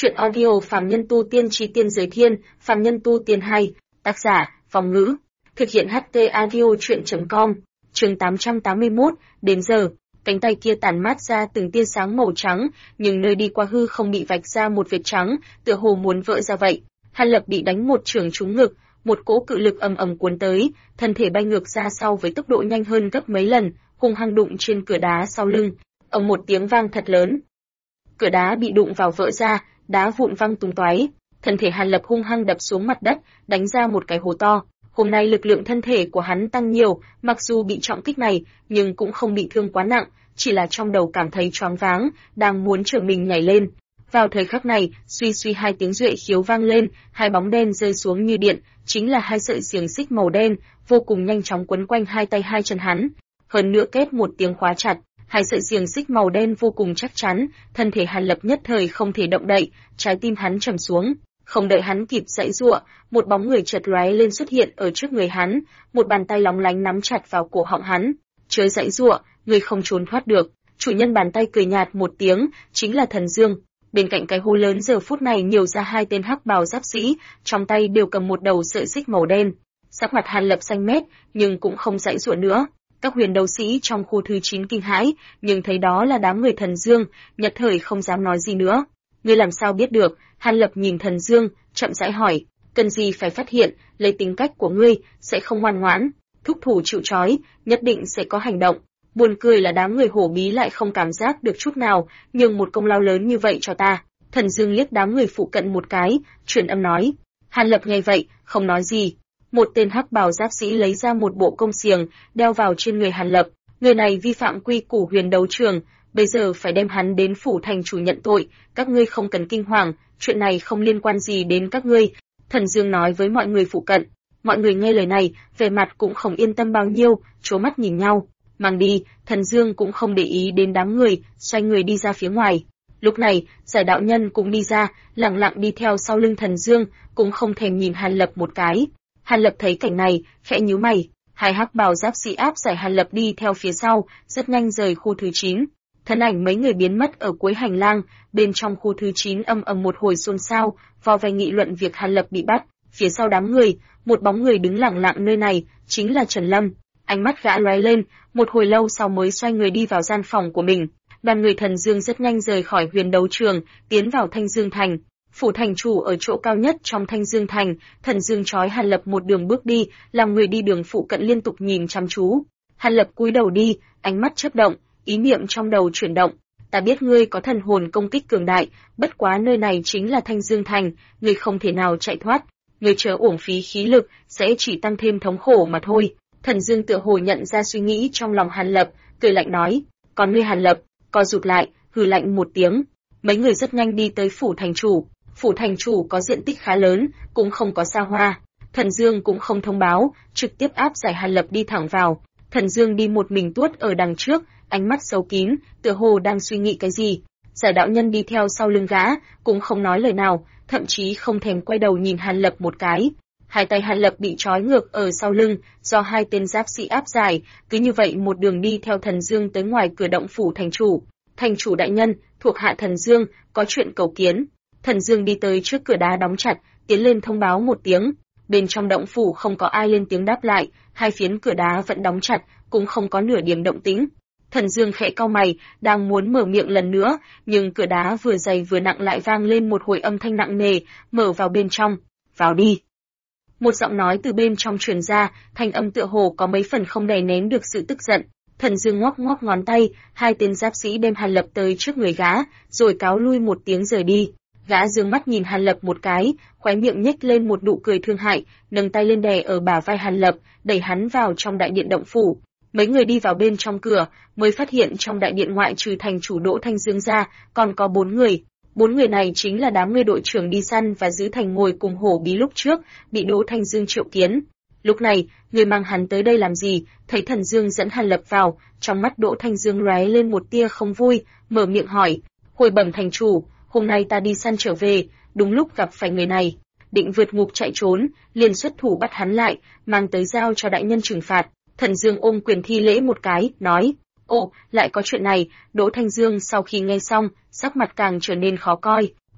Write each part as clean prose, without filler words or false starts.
Chuyện audio Phàm Nhân Tu Tiên Chí Tiên Giới Thiên, Phàm Nhân Tu Tiên 2, tác giả, Phong Ngữ, thực hiện HT Audio Chuyện.com, chương 881, đến giờ, cánh tay kia tản mát ra từng tia sáng màu trắng, nhưng nơi đi qua hư không bị vạch ra một vệt trắng, tựa hồ muốn vỡ ra vậy. Hàn Lập bị đánh một chưởng trúng ngực, một cỗ cự lực ầm ầm cuốn tới, thân thể bay ngược ra sau với tốc độ nhanh hơn gấp mấy lần, hung hăng đụng trên cửa đá sau lưng, ầm một tiếng vang thật lớn. Cửa đá bị đụng vào vỡ ra, đá vụn văng tung tóe, thân thể Hàn Lập hung hăng đập xuống mặt đất, đánh ra một cái hố to. Hôm nay lực lượng thân thể của hắn tăng nhiều, mặc dù bị trọng kích này, nhưng cũng không bị thương quá nặng, chỉ là trong đầu cảm thấy choáng váng, đang muốn trở mình nhảy lên. Vào thời khắc này, suy suy hai tiếng duệ khiếu vang lên, hai bóng đen rơi xuống như điện, chính là hai sợi xiềng xích màu đen, vô cùng nhanh chóng quấn quanh hai tay hai chân hắn. Hơn nữa kết một tiếng khóa chặt, hai sợi xiềng xích màu đen vô cùng chắc chắn, thân thể Hàn Lập nhất thời không thể động đậy, trái tim hắn trầm xuống. Không đợi hắn kịp giãy giụa, một bóng người chợt lóe lên xuất hiện ở trước người hắn, một bàn tay lóng lánh nắm chặt vào cổ họng hắn. Chớ giãy giụa, người không trốn thoát được. Chủ nhân bàn tay cười nhạt một tiếng, chính là Thần Dương. Bên cạnh cái hố lớn giờ phút này nhiều ra hai tên hắc bào giáp sĩ, trong tay đều cầm một đầu sợi xích màu đen. Sắc mặt Hàn Lập xanh mét, nhưng cũng không giãy giụa nữa. Các huyền đấu sĩ trong khu thứ 9 kinh hãi, nhưng thấy đó là đám người Thần Dương, nhất thời không dám nói gì nữa. Ngươi làm sao biết được? Hàn Lập nhìn Thần Dương, chậm rãi hỏi, cần gì phải phát hiện, lấy tính cách của ngươi, sẽ không ngoan ngoãn, thúc thủ chịu trói, nhất định sẽ có hành động. Buồn cười là đám người hổ bí lại không cảm giác được chút nào, nhưng một công lao lớn như vậy cho ta. Thần Dương liếc đám người phụ cận một cái, truyền âm nói. Hàn Lập nghe vậy, không nói gì. Một tên hắc bào giáp sĩ lấy ra một bộ công xiềng, đeo vào trên người Hàn Lập. Người này vi phạm quy củ huyền đấu trường, bây giờ phải đem hắn đến phủ thành chủ nhận tội, các ngươi không cần kinh hoàng, chuyện này không liên quan gì đến các ngươi. Thần Dương nói với mọi người phụ cận. Mọi người nghe lời này, vẻ mặt cũng không yên tâm bao nhiêu, trố mắt nhìn nhau. Mang đi, Thần Dương cũng không để ý đến đám người, xoay người đi ra phía ngoài. Lúc này, Giải đạo nhân cũng đi ra, lặng lặng đi theo sau lưng Thần Dương, cũng không thèm nhìn Hàn Lập một cái. Hàn Lập thấy cảnh này, khẽ nhíu mày. Hai hắc bào giáp sĩ áp giải Hàn Lập đi theo phía sau, rất nhanh rời khu thứ 9. Thân ảnh mấy người biến mất ở cuối hành lang, bên trong khu thứ 9 ầm ầm một hồi xôn xao, vò vẽ nghị luận việc Hàn Lập bị bắt. Phía sau đám người, một bóng người đứng lặng lặng nơi này, chính là Trần Lâm. Ánh mắt gã lóe lên, một hồi lâu sau mới xoay người đi vào gian phòng của mình. Đoàn người Thần Dương rất nhanh rời khỏi huyền đấu trường, tiến vào Thanh Dương Thành. Phủ thành chủ ở chỗ cao nhất trong Thanh Dương Thành, Thần Dương trói Hàn Lập một đường bước đi, làm người đi đường phụ cận liên tục nhìn chăm chú. Hàn Lập cúi đầu đi, ánh mắt chớp động, ý niệm trong đầu chuyển động. Ta biết ngươi có thần hồn công kích cường đại, bất quá nơi này chính là Thanh Dương Thành, ngươi không thể nào chạy thoát. Ngươi chớ uổng phí khí lực, sẽ chỉ tăng thêm thống khổ mà thôi. Thần Dương tựa hồ nhận ra suy nghĩ trong lòng Hàn Lập, cười lạnh nói. Còn ngươi Hàn Lập, co rụt lại, hừ lạnh một tiếng. Mấy người rất nhanh đi tới phủ thành chủ. Phủ thành chủ có diện tích khá lớn, cũng không có xa hoa. Thần Dương cũng không thông báo, trực tiếp áp giải Hàn Lập đi thẳng vào. Thần Dương đi một mình tuốt ở đằng trước, ánh mắt sâu kín, tựa hồ đang suy nghĩ cái gì. Giải đạo nhân đi theo sau lưng gã, cũng không nói lời nào, thậm chí không thèm quay đầu nhìn Hàn Lập một cái. Hai tay Hàn Lập bị trói ngược ở sau lưng, do hai tên giáp sĩ áp giải, cứ như vậy một đường đi theo Thần Dương tới ngoài cửa động phủ thành chủ. Thành chủ đại nhân, thuộc hạ Thần Dương, có chuyện cầu kiến. Thần Dương đi tới trước cửa đá đóng chặt, tiến lên thông báo một tiếng. Bên trong động phủ không có ai lên tiếng đáp lại, hai phiến cửa đá vẫn đóng chặt, cũng không có nửa điểm động tĩnh. Thần Dương khẽ cau mày, đang muốn mở miệng lần nữa, nhưng cửa đá vừa dày vừa nặng lại vang lên một hồi âm thanh nặng nề, mở vào bên trong. Vào đi. Một giọng nói từ bên trong truyền ra, thanh âm tựa hồ có mấy phần không đè nén được sự tức giận. Thần Dương ngoắc ngoắc ngón tay, hai tên giáp sĩ đem Hàn Lập tới trước người gã, rồi cáo lui một tiếng rời đi. Gã dương mắt nhìn Hàn Lập một cái, khóe miệng nhếch lên một nụ cười thương hại, nâng tay lên đè ở bả vai Hàn Lập, đẩy hắn vào trong đại điện động phủ. Mấy người đi vào bên trong cửa, mới phát hiện trong đại điện ngoại trừ thành chủ Đỗ Thanh Dương ra, còn có 4 người. 4 người này chính là đám người đội trưởng đi săn và giữ thành ngồi cùng hổ bí lúc trước, bị Đỗ Thanh Dương triệu kiến. Lúc này, người mang hắn tới đây làm gì? Thấy Thần Dương dẫn Hàn Lập vào, trong mắt Đỗ Thanh Dương lóe lên một tia không vui, mở miệng hỏi: "Hồi bẩm thành chủ, hôm nay ta đi săn trở về, đúng lúc gặp phải người này, định vượt ngục chạy trốn, liền xuất thủ bắt hắn lại, mang tới giao cho đại nhân trừng phạt." Thần Dương ôm quyền thi lễ một cái, nói: "Ồ, lại có chuyện này." Đỗ Thanh Dương sau khi nghe xong, sắc mặt càng trở nên khó coi.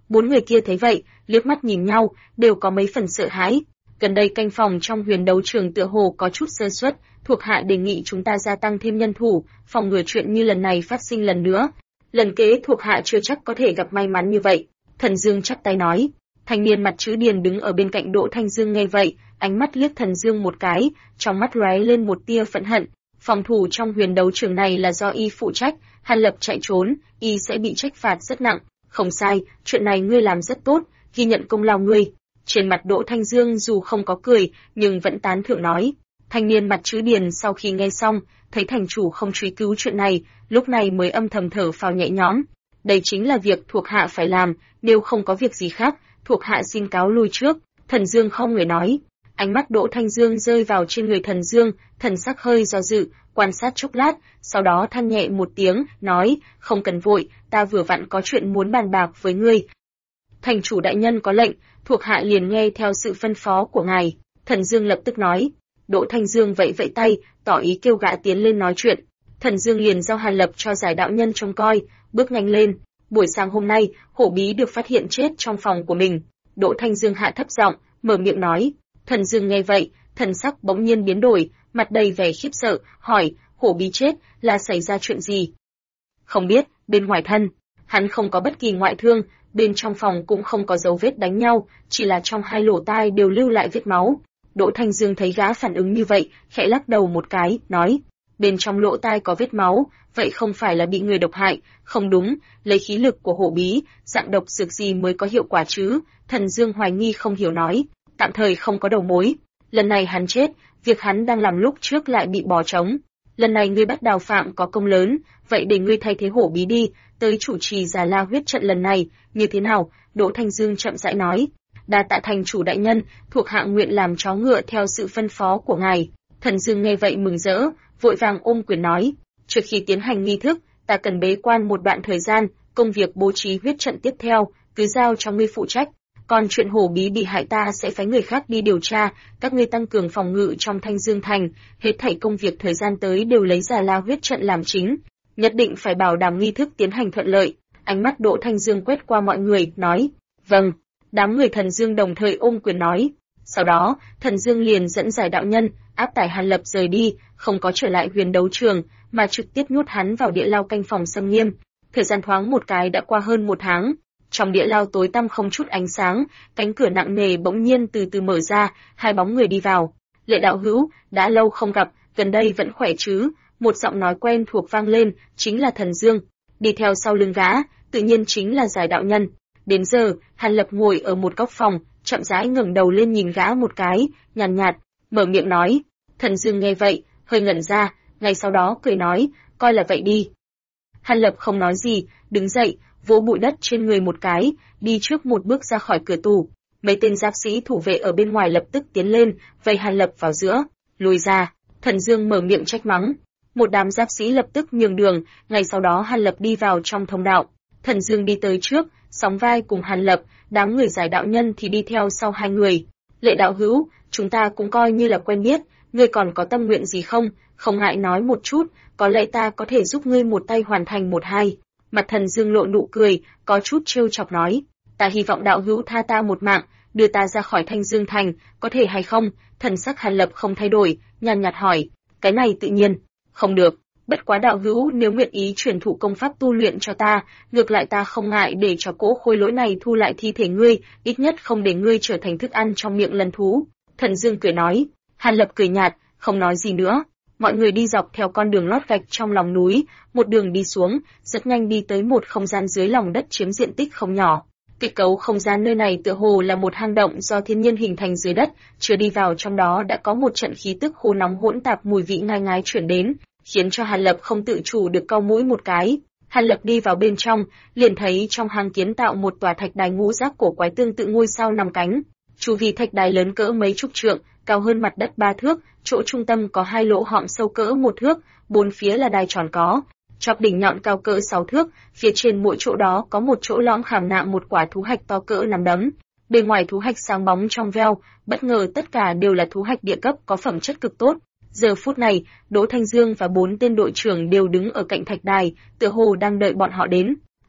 Bốn người kia thấy vậy, liếc mắt nhìn nhau, đều có mấy phần sợ hãi. Gần đây canh phòng trong huyền đấu trường tựa hồ có chút sơ suất, thuộc hạ đề nghị chúng ta gia tăng thêm nhân thủ, phòng ngừa chuyện như lần này phát sinh lần nữa. Lần kế thuộc hạ chưa chắc có thể gặp may mắn như vậy. Thần Dương chắp tay nói. Thanh niên mặt chữ Điền đứng ở bên cạnh Đỗ Thanh Dương nghe vậy, ánh mắt liếc Thần Dương một cái, trong mắt lóe lên một tia phẫn hận. Phòng thủ trong huyền đấu trường này là do y phụ trách, Hàn Lập chạy trốn, y sẽ bị trách phạt rất nặng. Không sai, chuyện này ngươi làm rất tốt, ghi nhận công lao ngươi. Trên mặt Đỗ Thanh Dương dù không có cười, nhưng vẫn tán thưởng nói. Thanh niên mặt chữ Điền sau khi nghe xong, thấy thành chủ không truy cứu chuyện này, lúc này mới âm thầm thở phào nhẹ nhõm. Đây chính là việc thuộc hạ phải làm, nếu không có việc gì khác, thuộc hạ xin cáo lui trước. Thần Dương không người nói. Ánh mắt Đỗ Thanh Dương rơi vào trên người Thần Dương, thần sắc hơi do dự, quan sát chốc lát, sau đó than nhẹ một tiếng, nói, không cần vội, ta vừa vặn có chuyện muốn bàn bạc với ngươi. Thành chủ đại nhân có lệnh, thuộc hạ liền nghe theo sự phân phó của ngài. Thần Dương lập tức nói. Đỗ Thanh Dương vẫy vẫy tay, tỏ ý kêu gã tiến lên nói chuyện. Thần Dương liền giao Hàn Lập cho giải đạo nhân trông coi, bước nhanh lên. Buổi sáng hôm nay, hổ bí được phát hiện chết trong phòng của mình. Đỗ Thanh Dương hạ thấp giọng, mở miệng nói. Thần Dương nghe vậy, thần sắc bỗng nhiên biến đổi, mặt đầy vẻ khiếp sợ, hỏi, hổ bí chết là xảy ra chuyện gì? Không biết, bên ngoài thân, hắn không có bất kỳ ngoại thương, bên trong phòng cũng không có dấu vết đánh nhau, chỉ là trong hai lỗ tai đều lưu lại vết máu. Đỗ Thanh Dương thấy gã phản ứng như vậy, khẽ lắc đầu một cái, nói, bên trong lỗ tai có vết máu, vậy không phải là bị người độc hại, không đúng, lấy khí lực của hổ bí, dạng độc dược gì mới có hiệu quả chứ? Thần Dương hoài nghi không hiểu nói, tạm thời không có đầu mối. Lần này hắn chết, việc hắn đang làm lúc trước lại bị bỏ trống. Lần này ngươi bắt Đào Phạm có công lớn, vậy để ngươi thay thế hổ bí đi, tới chủ trì Già La huyết trận lần này, như thế nào? Đỗ Thanh Dương chậm rãi nói. Đa tạ thành chủ đại nhân, thuộc hạ nguyện làm chó ngựa theo sự phân phó của ngài. Thần Dương nghe vậy mừng rỡ, vội vàng ôm quyền nói. Trước khi tiến hành nghi thức, ta cần bế quan một đoạn thời gian, công việc bố trí huyết trận tiếp theo, cứ giao cho ngươi phụ trách. Còn chuyện hổ bí bị hại ta sẽ phái người khác đi điều tra, các ngươi tăng cường phòng ngự trong Thanh Dương Thành, hết thảy công việc thời gian tới đều lấy Già La huyết trận làm chính, nhất định phải bảo đảm nghi thức tiến hành thuận lợi. Ánh mắt Đỗ Thanh Dương quét qua mọi người, nói, vâng. Đám người Thần Dương đồng thời ôm quyền nói. Sau đó, Thần Dương liền dẫn giải đạo nhân, áp tải Hàn Lập rời đi, không có trở lại huyền đấu trường, mà trực tiếp nhốt hắn vào địa lao canh phòng xâm nghiêm. Thời gian thoáng một cái đã qua hơn một tháng. Trong địa lao tối tăm không chút ánh sáng, cánh cửa nặng nề bỗng nhiên từ từ mở ra, hai bóng người đi vào. Lệ đạo hữu, đã lâu không gặp, gần đây vẫn khỏe chứ? Một giọng nói quen thuộc vang lên, chính là Thần Dương. Đi theo sau lưng gã, tự nhiên chính là giải đạo nhân. Đến giờ, Hàn Lập ngồi ở một góc phòng, chậm rãi ngẩng đầu lên nhìn gã một cái, nhàn nhạt, mở miệng nói. Thần Dương nghe vậy, hơi ngẩn ra, ngay sau đó cười nói, coi là vậy đi. Hàn Lập không nói gì, đứng dậy, vỗ bụi đất trên người một cái, đi trước một bước ra khỏi cửa tù. Mấy tên giáp sĩ thủ vệ ở bên ngoài lập tức tiến lên, vây Hàn Lập vào giữa, lùi ra. Thần Dương mở miệng trách mắng. Một đám giáp sĩ lập tức nhường đường, ngay sau đó Hàn Lập đi vào trong thông đạo. Thần Dương đi tới trước, sóng vai cùng Hàn Lập, đám người giải đạo nhân thì đi theo sau hai người. Lệ đạo hữu, chúng ta cũng coi như là quen biết, ngươi còn có tâm nguyện gì không? Không ngại nói một chút, có lẽ ta có thể giúp ngươi một tay hoàn thành một hai. Mặt Thần Dương lộ nụ cười, có chút trêu chọc nói, ta hy vọng đạo hữu tha ta một mạng, đưa ta ra khỏi Thanh Dương Thành, có thể hay không? Thần sắc Hàn Lập không thay đổi, nhàn nhạt hỏi, cái này tự nhiên, không được. Bất quá đạo hữu nếu nguyện ý truyền thụ công pháp tu luyện cho ta, ngược lại ta không ngại để cho cỗ khôi lỗi này thu lại thi thể ngươi, ít nhất không để ngươi trở thành thức ăn trong miệng lân thú. Thần Dương cười nói. Hàn Lập cười nhạt, không nói gì nữa. Mọi người đi dọc theo con đường lót gạch trong lòng núi, một đường đi xuống, rất nhanh đi tới một không gian dưới lòng đất chiếm diện tích không nhỏ. Kết cấu không gian nơi này tựa hồ là một hang động do thiên nhiên hình thành dưới đất, chưa đi vào trong đó đã có một trận khí tức khô nóng hỗn tạp mùi vị ngai ngái chuyển đến, khiến cho Hàn Lập không tự chủ được cau mũi một cái. Hàn Lập đi vào bên trong, liền thấy trong hang kiến tạo một tòa thạch đài ngũ giác cổ quái tương tự ngôi sao năm cánh. Chu vi thạch đài lớn cỡ mấy chục trượng, cao hơn mặt đất 3 thước, chỗ trung tâm có 2 lỗ hõm sâu cỡ 1 thước, bốn phía là đài tròn có chóp đỉnh nhọn cao cỡ 6 thước, phía trên mỗi chỗ đó có một chỗ lõm khảm nạm một quả thú hạch to cỡ nắm đấm. Bên ngoài thú hạch sáng bóng trong veo, bất ngờ tất cả đều là thú hạch địa cấp có phẩm chất cực tốt. Giờ phút này, Đỗ Thanh Dương và 4 tên đội trưởng đều đứng ở cạnh thạch đài, tựa hồ đang đợi bọn họ đến.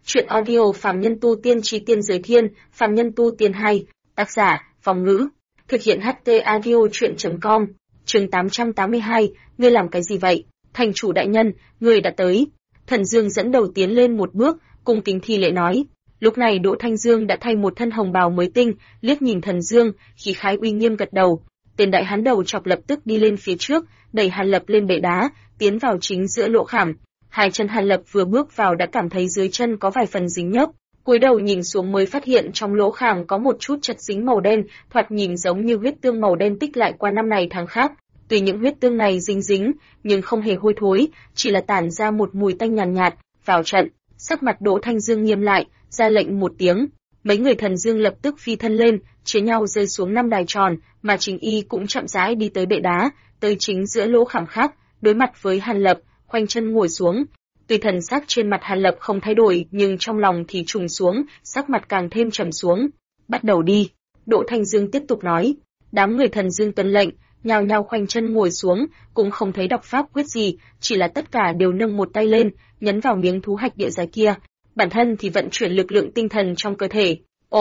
Chuyện audio Phàm Nhân Tu Tiên Chí Tiên Giới Thiên, Phàm Nhân Tu Tiên 2, tác giả, Phong Ngữ. Thực hiện HT Audio Chuyện.com, chương 882, ngươi làm cái gì vậy? Thành chủ đại nhân, ngươi đã tới. Thần Dương dẫn đầu tiến lên một bước, cung kính thi lễ nói. Lúc này Đỗ Thanh Dương đã thay một thân hồng bào mới tinh, liếc nhìn Thần Dương, khí khái uy nghiêm gật đầu. Tên đại hán đầu chọc lập tức đi lên phía trước, đẩy Hàn Lập lên bệ đá, tiến vào chính giữa lỗ khảm. Hai chân Hàn Lập vừa bước vào đã cảm thấy dưới chân có vài phần dính nhớp, cúi đầu nhìn xuống mới phát hiện trong lỗ khảm có một chút chất dính màu đen, thoạt nhìn giống như huyết tương màu đen tích lại qua năm này tháng khác. Tuy những huyết tương này dính, nhưng không hề hôi thối, chỉ là tản ra một mùi tanh nhàn nhạt. Vào trận, sắc mặt Đỗ Thanh Dương nghiêm lại, ra lệnh một tiếng. Mấy người Thần Dương lập tức phi thân lên, chế nhau rơi xuống năm đài tròn, mà Trình Y cũng chậm rãi đi tới bệ đá, tới chính giữa lỗ khảm khác, đối mặt với Hàn Lập, khoanh chân ngồi xuống. Tuy thần sắc trên mặt Hàn Lập không thay đổi, nhưng trong lòng thì trùng xuống, sắc mặt càng thêm trầm xuống. Bắt đầu đi. Đỗ Thanh Dương tiếp tục nói. Đám người Thần Dương tuân lệnh, nhao nhao khoanh chân ngồi xuống, cũng không thấy đọc pháp quyết gì, chỉ là tất cả đều nâng một tay lên, nhấn vào miếng thú hạch địa giai kia. Bản thân thì vận chuyển lực lượng tinh thần trong cơ thể.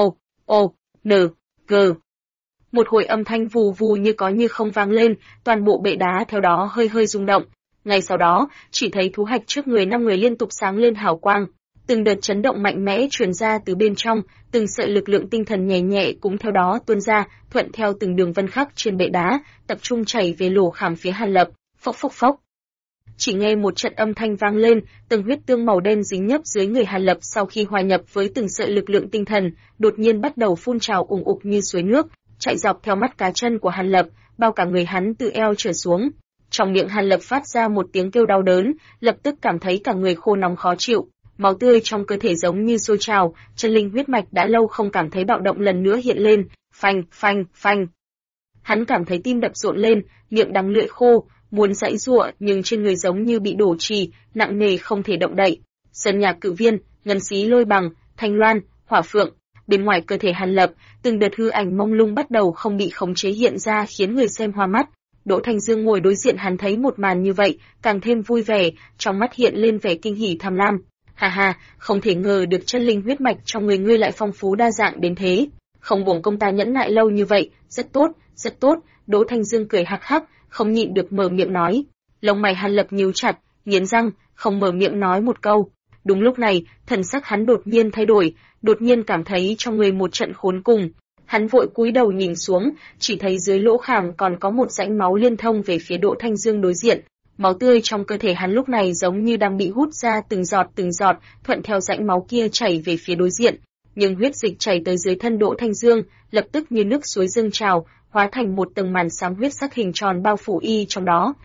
G. Một hồi âm thanh vù vù như có như không vang lên, toàn bộ bệ đá theo đó hơi hơi rung động. Ngay sau đó, chỉ thấy thú hạch trước người 5 người liên tục sáng lên hào quang. Từng đợt chấn động mạnh mẽ truyền ra từ bên trong, từng sợi lực lượng tinh thần nhẹ nhẹ cũng theo đó tuôn ra, thuận theo từng đường vân khắc trên bệ đá, tập trung chảy về lỗ khảm phía Hàn Lập. Phốc phốc phốc. Chỉ nghe một trận âm thanh vang lên, từng huyết tương màu đen dính nhấp dưới người Hàn Lập sau khi hòa nhập với từng sợi lực lượng tinh thần, đột nhiên bắt đầu phun trào ùng ục như suối nước, chạy dọc theo mắt cá chân của Hàn Lập, bao cả người hắn từ eo trở xuống. Trong miệng Hàn Lập phát ra một tiếng kêu đau đớn, lập tức cảm thấy cả người khô nóng khó chịu, máu tươi trong cơ thể giống như sôi trào, chân linh huyết mạch đã lâu không cảm thấy bạo động lần nữa hiện lên, phanh phanh phanh. Hắn cảm thấy tim đập rộn lên, miệng đắng lưỡi khô, muốn giãy giụa nhưng trên người giống như bị đổ trì, nặng nề không thể động đậy. Sơn Nhạc Cự Viên, Ngân Xí Lôi Bằng, Thanh Loan, Hỏa Phượng, bên ngoài cơ thể Hàn Lập, từng đợt hư ảnh mông lung bắt đầu không bị khống chế hiện ra khiến người xem hoa mắt. Đỗ Thanh Dương ngồi đối diện hắn thấy một màn như vậy, càng thêm vui vẻ, trong mắt hiện lên vẻ kinh hỉ tham lam. Ha ha, không thể ngờ được chân linh huyết mạch trong người ngươi lại phong phú đa dạng đến thế. Không uổng công ta nhẫn nại lâu như vậy, rất tốt, rất tốt. Đỗ Thanh Dương cười hắc hắc, không nhịn được mở miệng nói. Lông mày Hàn Lập nhíu chặt, nghiến răng, không mở miệng nói một câu. Đúng lúc này, thần sắc hắn đột nhiên thay đổi, đột nhiên cảm thấy trong người một trận khốn cùng. Hắn vội cúi đầu nhìn xuống, chỉ thấy dưới lỗ khảm còn có một rãnh máu liên thông về phía Đỗ Thanh Dương đối diện. Máu tươi trong cơ thể hắn lúc này giống như đang bị hút ra từng giọt, thuận theo rãnh máu kia chảy về phía đối diện. Nhưng huyết dịch chảy tới dưới thân Đỗ Thanh Dương, lập tức như nước suối dâng trào, hóa thành một tầng màn xám huyết sắc hình tròn bao phủ y trong đó.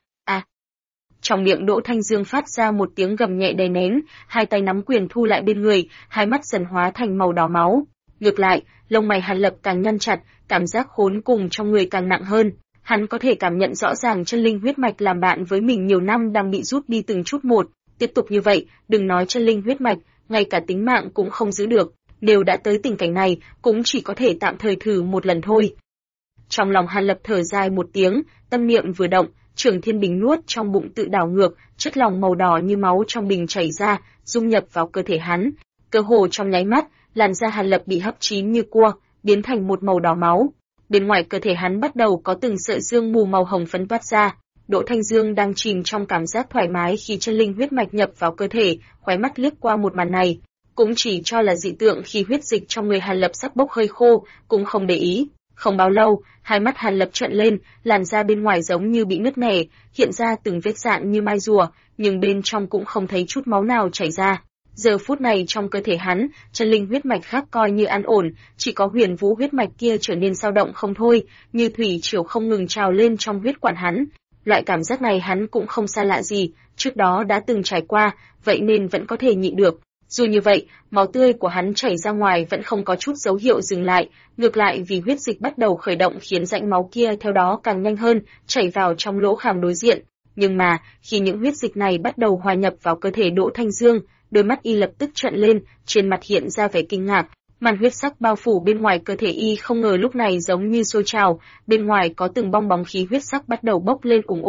Trong miệng Đỗ Thanh Dương phát ra một tiếng gầm nhẹ đầy nén, hai tay nắm quyền thu lại bên người, hai mắt dần hóa thành màu đỏ máu. Ngược lại, lông mày Hàn Lập càng nhăn chặt, cảm giác khốn cùng trong người càng nặng hơn. Hắn có thể cảm nhận rõ ràng chân linh huyết mạch làm bạn với mình nhiều năm đang bị rút đi từng chút một. Tiếp tục như vậy, đừng nói chân linh huyết mạch, ngay cả tính mạng cũng không giữ được. Nếu đã tới tình cảnh này, cũng chỉ có thể tạm thời thử một lần thôi. Trong lòng Hàn Lập thở dài một tiếng, tâm niệm vừa động, Trường Thiên Bình nuốt trong bụng tự đảo ngược, chất lỏng màu đỏ như máu trong bình chảy ra, dung nhập vào cơ thể hắn. Cơ hồ trong nháy mắt, làn da Hàn Lập bị hấp chín như cua, biến thành một màu đỏ máu. Bên ngoài cơ thể hắn bắt đầu có từng sợi sương mù màu hồng phấn toát ra. Đỗ Thanh Dương đang chìm trong cảm giác thoải mái khi chân linh huyết mạch nhập vào cơ thể, khóe mắt liếc qua một màn này, cũng chỉ cho là dị tượng khi huyết dịch trong người Hàn Lập sắp bốc hơi khô, cũng không để ý. Không bao lâu, hai mắt Hàn Lập trợn lên, làn da bên ngoài giống như bị nứt nẻ, hiện ra từng vết rạn như mai rùa, nhưng bên trong cũng không thấy chút máu nào chảy ra. Giờ phút này trong cơ thể hắn, chân linh huyết mạch khác coi như an ổn, chỉ có huyền vũ huyết mạch kia trở nên dao động không thôi, như thủy triều không ngừng trào lên trong huyết quản hắn. Loại cảm giác này hắn cũng không xa lạ gì, trước đó đã từng trải qua, vậy nên vẫn có thể nhịn được. Dù như vậy, máu tươi của hắn chảy ra ngoài vẫn không có chút dấu hiệu dừng lại, ngược lại vì huyết dịch bắt đầu khởi động khiến rãnh máu kia theo đó càng nhanh hơn, chảy vào trong lỗ khảm đối diện. Nhưng mà, khi những huyết dịch này bắt đầu hòa nhập vào cơ thể Đỗ Thanh Dương, đôi mắt y lập tức trợn lên, trên mặt hiện ra vẻ kinh ngạc. Màn huyết sắc bao phủ bên ngoài cơ thể y không ngờ lúc này giống như sôi trào, bên ngoài có từng bong bóng khí huyết sắc bắt đầu bốc lên ủng ục.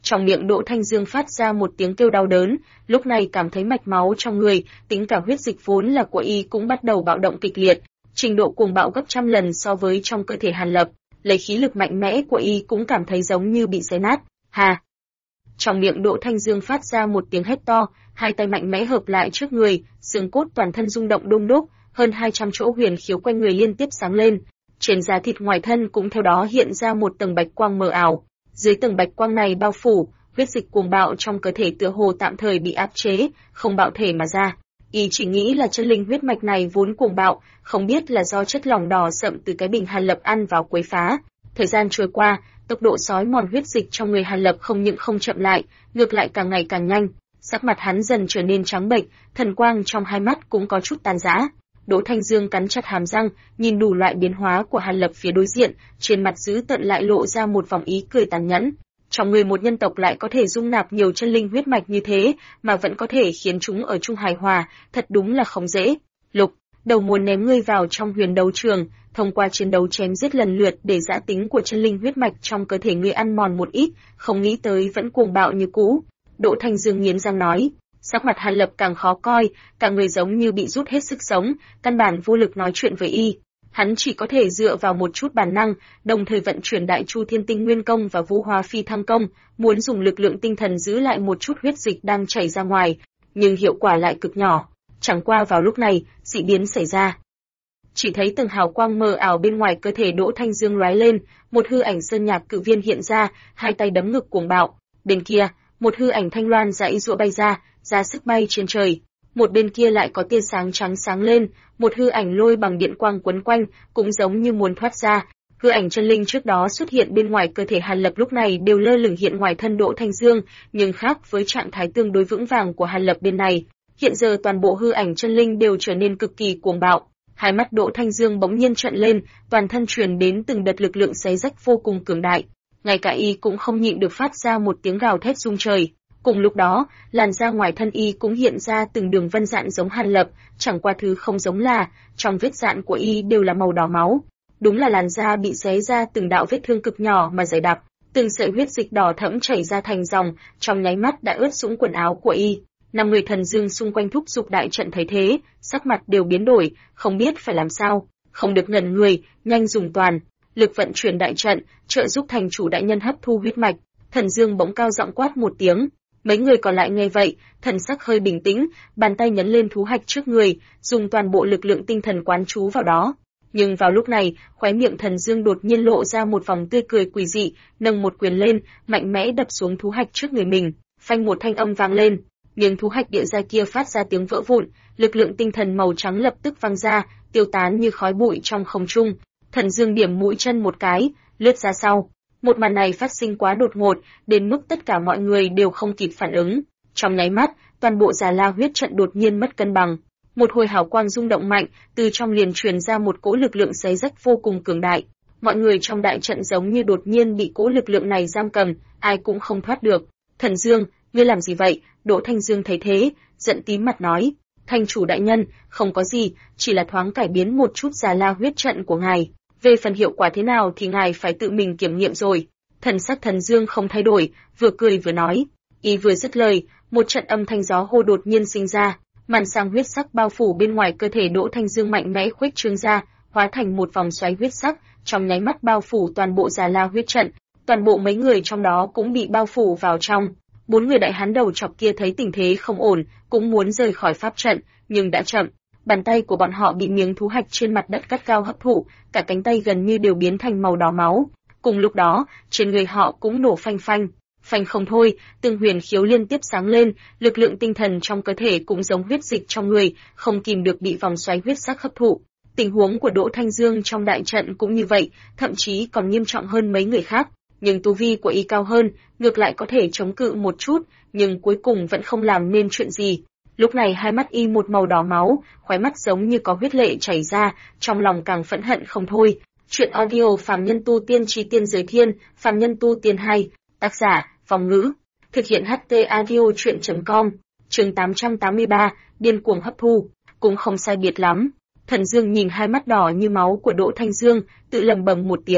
Trong miệng Đỗ Thanh Dương phát ra một tiếng kêu đau đớn, lúc này cảm thấy mạch máu trong người, tính cả huyết dịch vốn là của y cũng bắt đầu bạo động kịch liệt, trình độ cuồng bạo gấp trăm lần so với trong cơ thể Hàn Lập, lấy khí lực mạnh mẽ của y cũng cảm thấy giống như bị xé nát. Hà! Trong miệng Đỗ Thanh Dương phát ra một tiếng hét to, hai tay mạnh mẽ hợp lại trước người, xương cốt toàn thân rung động đung đúc, hơn 200 chỗ huyền khiếu quanh người liên tiếp sáng lên. Trên da thịt ngoài thân cũng theo đó hiện ra một tầng bạch quang mờ ảo. Dưới tầng bạch quang này bao phủ, huyết dịch cuồng bạo trong cơ thể tựa hồ tạm thời bị áp chế, không bạo thể mà ra. Y chỉ nghĩ là chân linh huyết mạch này vốn cuồng bạo, không biết là do chất lỏng đỏ sậm từ cái bình Hàn Lập ăn vào quấy phá. Thời gian trôi qua, tốc độ xói mòn huyết dịch trong người Hàn Lập không những không chậm lại, ngược lại càng ngày càng nhanh. Sắc mặt hắn dần trở nên trắng bệch, thần quang trong hai mắt cũng có chút tan rã. Đỗ Thanh Dương cắn chặt hàm răng, nhìn đủ loại biến hóa của Hàn Lập phía đối diện, trên mặt dữ tợn lại lộ ra một vòng ý cười tàn nhẫn. Trong người một nhân tộc lại có thể dung nạp nhiều chân linh huyết mạch như thế, mà vẫn có thể khiến chúng ở chung hài hòa, thật đúng là không dễ. Lục, đầu muốn ném ngươi vào trong huyền đấu trường, thông qua chiến đấu chém giết lần lượt để giã tính của chân linh huyết mạch trong cơ thể ngươi ăn mòn một ít, không nghĩ tới vẫn cuồng bạo như cũ. Đỗ Thanh Dương nghiến răng nói. Sắc mặt Hàn Lập càng khó coi, cả người giống như bị rút hết sức sống, căn bản vô lực nói chuyện với y. Hắn chỉ có thể dựa vào một chút bản năng, đồng thời vận chuyển Đại Chu Thiên Tinh Nguyên Công và Vũ Hóa Phi Thăng Công, muốn dùng lực lượng tinh thần giữ lại một chút huyết dịch đang chảy ra ngoài, nhưng hiệu quả lại cực nhỏ. Chẳng qua vào lúc này, dị biến xảy ra. Chỉ thấy từng hào quang mờ ảo bên ngoài cơ thể Đỗ Thanh Dương lóe lên, một hư ảnh sơn nhạc cự viên hiện ra, hai tay đấm ngực cuồng bạo. Bên kia, một hư ảnh thanh loan dãy giụa bay ra sức bay trên trời. Một bên kia lại có tia sáng trắng sáng lên, một hư ảnh lôi bằng điện quang quấn quanh, cũng giống như muốn thoát ra. Hư ảnh chân linh trước đó xuất hiện bên ngoài cơ thể Hàn Lập lúc này đều lơ lửng hiện ngoài thân Đỗ Thanh Dương, nhưng khác với trạng thái tương đối vững vàng của Hàn Lập bên này, hiện giờ toàn bộ hư ảnh chân linh đều trở nên cực kỳ cuồng bạo. Hai mắt Đỗ Thanh Dương bỗng nhiên trợn lên, toàn thân truyền đến từng đợt lực lượng xé rách vô cùng cường đại, ngay cả y cũng không nhịn được phát ra một tiếng gào thét rung trời. Cùng lúc đó, làn da ngoài thân y cũng hiện ra từng đường vân dạn giống Hàn Lập, chẳng qua thứ không giống là, trong vết dạn của y đều là màu đỏ máu. Đúng là làn da bị xé ra từng đạo vết thương cực nhỏ mà dày đặc, từng sợi huyết dịch đỏ thẫm chảy ra thành dòng, trong nháy mắt đã ướt sũng quần áo của y. Năm người thần dương xung quanh thúc giục đại trận thấy thế, sắc mặt đều biến đổi, không biết phải làm sao, không được ngẩn người, nhanh dùng toàn lực vận chuyển đại trận, trợ giúp thành chủ đại nhân hấp thu huyết mạch. Thần Dương bỗng cao giọng quát một tiếng. Mấy người còn lại nghe vậy, thần sắc hơi bình tĩnh, bàn tay nhấn lên thú hạch trước người, dùng toàn bộ lực lượng tinh thần quán chú vào đó. Nhưng vào lúc này, khóe miệng Thần Dương đột nhiên lộ ra một vòng tươi cười quỷ dị, nâng một quyền lên, mạnh mẽ đập xuống thú hạch trước người mình. Phanh một thanh âm vang lên, miếng thú hạch địa giai kia phát ra tiếng vỡ vụn, lực lượng tinh thần màu trắng lập tức văng ra, tiêu tán như khói bụi trong không trung. Thần Dương điểm mũi chân một cái, lướt ra sau. Một màn này phát sinh quá đột ngột, đến mức tất cả mọi người đều không kịp phản ứng. Trong nháy mắt, toàn bộ Già La huyết trận đột nhiên mất cân bằng. Một hồi hào quang rung động mạnh, từ trong liền truyền ra một cỗ lực lượng xé rách vô cùng cường đại. Mọi người trong đại trận giống như đột nhiên bị cỗ lực lượng này giam cầm, ai cũng không thoát được. Thần Dương, ngươi làm gì vậy? Đỗ Thanh Dương thấy thế, giận tím mặt nói. Thành chủ đại nhân, không có gì, chỉ là thoáng cải biến một chút Già La huyết trận của ngài. Về phần hiệu quả thế nào thì ngài phải tự mình kiểm nghiệm rồi. Thần sắc Thần Dương không thay đổi, vừa cười vừa nói. Y vừa dứt lời, một trận âm thanh gió hô đột nhiên sinh ra, màn sáng huyết sắc bao phủ bên ngoài cơ thể Đỗ Thanh Dương mạnh mẽ khuếch trương ra, hóa thành một vòng xoáy huyết sắc, trong nháy mắt bao phủ toàn bộ Già La huyết trận. Toàn bộ mấy người trong đó cũng bị bao phủ vào trong. 4 người đại hán đầu chọc kia thấy tình thế không ổn, cũng muốn rời khỏi pháp trận, nhưng đã chậm. Bàn tay của bọn họ bị miếng thú hạch trên mặt đất cắt cao hấp thụ, cả cánh tay gần như đều biến thành màu đỏ máu. Cùng lúc đó, trên người họ cũng nổ phanh phanh. Phanh không thôi, từng huyền khiếu liên tiếp sáng lên, lực lượng tinh thần trong cơ thể cũng giống huyết dịch trong người, không kìm được bị vòng xoáy huyết sắc hấp thụ. Tình huống của Đỗ Thanh Dương trong đại trận cũng như vậy, thậm chí còn nghiêm trọng hơn mấy người khác. Nhưng tu vi của y cao hơn, ngược lại có thể chống cự một chút, nhưng cuối cùng vẫn không làm nên chuyện gì. Lúc này hai mắt y một màu đỏ máu, khóe mắt giống như có huyết lệ chảy ra, trong lòng càng phẫn hận không thôi. Chuyện audio Phàm Nhân Tu Tiên Chi Tiên Giới Thiên, Phàm Nhân Tu Tiên 2, tác giả, Phong Ngữ, thực hiện HT audio chuyện.com, chương 883, điên cuồng hấp thu, cũng không sai biệt lắm. Thần Dương nhìn hai mắt đỏ như máu của Đỗ Thanh Dương, tự lẩm bẩm một tiếng,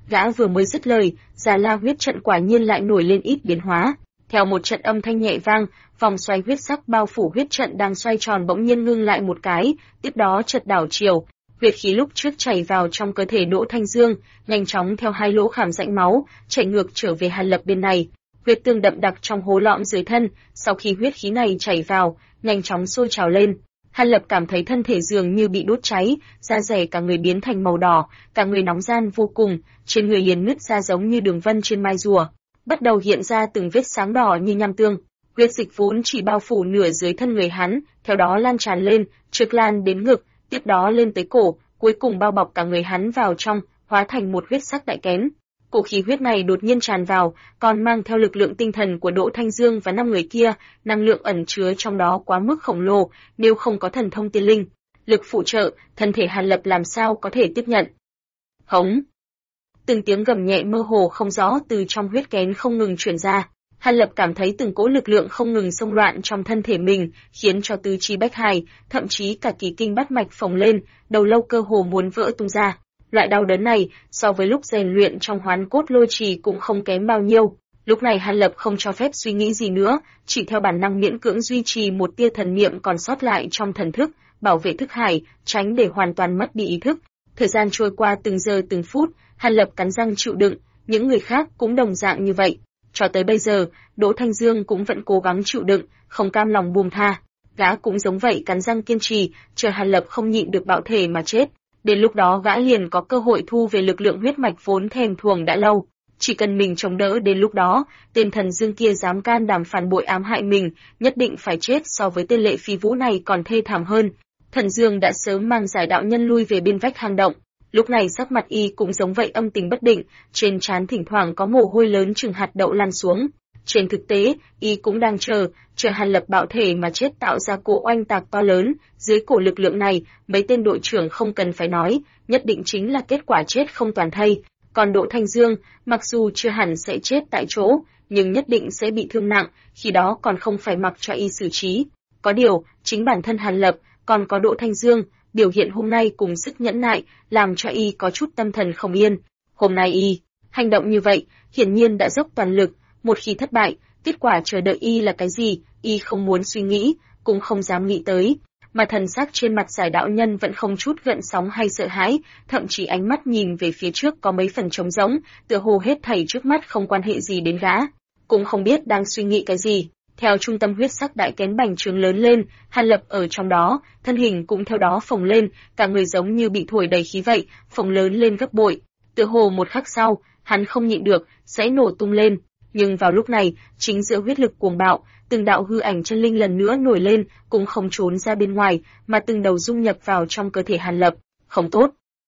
Gã vừa mới dứt lời, Già La huyết trận quả nhiên lại nổi lên ít biến hóa. Theo một trận âm thanh nhẹ vang, vòng xoay huyết sắc bao phủ huyết trận đang xoay tròn bỗng nhiên ngưng lại một cái, tiếp đó chợt đảo chiều. Huyết khí lúc trước chảy vào trong cơ thể Đỗ Thanh Dương, nhanh chóng theo hai lỗ khảm rãnh máu, chảy ngược trở về Hàn Lập bên này. Huyết tương đậm đặc trong hố lõm dưới thân, sau khi huyết khí này chảy vào, nhanh chóng sôi trào lên. Hàn Lập cảm thấy thân thể dường như bị đốt cháy, da dẻ cả người biến thành màu đỏ, cả người nóng ran vô cùng, trên người liền nứt ra giống như đường vân trên mai rùa, bắt đầu hiện ra từng vết sáng đỏ như nham tương. Huyết dịch vốn chỉ bao phủ nửa dưới thân người hắn, theo đó lan tràn lên, trực lan đến ngực, tiếp đó lên tới cổ, cuối cùng bao bọc cả người hắn vào trong, hóa thành một huyết sắc đại kén. Cổ khí huyết này đột nhiên tràn vào, còn mang theo lực lượng tinh thần của Đỗ Thanh Dương và 5 người kia, năng lượng ẩn chứa trong đó quá mức khổng lồ, nếu không có thần thông tiên linh, lực phụ trợ, thân thể Hàn Lập làm sao có thể tiếp nhận. Hống! Từng tiếng gầm nhẹ mơ hồ không rõ từ trong huyết kén không ngừng truyền ra. Hàn Lập cảm thấy từng cỗ lực lượng không ngừng xông loạn trong thân thể mình, khiến cho tứ chi bách hài, thậm chí cả kỳ kinh bát mạch phồng lên, đầu lâu cơ hồ muốn vỡ tung ra. Loại đau đớn này, so với lúc rèn luyện trong Hoán Cốt Lôi Trì cũng không kém bao nhiêu. Lúc này Hàn Lập không cho phép suy nghĩ gì nữa, chỉ theo bản năng miễn cưỡng duy trì một tia thần niệm còn sót lại trong thần thức, bảo vệ thức hải, tránh để hoàn toàn mất đi ý thức. Thời gian trôi qua từng giờ từng phút, Hàn Lập cắn răng chịu đựng, những người khác cũng đồng dạng như vậy. Cho tới bây giờ, Đỗ Thanh Dương cũng vẫn cố gắng chịu đựng, không cam lòng buông tha. Gã cũng giống vậy cắn răng kiên trì, chờ Hàn Lập không nhịn được bạo thể mà chết. Đến lúc đó gã liền có cơ hội thu về lực lượng huyết mạch vốn thèm thuồng đã lâu. Chỉ cần mình chống đỡ đến lúc đó, tên thần Dương kia dám can đảm phản bội ám hại mình, nhất định phải chết so với tên Lệ Phi Vũ này còn thê thảm hơn. Thần Dương đã sớm mang giải đạo nhân lui về bên vách hang động. Lúc này sắc mặt y cũng giống vậy âm tình bất định, trên trán thỉnh thoảng có mồ hôi lớn chừng hạt đậu lăn xuống. Trên thực tế, y cũng đang chờ Hàn Lập bạo thể mà chết tạo ra cỗ oanh tạc to lớn, dưới cổ lực lượng này, mấy tên đội trưởng không cần phải nói, nhất định chính là kết quả chết không toàn thây. Còn Đỗ Thanh Dương, mặc dù chưa hẳn sẽ chết tại chỗ, nhưng nhất định sẽ bị thương nặng, khi đó còn không phải mặc cho y xử trí. Có điều, chính bản thân Hàn Lập, còn có Đỗ Thanh Dương, biểu hiện hôm nay cùng sức nhẫn nại, làm cho y có chút tâm thần không yên. Hôm nay y, hành động như vậy, hiển nhiên đã dốc toàn lực, một khi thất bại, kết quả chờ đợi y là cái gì, y không muốn suy nghĩ, cũng không dám nghĩ tới. Mà thần sắc trên mặt giải đạo nhân vẫn không chút gợn sóng hay sợ hãi, thậm chí ánh mắt nhìn về phía trước có mấy phần trống rỗng, tựa hồ hết thảy trước mắt không quan hệ gì đến gã. Cũng không biết đang suy nghĩ cái gì. Theo trung tâm huyết sắc đại kén bành trướng lớn lên, Hàn Lập ở trong đó, thân hình cũng theo đó phồng lên, cả người giống như bị thổi đầy khí vậy, phồng lớn lên gấp bội. Tựa hồ một khắc sau, hắn không nhịn được, sẽ nổ tung lên. Nhưng vào lúc này, chính giữa huyết lực cuồng bạo, từng đạo hư ảnh chân linh lần nữa nổi lên, cũng không trốn ra bên ngoài, mà từng đầu dung nhập vào trong cơ thể Hàn Lập. Không tốt.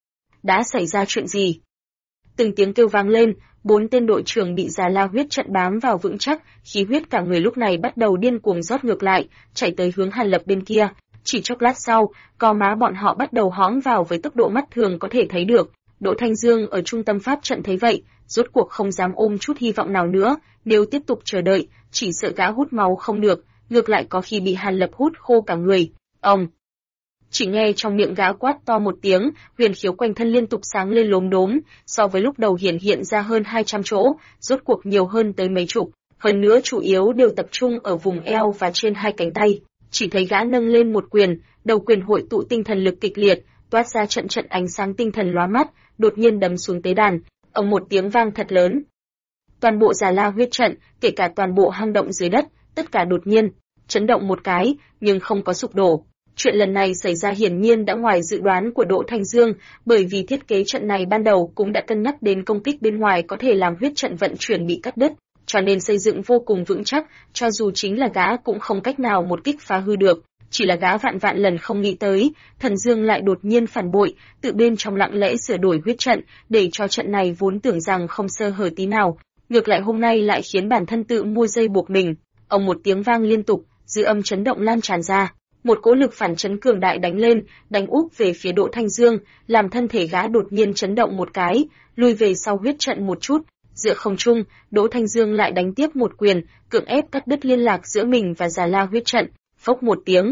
Đã xảy ra chuyện gì? Từng tiếng kêu vang lên, 4 tên đội trưởng bị Già La huyết trận bám vào vững chắc, khí huyết cả người lúc này bắt đầu điên cuồng rót ngược lại, chạy tới hướng Hàn Lập bên kia. Chỉ chốc lát sau, co má bọn họ bắt đầu hõm vào với tốc độ mắt thường có thể thấy được. Đỗ Thanh Dương ở trung tâm pháp trận thấy vậy, rốt cuộc không dám ôm chút hy vọng nào nữa, nếu tiếp tục chờ đợi, chỉ sợ gã hút máu không được, ngược lại có khi bị Hàn Lập hút khô cả người. Ông! Chỉ nghe trong miệng gã quát to một tiếng, huyền khiếu quanh thân liên tục sáng lên lốm đốm, so với lúc đầu hiện ra hơn 200 chỗ, rốt cuộc nhiều hơn tới mấy chục, hơn nữa chủ yếu đều tập trung ở vùng eo và trên hai cánh tay. Chỉ thấy gã nâng lên một quyền, đầu quyền hội tụ tinh thần lực kịch liệt, toát ra trận trận ánh sáng tinh thần lóa mắt, đột nhiên đấm xuống tế đàn, ầm một tiếng vang thật lớn. Toàn bộ Già La huyết trận, kể cả toàn bộ hang động dưới đất, tất cả đột nhiên chấn động một cái, nhưng không có sụp đổ. Chuyện lần này xảy ra hiển nhiên đã ngoài dự đoán của Đỗ Thanh Dương, bởi vì thiết kế trận này ban đầu cũng đã cân nhắc đến công kích bên ngoài có thể làm huyết trận vận chuyển bị cắt đứt, cho nên xây dựng vô cùng vững chắc, cho dù chính là gã cũng không cách nào một kích phá hư được. Chỉ là gã vạn vạn lần không nghĩ tới, Thần Dương lại đột nhiên phản bội, tự bên trong lặng lẽ sửa đổi huyết trận, để cho trận này vốn tưởng rằng không sơ hở tí nào, ngược lại hôm nay lại khiến bản thân tự mua dây buộc mình. Ông một tiếng vang liên tục, dư âm chấn động lan tràn ra, một cỗ lực phản chấn cường đại đánh lên, đánh úp về phía Đỗ Thanh Dương, làm thân thể gã đột nhiên chấn động một cái, lùi về sau huyết trận một chút. Giữa không trung, Đỗ Thanh Dương lại đánh tiếp một quyền, cưỡng ép cắt đứt liên lạc giữa mình và Già La huyết trận. Phốc một tiếng,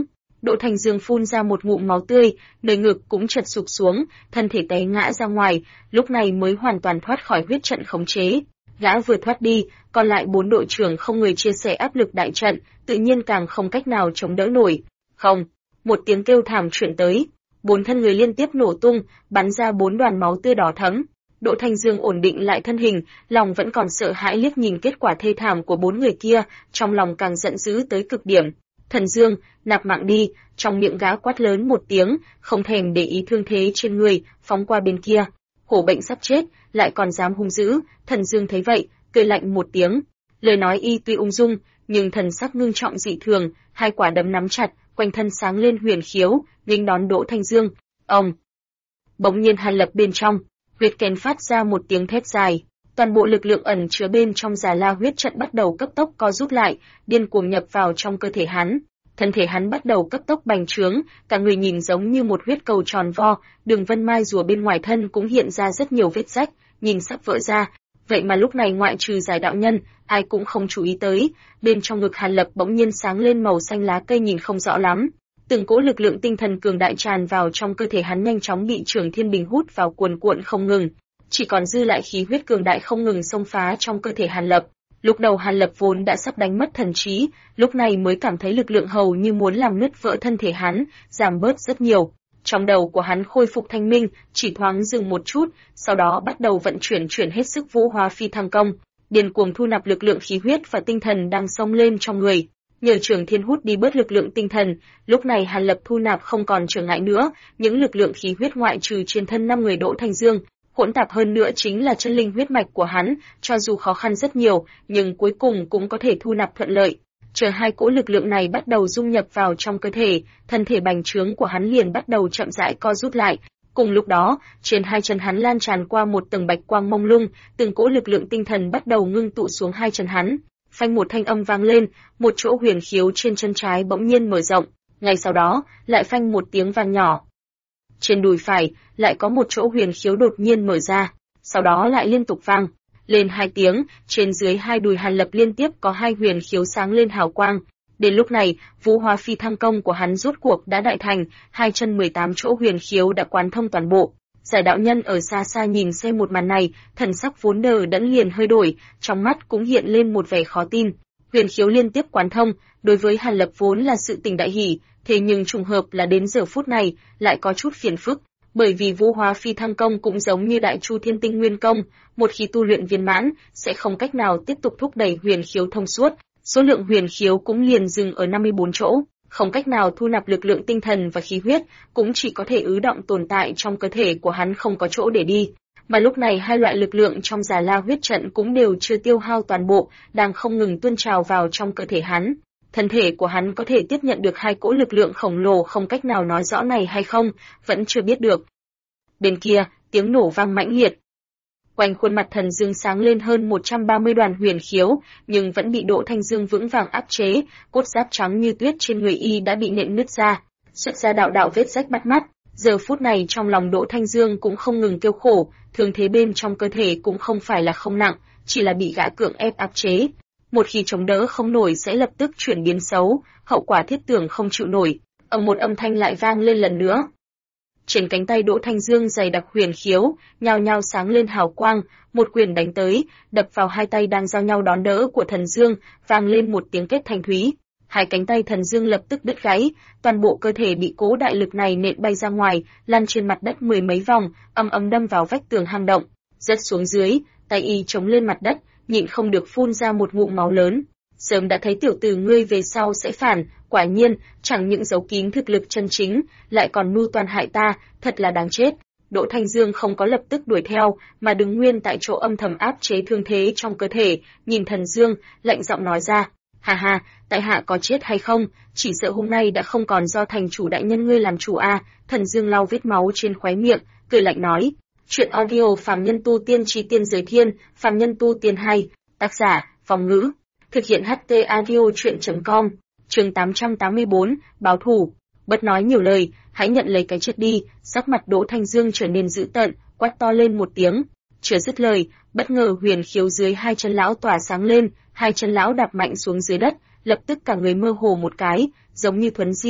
Đỗ Thanh Dương phun ra một ngụm máu tươi, nơi ngực cũng chật sụp xuống, thân thể té ngã ra ngoài, lúc này mới hoàn toàn thoát khỏi huyết trận khống chế. Gã vừa thoát đi, còn lại 4 đội trưởng không người chia sẻ áp lực đại trận, tự nhiên càng không cách nào chống đỡ nổi. Không, một tiếng kêu thảm truyền tới, 4 thân người liên tiếp nổ tung, bắn ra 4 đoàn máu tươi đỏ thẫm. Đỗ Thanh Dương ổn định lại thân hình, lòng vẫn còn sợ hãi liếc nhìn kết quả thê thảm của 4 người kia, trong lòng càng giận dữ tới cực điểm. Thần Dương, nạp mạng đi, trong miệng gã quát lớn một tiếng, không thèm để ý thương thế trên người, phóng qua bên kia. Hổ bệnh sắp chết, lại còn dám hung dữ, Thần Dương thấy vậy, cười lạnh một tiếng. Lời nói y tuy ung dung, nhưng thần sắc ngưng trọng dị thường, hai quả đấm nắm chặt, quanh thân sáng lên huyền khiếu, nghênh đón Đỗ Thanh Dương. Ông! Bỗng nhiên Hàn Lập bên trong, huyết kén phát ra một tiếng thét dài. Toàn bộ lực lượng ẩn chứa bên trong Già La huyết trận bắt đầu cấp tốc co rút lại, điên cuồng nhập vào trong cơ thể hắn. Thân thể hắn bắt đầu cấp tốc bành trướng, cả người nhìn giống như một huyết cầu tròn vo, đường vân mai rùa bên ngoài thân cũng hiện ra rất nhiều vết rách, nhìn sắp vỡ ra. Vậy mà lúc này ngoại trừ Giải đạo nhân, ai cũng không chú ý tới, bên trong ngực Hàn Lập bỗng nhiên sáng lên màu xanh lá cây nhìn không rõ lắm. Từng cỗ lực lượng tinh thần cường đại tràn vào trong cơ thể hắn nhanh chóng bị Trường Thiên Bình hút vào cuồn cuộn không ngừng, chỉ còn dư lại khí huyết cường đại không ngừng xông phá trong cơ thể Hàn Lập. Lúc đầu Hàn Lập vốn đã sắp đánh mất thần trí, lúc này mới cảm thấy lực lượng hầu như muốn làm nứt vỡ thân thể hắn, giảm bớt rất nhiều. Trong đầu của hắn khôi phục thanh minh, chỉ thoáng dừng một chút, sau đó bắt đầu vận chuyển hết sức Vũ Hóa Phi Thăng Công, điên cuồng thu nạp lực lượng khí huyết và tinh thần đang xông lên trong người. Nhờ Trường Thiên hút đi bớt lực lượng tinh thần, lúc này Hàn Lập thu nạp không còn trở ngại nữa, những lực lượng khí huyết ngoại trừ trên thân 5 người Đỗ Thanh Dương, hỗn tạp hơn nữa chính là chân linh huyết mạch của hắn, cho dù khó khăn rất nhiều, nhưng cuối cùng cũng có thể thu nạp thuận lợi. Chờ hai cỗ lực lượng này bắt đầu dung nhập vào trong cơ thể, thân thể bành trướng của hắn liền bắt đầu chậm rãi co rút lại. Cùng lúc đó, trên hai chân hắn lan tràn qua một tầng bạch quang mông lung, từng cỗ lực lượng tinh thần bắt đầu ngưng tụ xuống hai chân hắn. Phanh một thanh âm vang lên, một chỗ huyền khiếu trên chân trái bỗng nhiên mở rộng, ngay sau đó, lại phanh một tiếng vang nhỏ. Trên đùi phải, lại có một chỗ huyền khiếu đột nhiên mở ra, sau đó lại liên tục vang lên 2 tiếng, trên dưới hai đùi Hàn Lập liên tiếp có 2 huyền khiếu sáng lên hào quang. Đến lúc này, Vũ Hóa Phi Thăng Công của hắn rốt cuộc đã đại thành, hai chân 18 chỗ huyền khiếu đã quán thông toàn bộ. Giải đạo nhân ở xa xa nhìn xem một màn này, thần sắc vốn đờ đẫn liền hơi đổi, trong mắt cũng hiện lên một vẻ khó tin. Huyền khiếu liên tiếp quán thông, đối với Hàn Lập vốn là sự tình đại hỷ, thế nhưng trùng hợp là đến giờ phút này lại có chút phiền phức, bởi vì Vũ Hóa Phi Thăng Công cũng giống như Đại Chu Thiên Tinh Nguyên Công, một khi tu luyện viên mãn sẽ không cách nào tiếp tục thúc đẩy huyền khiếu thông suốt, số lượng huyền khiếu cũng liền dừng ở 54 chỗ, không cách nào thu nạp lực lượng tinh thần và khí huyết, cũng chỉ có thể ứ động tồn tại trong cơ thể của hắn không có chỗ để đi. Mà lúc này hai loại lực lượng trong Già La huyết trận cũng đều chưa tiêu hao toàn bộ, đang không ngừng tuôn trào vào trong cơ thể hắn. Thân thể của hắn có thể tiếp nhận được hai cỗ lực lượng khổng lồ không cách nào nói rõ này hay không, vẫn chưa biết được. Bên kia, tiếng nổ vang mãnh liệt. Quanh khuôn mặt Thần Dương sáng lên hơn 130 đoàn huyền khiếu, nhưng vẫn bị Đỗ Thanh Dương vững vàng áp chế, cốt giáp trắng như tuyết trên người y đã bị nện nứt ra, xuất ra đạo đạo vết rách bắt mắt. Giờ phút này trong lòng Đỗ Thanh Dương cũng không ngừng kêu khổ, thương thế bên trong cơ thể cũng không phải là không nặng, chỉ là bị gã cưỡng ép áp chế. Một khi chống đỡ không nổi sẽ lập tức chuyển biến xấu, hậu quả thiết tưởng không chịu nổi. Một âm thanh lại vang lên lần nữa. Trên cánh tay Đỗ Thanh Dương dày đặc huyền khiếu, nhao nhao sáng lên hào quang, một quyền đánh tới, đập vào hai tay đang giao nhau đón đỡ của Thần Dương, vang lên một tiếng kết thanh thúy. Hai cánh tay Thần Dương lập tức đứt gãy, toàn bộ cơ thể bị cố đại lực này nện bay ra ngoài, lăn trên mặt đất mười mấy vòng, ầm đâm vào vách tường hang động, rớt xuống dưới, tay y chống lên mặt đất, nhịn không được phun ra một ngụm máu lớn. Sớm đã thấy tiểu tử ngươi về sau sẽ phản, quả nhiên, chẳng những giấu kín thực lực chân chính, lại còn mưu toàn hại ta, thật là đáng chết. Đỗ Thanh Dương không có lập tức đuổi theo, mà đứng nguyên tại chỗ âm thầm áp chế thương thế trong cơ thể, nhìn Thần Dương, lạnh giọng nói ra, ha ha, tại hạ có chết hay không, chỉ sợ hôm nay đã không còn do thành chủ đại nhân ngươi làm chủ a. Thần Dương lau vết máu trên khóe miệng, cười lạnh nói, chuyện audio phàm nhân tu tiên chi tiên giới thiên, phàm nhân tu tiên 2, tác giả, Phong Ngữ. Thực hiện HT audio chuyện.com, chương 884, báo thù. Bất nói nhiều lời, hãy nhận lấy cái chết đi. Sắc mặt Đỗ Thanh Dương trở nên dữ tợn, quát to lên một tiếng. Chưa dứt lời, bất ngờ huyền khiếu dưới hai chân lão tỏa sáng lên, hai chân lão đạp mạnh xuống dưới đất, lập tức cả người mơ hồ một cái, giống như thuấn di,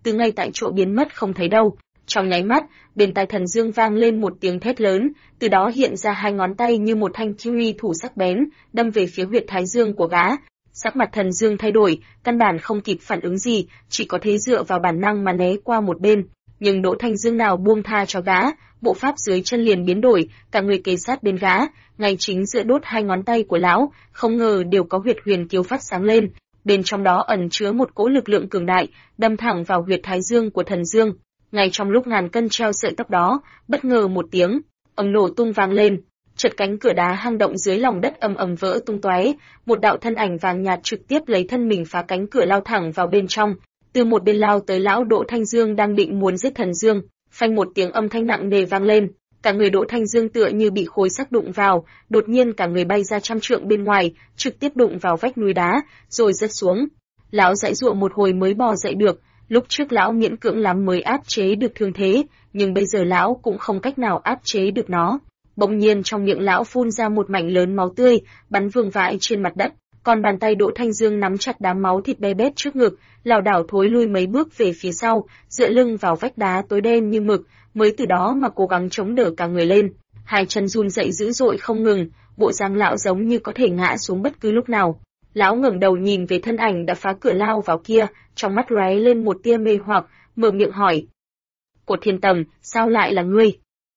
từ ngay tại chỗ biến mất không thấy đâu. Trong nháy mắt, bên tai Thần Dương vang lên một tiếng thét lớn, từ đó hiện ra hai ngón tay như một thanh kiwi thủ sắc bén, đâm về phía huyệt thái dương của gã. Sắc mặt Thần Dương thay đổi, căn bản không kịp phản ứng gì, chỉ có thể dựa vào bản năng mà né qua một bên. Nhưng Đỗ Thanh Dương nào buông tha cho gã, bộ pháp dưới chân liền biến đổi, cả người kề sát bên gã, ngay chính giữa đốt hai ngón tay của lão, không ngờ đều có huyệt huyền kiêu phát sáng lên, bên trong đó ẩn chứa một cỗ lực lượng cường đại, đâm thẳng vào huyệt thái dương của Thần Dương. Ngay trong lúc ngàn cân treo sợi tóc đó, bất ngờ một tiếng ầm nổ tung vang lên, chợt cánh cửa đá hang động dưới lòng đất ầm ầm vỡ tung tóe, một đạo thân ảnh vàng nhạt trực tiếp lấy thân mình phá cánh cửa lao thẳng vào bên trong. Từ một bên lao tới lão Đỗ Thanh Dương đang định muốn giết Thần Dương, phanh một tiếng âm thanh nặng nề vang lên, cả người Đỗ Thanh Dương tựa như bị khối sắt đụng vào, đột nhiên cả người bay ra trăm trượng bên ngoài, trực tiếp đụng vào vách núi đá, rồi rớt xuống. Lão giãy giụa một hồi mới bò dậy được, lúc trước lão miễn cưỡng lắm mới áp chế được thương thế, nhưng bây giờ lão cũng không cách nào áp chế được nó. Bỗng nhiên trong miệng lão phun ra một mảnh lớn máu tươi, bắn vương vãi trên mặt đất, còn bàn tay Đỗ Thanh Dương nắm chặt đám máu thịt be bét trước ngực, lảo đảo thối lui mấy bước về phía sau, dựa lưng vào vách đá tối đen như mực, mới từ đó mà cố gắng chống đỡ cả người lên. Hai chân run rẩy dữ dội không ngừng, bộ dáng lão giống như có thể ngã xuống bất cứ lúc nào. Lão ngẩng đầu nhìn về thân ảnh đã phá cửa lao vào kia, trong mắt lóe lên một tia mê hoặc, mở miệng hỏi: "Cột Thiên Tầm, sao lại là ngươi?"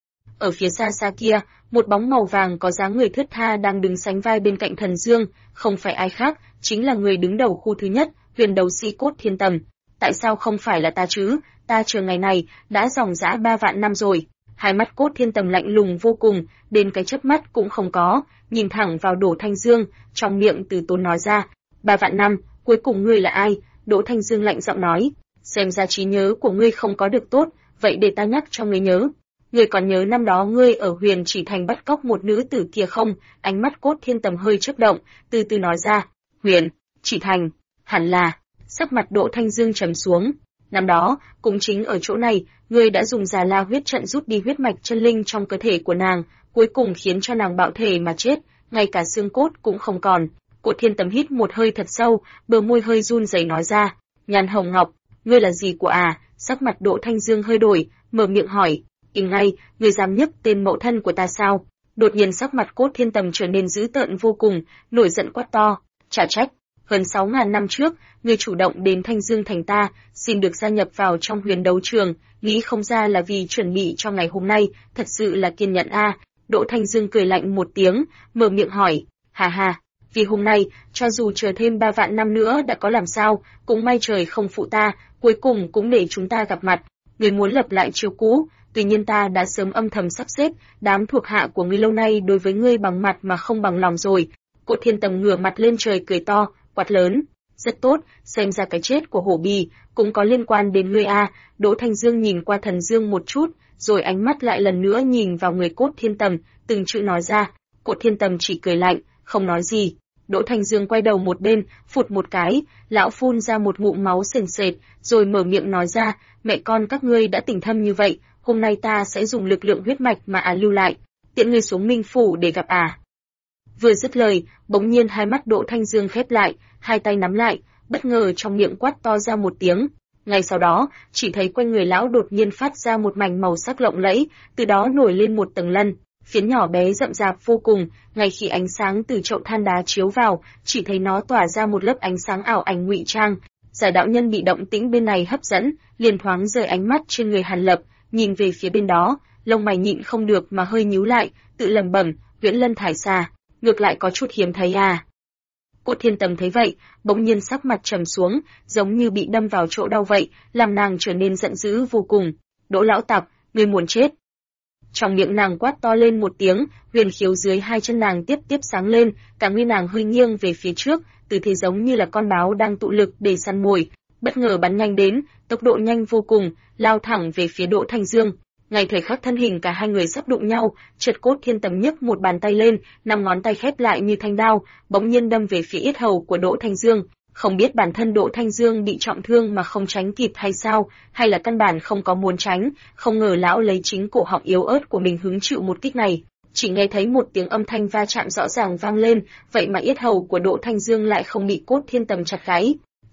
Ở phía xa xa kia, một bóng màu vàng có dáng người thướt tha đang đứng sánh vai bên cạnh Thần Dương, không phải ai khác, chính là người đứng đầu khu thứ nhất, huyền đấu sĩ Cốt Thiên Tầm. Tại sao không phải là ta chứ? Ta chờ ngày này đã dòng dã 3 vạn năm rồi. Hai mắt Cốt Thiên Tầm lạnh lùng vô cùng, đến cái chớp mắt cũng không có, nhìn thẳng vào Đỗ Thanh Dương, trong miệng từ tốn nói ra: "3 vạn năm, cuối cùng ngươi là ai?" Đỗ Thanh Dương lạnh giọng nói: "Xem ra trí nhớ của ngươi không có được tốt, vậy để ta nhắc cho ngươi nhớ. Ngươi còn nhớ năm đó ngươi ở Huyền Chỉ Thành bắt cóc một nữ tử kia không?" Ánh mắt Cốt Thiên Tầm hơi chớp động, từ từ nói ra: "Huyền Chỉ Thành, hẳn là." Sắc mặt Đỗ Thanh Dương trầm xuống. "Năm đó, cũng chính ở chỗ này, ngươi đã dùng Già La huyết trận rút đi huyết mạch chân linh trong cơ thể của nàng, cuối cùng khiến cho nàng bạo thể mà chết, ngay cả xương cốt cũng không còn." Cốt Thiên Tầm hít một hơi thật sâu, bờ môi hơi run rẩy nói ra: "Nhan Hồng Ngọc, ngươi là gì của à?" Sắc mặt Đỗ Thanh Dương hơi đổi, mở miệng hỏi: "Im ngay, ngươi dám nhấc tên mẫu thân của ta sao?" Đột nhiên sắc mặt Cốt Thiên Tầm trở nên dữ tợn vô cùng, nổi giận quát to: "Chả trách, hơn 6.000 năm trước, ngươi chủ động đến Thanh Dương Thành ta, xin được gia nhập vào trong huyền đấu trường, nghĩ không ra là vì chuẩn bị cho ngày hôm nay, thật sự là kiên nhẫn a." Đỗ Thanh Dương cười lạnh một tiếng, mở miệng hỏi: "Hà hà, vì hôm nay, cho dù chờ thêm 3 vạn năm nữa đã có làm sao, cũng may trời không phụ ta, cuối cùng cũng để chúng ta gặp mặt. Ngươi muốn lập lại chiêu cũ, tuy nhiên ta đã sớm âm thầm sắp xếp, đám thuộc hạ của ngươi lâu nay đối với ngươi bằng mặt mà không bằng lòng rồi." Cốt Thiên Tầm ngửa mặt lên trời cười to, quát lớn: "Rất tốt, xem ra cái chết của Hổ Bì cũng có liên quan đến ngươi a." Đỗ Thanh Dương nhìn qua Thần Dương một chút, rồi ánh mắt lại lần nữa nhìn vào người Cốt Thiên Tầm, từng chữ nói ra. Cốt Thiên Tầm chỉ cười lạnh, không nói gì. Đỗ Thanh Dương quay đầu một bên, phụt một cái, lão phun ra một ngụm máu sền sệt, rồi mở miệng nói ra: "Mẹ con các ngươi đã tình thâm như vậy, hôm nay ta sẽ dùng lực lượng huyết mạch mà lưu lại, tiện ngươi xuống Minh Phủ để gặp à." Vừa dứt lời, bỗng nhiên hai mắt Đỗ Thanh Dương khép lại, hai tay nắm lại, bất ngờ trong miệng quát to ra một tiếng. Ngay sau đó, chỉ thấy quanh người lão đột nhiên phát ra một mảnh màu sắc lộng lẫy, từ đó nổi lên một tầng lân, phiến nhỏ bé rậm rạp vô cùng, ngay khi ánh sáng từ chậu than đá chiếu vào, chỉ thấy nó tỏa ra một lớp ánh sáng ảo ảnh ngụy trang. Giả đạo nhân bị động tĩnh bên này hấp dẫn, liền thoáng rời ánh mắt trên người Hàn Lập, nhìn về phía bên đó, lông mày nhịn không được mà hơi nhíu lại, tự lẩm bẩm: "Viễn Lân Thải Xà, ngược lại có chút hiếm thấy à." Cốt Thiên Tầm thấy vậy, bỗng nhiên sắc mặt trầm xuống, giống như bị đâm vào chỗ đau vậy, làm nàng trở nên giận dữ vô cùng. "Đỗ lão tặc, ngươi muốn chết!" Trong miệng nàng quát to lên một tiếng, huyền khiếu dưới hai chân nàng tiếp tiếp sáng lên, cả người nàng hơi nghiêng về phía trước, tư thế giống như là con báo đang tụ lực để săn mồi, bất ngờ bắn nhanh đến, tốc độ nhanh vô cùng, lao thẳng về phía Đỗ Thanh Dương. Ngay thời khắc thân hình cả hai người sắp đụng nhau, chợt Cốt Thiên Tầm nhấc một bàn tay lên, 5 ngón tay khép lại như thanh đao, bỗng nhiên đâm về phía yết hầu của Đỗ Thanh Dương. Không biết bản thân Đỗ Thanh Dương bị trọng thương mà không tránh kịp hay sao, hay là căn bản không có muốn tránh, không ngờ lão lấy chính cổ họng yếu ớt của mình hứng chịu một kích này. Chỉ nghe thấy một tiếng âm thanh va chạm rõ ràng vang lên, vậy mà yết hầu của Đỗ Thanh Dương lại không bị Cốt Thiên Tầm chặt gãy.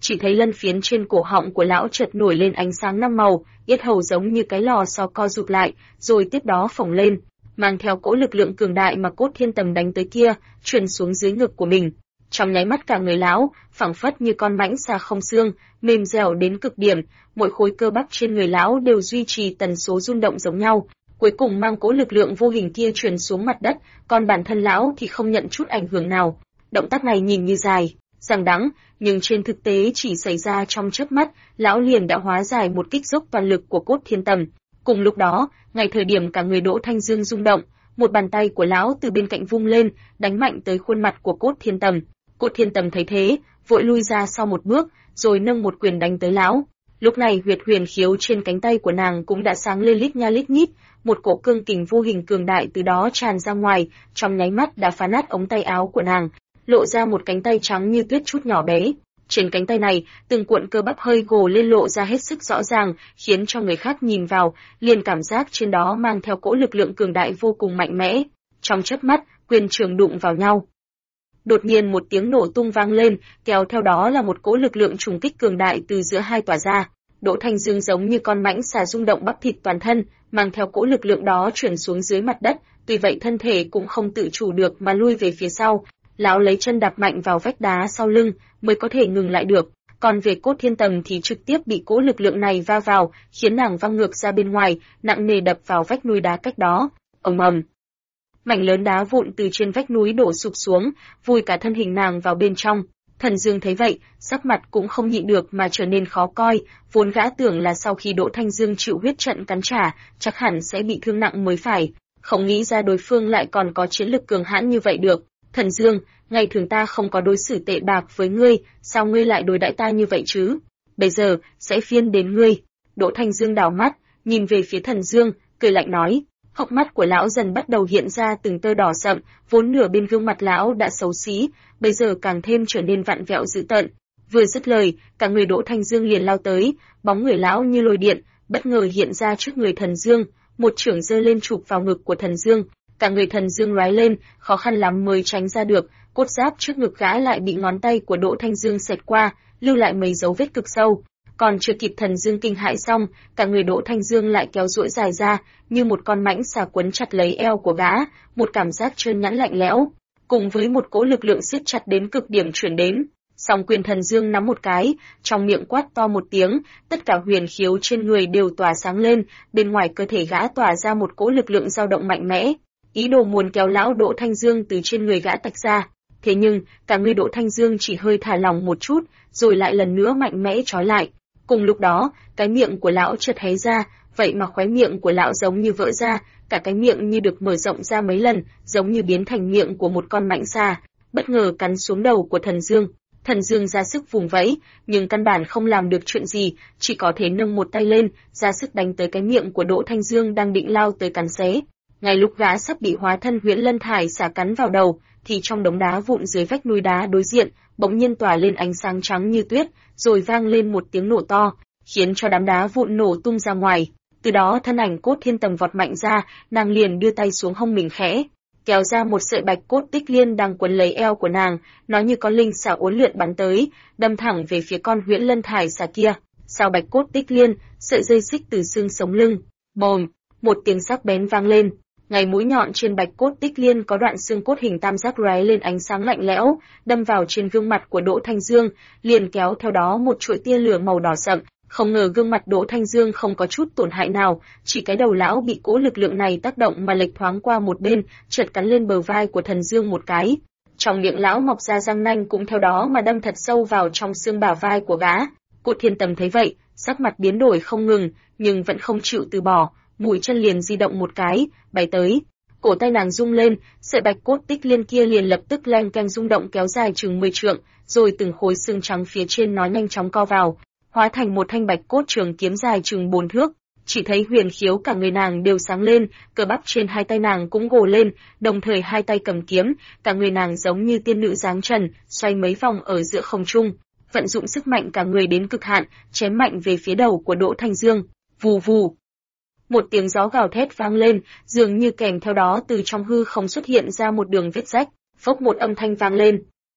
chỉ thấy lân phiến trên cổ họng của lão chợt nổi lên ánh sáng năm màu, yết hầu giống như cái lò xo co rụt lại, rồi tiếp đó phồng lên, mang theo cỗ lực lượng cường đại mà Cốt Thiên Tầm đánh tới kia, truyền xuống dưới ngực của mình. Trong nháy mắt cả người lão, phảng phất như con mãnh xà không xương, mềm dẻo đến cực điểm, mỗi khối cơ bắp trên người lão đều duy trì tần số rung động giống nhau, cuối cùng mang cỗ lực lượng vô hình kia truyền xuống mặt đất, còn bản thân lão thì không nhận chút ảnh hưởng nào. Động tác này nhìn như dài, dằng đẵng, nhưng trên thực tế chỉ xảy ra trong chớp mắt, lão liền đã hóa giải một kích dốc toàn lực của Cốt Thiên Tầm. Cùng lúc đó, ngay thời điểm cả người Đỗ Thanh Dương rung động, một bàn tay của lão từ bên cạnh vung lên, đánh mạnh tới khuôn mặt của Cốt Thiên Tầm. Cốt Thiên Tầm thấy thế, vội lui ra sau một bước, rồi nâng một quyền đánh tới lão. Lúc này huyệt huyền khiếu trên cánh tay của nàng cũng đã sáng lên lít nha lít nhít, một cổ cương kình vô hình cường đại từ đó tràn ra ngoài, trong nháy mắt đã phá nát ống tay áo của nàng, lộ ra một cánh tay trắng như tuyết chút nhỏ bé. Trên cánh tay này, từng cuộn cơ bắp hơi gồ lên lộ ra hết sức rõ ràng, khiến cho người khác nhìn vào, liền cảm giác trên đó mang theo cỗ lực lượng cường đại vô cùng mạnh mẽ. Trong chớp mắt, quyền trường đụng vào nhau. Đột nhiên một tiếng nổ tung vang lên, kéo theo đó là một cỗ lực lượng trùng kích cường đại từ giữa hai tỏa ra. Đỗ Thanh Dương giống như con mãnh xà rung động bắp thịt toàn thân, mang theo cỗ lực lượng đó chuyển xuống dưới mặt đất, tuy vậy thân thể cũng không tự chủ được mà lui về phía sau. Lão lấy chân đạp mạnh vào vách đá sau lưng mới có thể ngừng lại được, còn về Cốt Thiên Tầm thì trực tiếp bị cỗ lực lượng này va vào, khiến nàng văng ngược ra bên ngoài, nặng nề đập vào vách núi đá cách đó. Ầm ầm. Mảnh lớn đá vụn từ trên vách núi đổ sụp xuống, vùi cả thân hình nàng vào bên trong. Thần Dương thấy vậy, sắc mặt cũng không nhịn được mà trở nên khó coi, vốn gã tưởng là sau khi Đỗ Thanh Dương chịu huyết trận cắn trả, chắc hẳn sẽ bị thương nặng mới phải, không nghĩ ra đối phương lại còn có chiến lực cường hãn như vậy được. Thần Dương, ngày thường ta không có đối xử tệ bạc với ngươi, sao ngươi lại đối đãi ta như vậy chứ? Bây giờ, sẽ phiên đến ngươi. Đỗ Thanh Dương đảo mắt, nhìn về phía Thần Dương, cười lạnh nói. Hốc mắt của lão dần bắt đầu hiện ra từng tơ đỏ sậm, vốn nửa bên gương mặt lão đã xấu xí, bây giờ càng thêm trở nên vặn vẹo dữ tợn. Vừa dứt lời, cả người Đỗ Thanh Dương liền lao tới, bóng người lão như lôi điện, bất ngờ hiện ra trước người Thần Dương, một chưởng giơ lên chụp vào ngực của Thần Dương. Cả người Thần Dương lóe lên, khó khăn lắm mới tránh ra được, cốt giáp trước ngực gã lại bị ngón tay của Đỗ Thanh Dương xẹt qua, lưu lại mấy dấu vết cực sâu. Còn chưa kịp Thần Dương kinh hãi xong, cả người Đỗ Thanh Dương lại kéo duỗi dài ra, như một con mãnh xà quấn chặt lấy eo của gã, một cảm giác trơn nhẵn lạnh lẽo, cùng với một cỗ lực lượng siết chặt đến cực điểm chuyển đến. Song quyền Thần Dương nắm một cái, trong miệng quát to một tiếng, tất cả huyền khiếu trên người đều tỏa sáng lên, bên ngoài cơ thể gã tỏa ra một cỗ lực lượng dao động mạnh mẽ, ý đồ muốn kéo lão Đỗ Thanh Dương từ trên người gã tách ra. Thế nhưng, cả người Đỗ Thanh Dương chỉ hơi thả lỏng một chút, rồi lại lần nữa mạnh mẽ trói lại. Cùng lúc đó, cái miệng của lão chợt hé ra, vậy mà khóe miệng của lão giống như vỡ ra, cả cái miệng như được mở rộng ra mấy lần, giống như biến thành miệng của một con mãnh xà, bất ngờ cắn xuống đầu của Thần Dương. Thần Dương ra sức vùng vẫy, nhưng căn bản không làm được chuyện gì, chỉ có thể nâng một tay lên, ra sức đánh tới cái miệng của Đỗ Thanh Dương đang định lao tới cắn xé. Ngay lúc gã sắp bị hóa thân huyễn lân thải xả cắn vào đầu, thì trong đống đá vụn dưới vách núi đá đối diện, bỗng nhiên tỏa lên ánh sáng trắng như tuyết, rồi vang lên một tiếng nổ to, khiến cho đám đá vụn nổ tung ra ngoài. Từ đó thân ảnh Cốt Thiên Tầm vọt mạnh ra, nàng liền đưa tay xuống hông mình khẽ, kéo ra một sợi bạch cốt tích liên đang quấn lấy eo của nàng, nó như con linh xà uốn lượn bắn tới, đâm thẳng về phía con huyễn lân thải xà kia. Sau bạch cốt tích liên, sợi dây xích từ xương sống lưng, bồm, một tiếng sắc bén vang lên. Ngay mũi nhọn trên bạch cốt tích liên có đoạn xương cốt hình tam giác lóe lên ánh sáng lạnh lẽo, đâm vào trên gương mặt của Đỗ Thanh Dương, liền kéo theo đó một chuỗi tia lửa màu đỏ sậm. Không ngờ gương mặt Đỗ Thanh Dương không có chút tổn hại nào, chỉ cái đầu lão bị cỗ lực lượng này tác động mà lệch thoáng qua một bên, chợt cắn lên bờ vai của Thần Dương một cái. Trong miệng lão mọc ra răng nanh cũng theo đó mà đâm thật sâu vào trong xương bả vai của gã. Cốt Thiên Tầm thấy vậy, sắc mặt biến đổi không ngừng, nhưng vẫn không chịu từ bỏ, mũi chân liền di động một cái, bay tới. Cổ tay nàng rung lên, sợi bạch cốt tích liên kia liền lập tức leng keng rung động kéo dài chừng 10 trượng, rồi từng khối xương trắng phía trên nó nhanh chóng co vào, hóa thành một thanh bạch cốt trường kiếm dài chừng 4 thước. Chỉ thấy huyền khiếu cả người nàng đều sáng lên, cơ bắp trên hai tay nàng cũng gồ lên, đồng thời hai tay cầm kiếm, cả người nàng giống như tiên nữ dáng trần, xoay mấy vòng ở giữa không trung, vận dụng sức mạnh cả người đến cực hạn, chém mạnh về phía đầu của Đỗ Thanh Dương. Vù vù. Một tiếng gió gào thét vang lên, dường như kèm theo đó từ trong hư không xuất hiện ra một đường vết rách, phốc một âm thanh vang lên.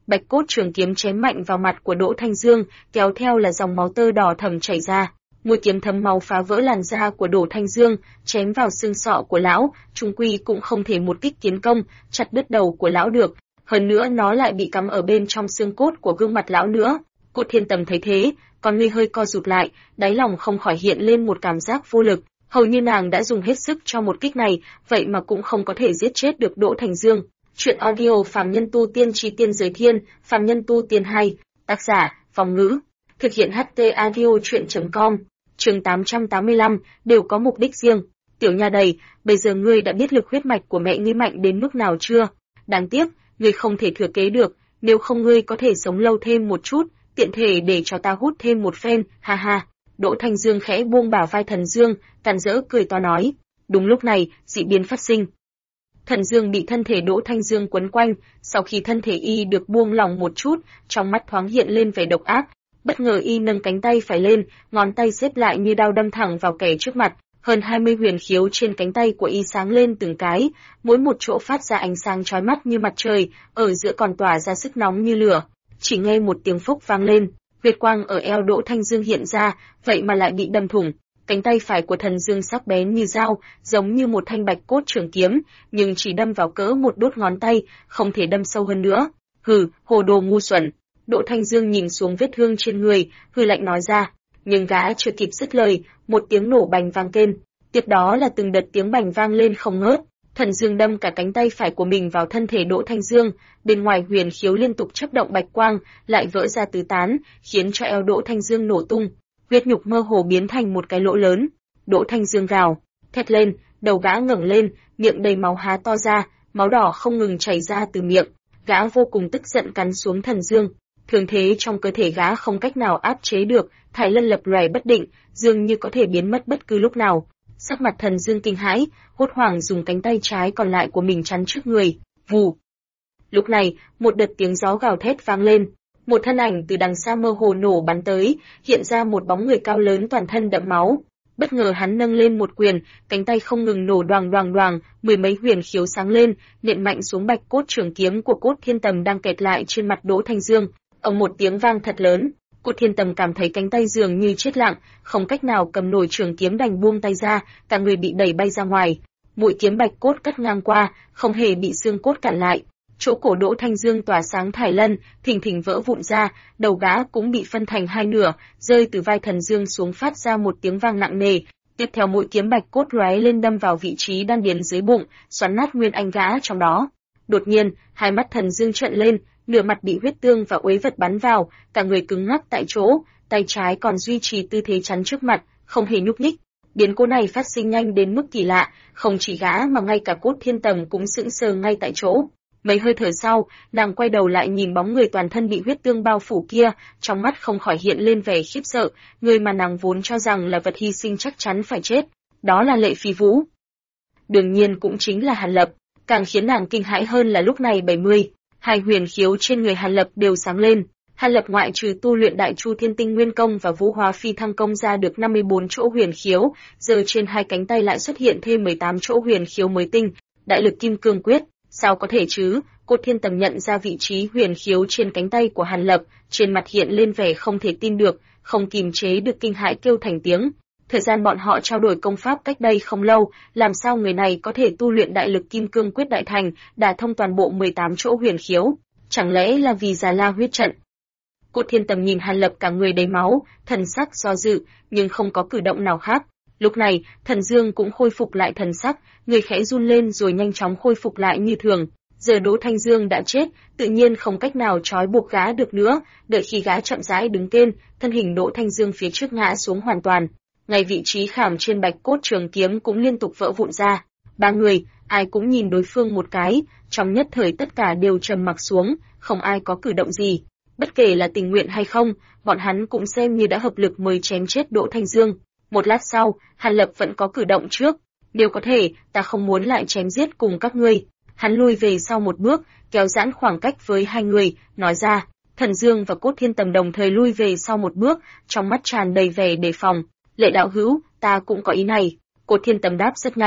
Bạch cốt trường kiếm chém mạnh vào mặt của Đỗ Thanh Dương, kéo theo là dòng máu tơ đỏ thẫm chảy ra. Mũi kiếm thấm máu phá vỡ làn da của Đỗ Thanh Dương, chém vào xương sọ của lão, trung quy cũng không thể một kích kiến công, chặt đứt đầu của lão được. Hơn nữa nó lại bị cắm ở bên trong xương cốt của gương mặt lão nữa. Cốt Thiên Tầm thấy thế, con ngươi hơi co rụt lại, đáy lòng không khỏi hiện lên một cảm giác vô lực. Hầu như nàng đã dùng hết sức cho một kích này, vậy mà cũng không có thể giết chết được Đỗ Thanh Dương. Chuyện audio Phàm Nhân Tu Tiên Chí Tiên Giới Thiên, Phàm Nhân Tu Tiên 2, tác giả, Phong Ngữ. Thực hiện HT audio chuyện.com, chương 885, đều có mục đích riêng. Tiểu nha đầy, bây giờ ngươi đã biết lực huyết mạch của mẹ ngươi mạnh đến mức nào chưa? Đáng tiếc, ngươi không thể thừa kế được, nếu không ngươi có thể sống lâu thêm một chút, tiện thể để cho ta hút thêm một phen, ha ha. Đỗ Thanh Dương khẽ buông bả vai Thần Dương, càn rỡ cười to nói. Đúng lúc này, dị biến phát sinh. Thần Dương bị thân thể Đỗ Thanh Dương quấn quanh, sau khi thân thể y được buông lỏng một chút, trong mắt thoáng hiện lên vẻ độc ác. Bất ngờ y nâng cánh tay phải lên, ngón tay xếp lại như đao đâm thẳng vào kẻ trước mặt. Hơn 20 huyền khiếu trên cánh tay của y sáng lên từng cái, mỗi một chỗ phát ra ánh sáng chói mắt như mặt trời, ở giữa còn tỏa ra sức nóng như lửa. Chỉ nghe một tiếng phốc vang lên, huyết quang ở eo Đỗ Thanh Dương hiện ra, vậy mà lại bị đâm thủng. Cánh tay phải của Thần Dương sắc bén như dao, giống như một thanh bạch cốt trường kiếm, nhưng chỉ đâm vào cỡ một đốt ngón tay, không thể đâm sâu hơn nữa. Hừ, hồ đồ ngu xuẩn. Đỗ Thanh Dương nhìn xuống vết thương trên người, hừ lạnh nói ra. Nhưng gã chưa kịp dứt lời, một tiếng nổ bành vang lên. Tiếp đó là từng đợt tiếng bành vang lên không ngớt. Thần Dương đâm cả cánh tay phải của mình vào thân thể Đỗ Thanh Dương, bên ngoài huyền khiếu liên tục chớp động bạch quang, lại vỡ ra tứ tán, khiến cho eo Đỗ Thanh Dương nổ tung. Huyết nhục mơ hồ biến thành một cái lỗ lớn. Đỗ Thanh Dương gào, thét lên, đầu gã ngẩng lên, miệng đầy máu há to ra, máu đỏ không ngừng chảy ra từ miệng. Gã vô cùng tức giận cắn xuống Thần Dương. Thương thế trong cơ thể gã không cách nào áp chế được, thải lân lập lòe bất định, dường như có thể biến mất bất cứ lúc nào. Sắc mặt Thần Dương kinh hãi, hốt hoảng dùng cánh tay trái còn lại của mình chắn trước người. Vù. Lúc này, một đợt tiếng gió gào thét vang lên. Một thân ảnh từ đằng xa mơ hồ nổ bắn tới, hiện ra một bóng người cao lớn toàn thân đẫm máu. Bất ngờ hắn nâng lên một quyền, cánh tay không ngừng nổ đoàng đoàng đoàng, mười mấy huyền khiếu sáng lên, nện mạnh xuống bạch cốt trường kiếm của Cốt Thiên Tầm đang kẹt lại trên mặt Đỗ Thanh Dương. Ầm một tiếng vang thật lớn, Cốt Thiên Tầm cảm thấy cánh tay dường như chết lặng, không cách nào cầm nổi trường kiếm đành buông tay ra, cả người bị đẩy bay ra ngoài. Mũi kiếm bạch cốt cắt ngang qua, không hề bị xương cốt cản lại. Chỗ cổ Đỗ Thanh Dương tỏa sáng thải lân, thình thình vỡ vụn ra, đầu gã cũng bị phân thành hai nửa, rơi từ vai Thần Dương xuống phát ra một tiếng vang nặng nề. Tiếp theo mũi kiếm bạch cốt lóe lên đâm vào vị trí đan điền dưới bụng, xoắn nát nguyên anh gã trong đó. Đột nhiên, hai mắt Thần Dương trợn lên, nửa mặt bị huyết tương và uế vật bắn vào, cả người cứng ngắc tại chỗ, tay trái còn duy trì tư thế chắn trước mặt, không hề nhúc nhích. Biến cố này phát sinh nhanh đến mức kỳ lạ, không chỉ gã mà ngay cả Cốt Thiên Tầm cũng sững sờ ngay tại chỗ. Mấy hơi thở sau, nàng quay đầu lại nhìn bóng người toàn thân bị huyết tương bao phủ kia, trong mắt không khỏi hiện lên vẻ khiếp sợ, người mà nàng vốn cho rằng là vật hy sinh chắc chắn phải chết, đó là Lệ Phi Vũ. Đương nhiên cũng chính là Hàn Lập, càng khiến nàng kinh hãi hơn là lúc này 72 huyền khiếu trên người Hàn Lập đều sáng lên. Hàn Lập ngoại trừ tu luyện Đại Chu Thiên Tinh Nguyên Công và Vũ Hóa Phi Thăng Công ra được 54 chỗ huyền khiếu, giờ trên hai cánh tay lại xuất hiện thêm 18 chỗ huyền khiếu mới tinh, Đại Lực Kim Cương Quyết. Sao có thể chứ? Cốt Thiên Tầm nhận ra vị trí huyền khiếu trên cánh tay của Hàn Lập, trên mặt hiện lên vẻ không thể tin được, không kìm chế được kinh hãi kêu thành tiếng. Thời gian bọn họ trao đổi công pháp cách đây không lâu, làm sao người này có thể tu luyện Đại Lực Kim Cương Quyết đại thành, đả thông toàn bộ 18 chỗ huyền khiếu? Chẳng lẽ là vì Già La huyết trận? Cốt Thiên Tầm nhìn Hàn Lập cả người đầy máu, thần sắc do dự, nhưng không có cử động nào khác. Lúc này, Thần Dương cũng khôi phục lại thần sắc, người khẽ run lên rồi nhanh chóng khôi phục lại như thường. Giờ Đỗ Thanh Dương đã chết, tự nhiên không cách nào trói buộc gã được nữa, đợi khi gã chậm rãi đứng lên, thân hình Đỗ Thanh Dương phía trước ngã xuống hoàn toàn. Ngay vị trí khảm trên bạch cốt trường kiếm cũng liên tục vỡ vụn ra. Ba người, ai cũng nhìn đối phương một cái, trong nhất thời tất cả đều trầm mặc xuống, không ai có cử động gì. Bất kể là tình nguyện hay không, bọn hắn cũng xem như đã hợp lực mới chém chết Đỗ Thanh Dương. Một lát sau, Hàn Lập vẫn có cử động trước. Nếu có thể, ta không muốn lại chém giết cùng các ngươi. Hắn lui về sau một bước, kéo giãn khoảng cách với hai người, nói ra. Thần Dương và Cốt Thiên Tầm đồng thời lui về sau một bước, trong mắt tràn đầy vẻ đề phòng. Lệ đạo hữu, ta cũng có ý này. Cốt Thiên Tầm đáp rất nhanh.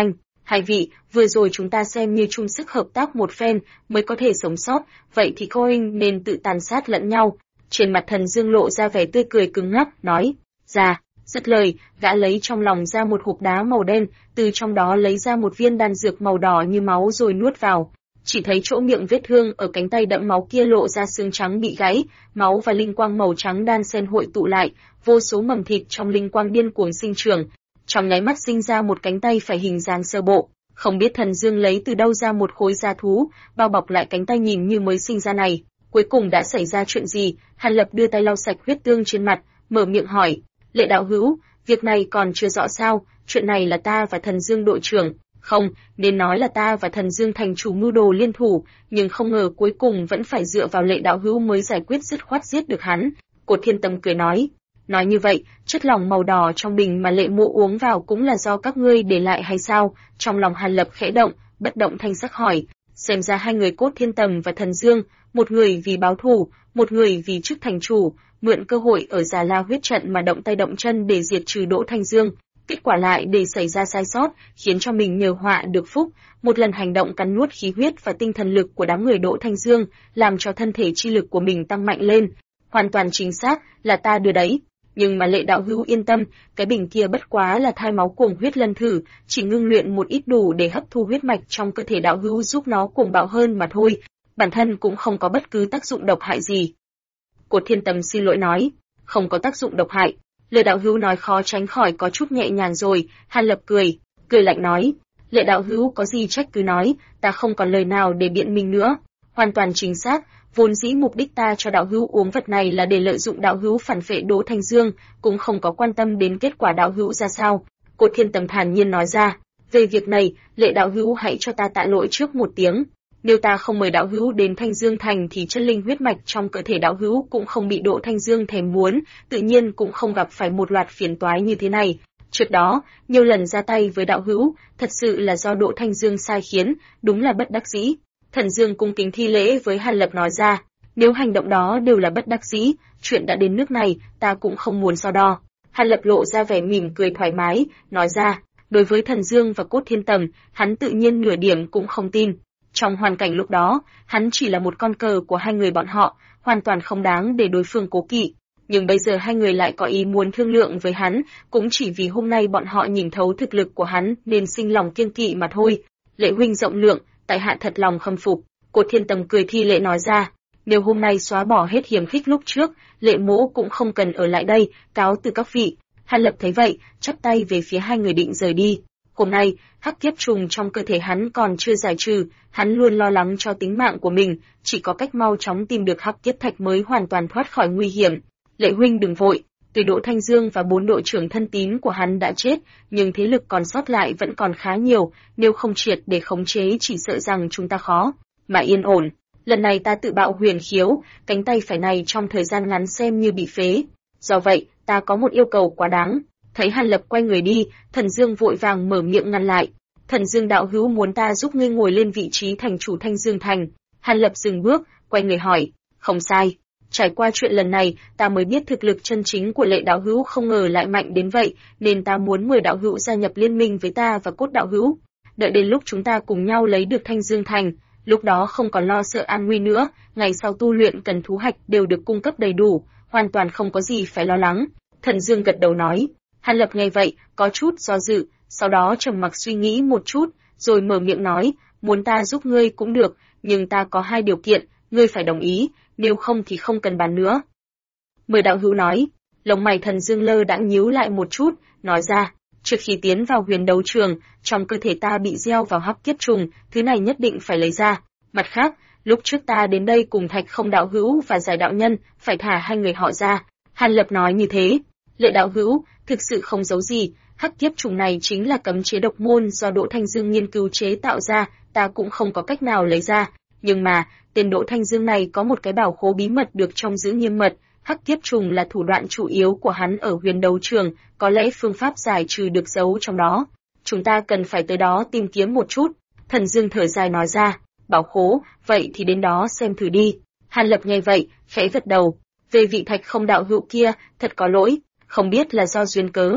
Hai vị, vừa rồi chúng ta xem như chung sức hợp tác một phen mới có thể sống sót, vậy thì cô huynh nên tự tàn sát lẫn nhau. Trên mặt Thần Dương lộ ra vẻ tươi cười cứng ngắc, nói, "Dạ." Dứt lời, gã lấy trong lòng ra một hộp đá màu đen, từ trong đó lấy ra một viên đan dược màu đỏ như máu rồi nuốt vào. Chỉ thấy chỗ miệng vết thương ở cánh tay đẫm máu kia lộ ra xương trắng bị gãy, máu và linh quang màu trắng đan xen hội tụ lại, vô số mầm thịt trong linh quang điên cuồng sinh trưởng. Trong nháy mắt sinh ra một cánh tay phải hình dáng sơ bộ, không biết Thần Dương lấy từ đâu ra một khối da thú, bao bọc lại cánh tay nhìn như mới sinh ra này. Cuối cùng đã xảy ra chuyện gì? Hàn Lập đưa tay lau sạch huyết tương trên mặt, mở miệng hỏi, Lệ đạo hữu, việc này còn chưa rõ sao, chuyện này là ta và Thần Dương đội trưởng, không, nên nói là ta và Thần Dương thành chủ mưu đồ liên thủ, nhưng không ngờ cuối cùng vẫn phải dựa vào Lệ đạo hữu mới giải quyết dứt khoát giết được hắn. Cột Thiên Tâm cười nói như vậy, chất lỏng màu đỏ trong bình mà Lệ Mộ uống vào cũng là do các ngươi để lại hay sao? Trong lòng Hàn Lập khẽ động, bất động thanh sắc hỏi, xem ra hai người Cốt Thiên Tầm và Thần Dương, một người vì báo thù, một người vì chức thành chủ, mượn cơ hội ở Già La huyết trận mà động tay động chân để diệt trừ Đỗ Thanh Dương, kết quả lại để xảy ra sai sót, khiến cho mình nhờ họa được phúc, một lần hành động cắn nuốt khí huyết và tinh thần lực của đám người Đỗ Thanh Dương, làm cho thân thể chi lực của mình tăng mạnh lên. Hoàn toàn chính xác, là ta đưa đấy. Nhưng mà Lệ đạo hữu yên tâm, cái bình kia bất quá là thai máu cuồng huyết lân thử, chỉ ngưng luyện một ít đủ để hấp thu huyết mạch trong cơ thể đạo hữu giúp nó cuồng bạo hơn mà thôi, bản thân cũng không có bất cứ tác dụng độc hại gì. Cột Thiên Tầm xin lỗi nói, không có tác dụng độc hại. Lệ đạo hữu nói khó tránh khỏi có chút nhẹ nhàng rồi. Hàn Lập cười lạnh nói, Lệ đạo hữu có gì trách cứ nói, ta không còn lời nào để biện minh nữa. Hoàn toàn chính xác, vốn dĩ mục đích ta cho đạo hữu uống vật này là để lợi dụng đạo hữu phản phệ Đỗ Thanh Dương, cũng không có quan tâm đến kết quả đạo hữu ra sao. Cột Thiên Tầm thản nhiên nói ra, về việc này, Lệ đạo hữu hãy cho ta tạ lỗi trước một tiếng. Nếu ta không mời đạo hữu đến Thanh Dương Thành thì chân linh huyết mạch trong cơ thể đạo hữu cũng không bị Đỗ Thanh Dương thèm muốn, tự nhiên cũng không gặp phải một loạt phiền toái như thế này. Trước đó, nhiều lần ra tay với đạo hữu, thật sự là do Đỗ Thanh Dương sai khiến, đúng là bất đắc dĩ. Thần Dương cung kính thi lễ với Hàn Lập nói ra, nếu hành động đó đều là bất đắc dĩ, chuyện đã đến nước này, ta cũng không muốn so đo. Hàn Lập lộ ra vẻ mỉm cười thoải mái, nói ra, đối với Thần Dương và Cốt Thiên Tầm, hắn tự nhiên nửa điểm cũng không tin. Trong hoàn cảnh lúc đó, hắn chỉ là một con cờ của hai người bọn họ, hoàn toàn không đáng để đối phương cố kỵ. Nhưng bây giờ hai người lại có ý muốn thương lượng với hắn, cũng chỉ vì hôm nay bọn họ nhìn thấu thực lực của hắn nên sinh lòng kiêng kỵ mà thôi. Lệ huynh rộng lượng, tại hạ thật lòng khâm phục. Cột Thiên Tầm cười thi lễ nói ra, nếu hôm nay xóa bỏ hết hiểm khích lúc trước, Lệ mỗ cũng không cần ở lại đây, cáo từ các vị. Hàn Lập thấy vậy, chắp tay về phía hai người định rời đi. Hôm nay, hắc kiếp trùng trong cơ thể hắn còn chưa giải trừ, hắn luôn lo lắng cho tính mạng của mình, chỉ có cách mau chóng tìm được hắc kiếp thạch mới hoàn toàn thoát khỏi nguy hiểm. Lệ huynh đừng vội, tuy Đỗ Thanh Dương và 4 đội trưởng thân tín của hắn đã chết, nhưng thế lực còn sót lại vẫn còn khá nhiều, nếu không triệt để khống chế chỉ sợ rằng chúng ta khó mà yên ổn. Lần này ta tự bạo huyền khiếu, cánh tay phải này trong thời gian ngắn xem như bị phế. Do vậy, ta có một yêu cầu quá đáng. Thấy Hàn Lập quay người đi, Thần Dương vội vàng mở miệng ngăn lại. Thần Dương đạo hữu muốn ta giúp ngươi ngồi lên vị trí thành chủ Thanh Dương Thành. Hàn Lập dừng bước, quay người hỏi, không sai. Trải qua chuyện lần này, ta mới biết thực lực chân chính của Lệ đạo hữu không ngờ lại mạnh đến vậy, nên ta muốn mời đạo hữu gia nhập liên minh với ta và Cốt đạo hữu. Đợi đến lúc chúng ta cùng nhau lấy được Thanh Dương Thành, lúc đó không còn lo sợ an nguy nữa, ngày sau tu luyện cần thú hạch đều được cung cấp đầy đủ, hoàn toàn không có gì phải lo lắng. Thần Dương gật đầu nói. Hàn Lập nghe vậy, có chút do dự, sau đó trầm mặc suy nghĩ một chút, rồi mở miệng nói, muốn ta giúp ngươi cũng được, nhưng ta có 2 điều kiện, ngươi phải đồng ý, nếu không thì không cần bàn nữa. Mời đạo hữu nói. Lông mày Thần Dương lơ đãng nhíu lại một chút, nói ra, trước khi tiến vào huyền đấu trường, trong cơ thể ta bị gieo vào hắc kiếp trùng, thứ này nhất định phải lấy ra. Mặt khác, lúc trước ta đến đây cùng Thạch Không đạo hữu và Giải đạo nhân, phải thả 2 người họ ra. Hàn Lập nói như thế. Lệ đạo hữu, thực sự không giấu gì, hắc kiếp trùng này chính là cấm chế độc môn do Đỗ Thanh Dương nghiên cứu chế tạo ra, ta cũng không có cách nào lấy ra. Nhưng mà, tên Đỗ Thanh Dương này có một cái bảo khố bí mật được trông giữ nghiêm mật, hắc kiếp trùng là thủ đoạn chủ yếu của hắn ở huyền đấu trường, có lẽ phương pháp giải trừ được giấu trong đó. Chúng ta cần phải tới đó tìm kiếm một chút. Thần Dương thở dài nói ra, bảo khố, vậy thì đến đó xem thử đi. Hàn Lập nghe vậy, khẽ gật đầu. Về vị Thạch Không đạo hữu kia, thật có lỗi, không biết là do duyên cớ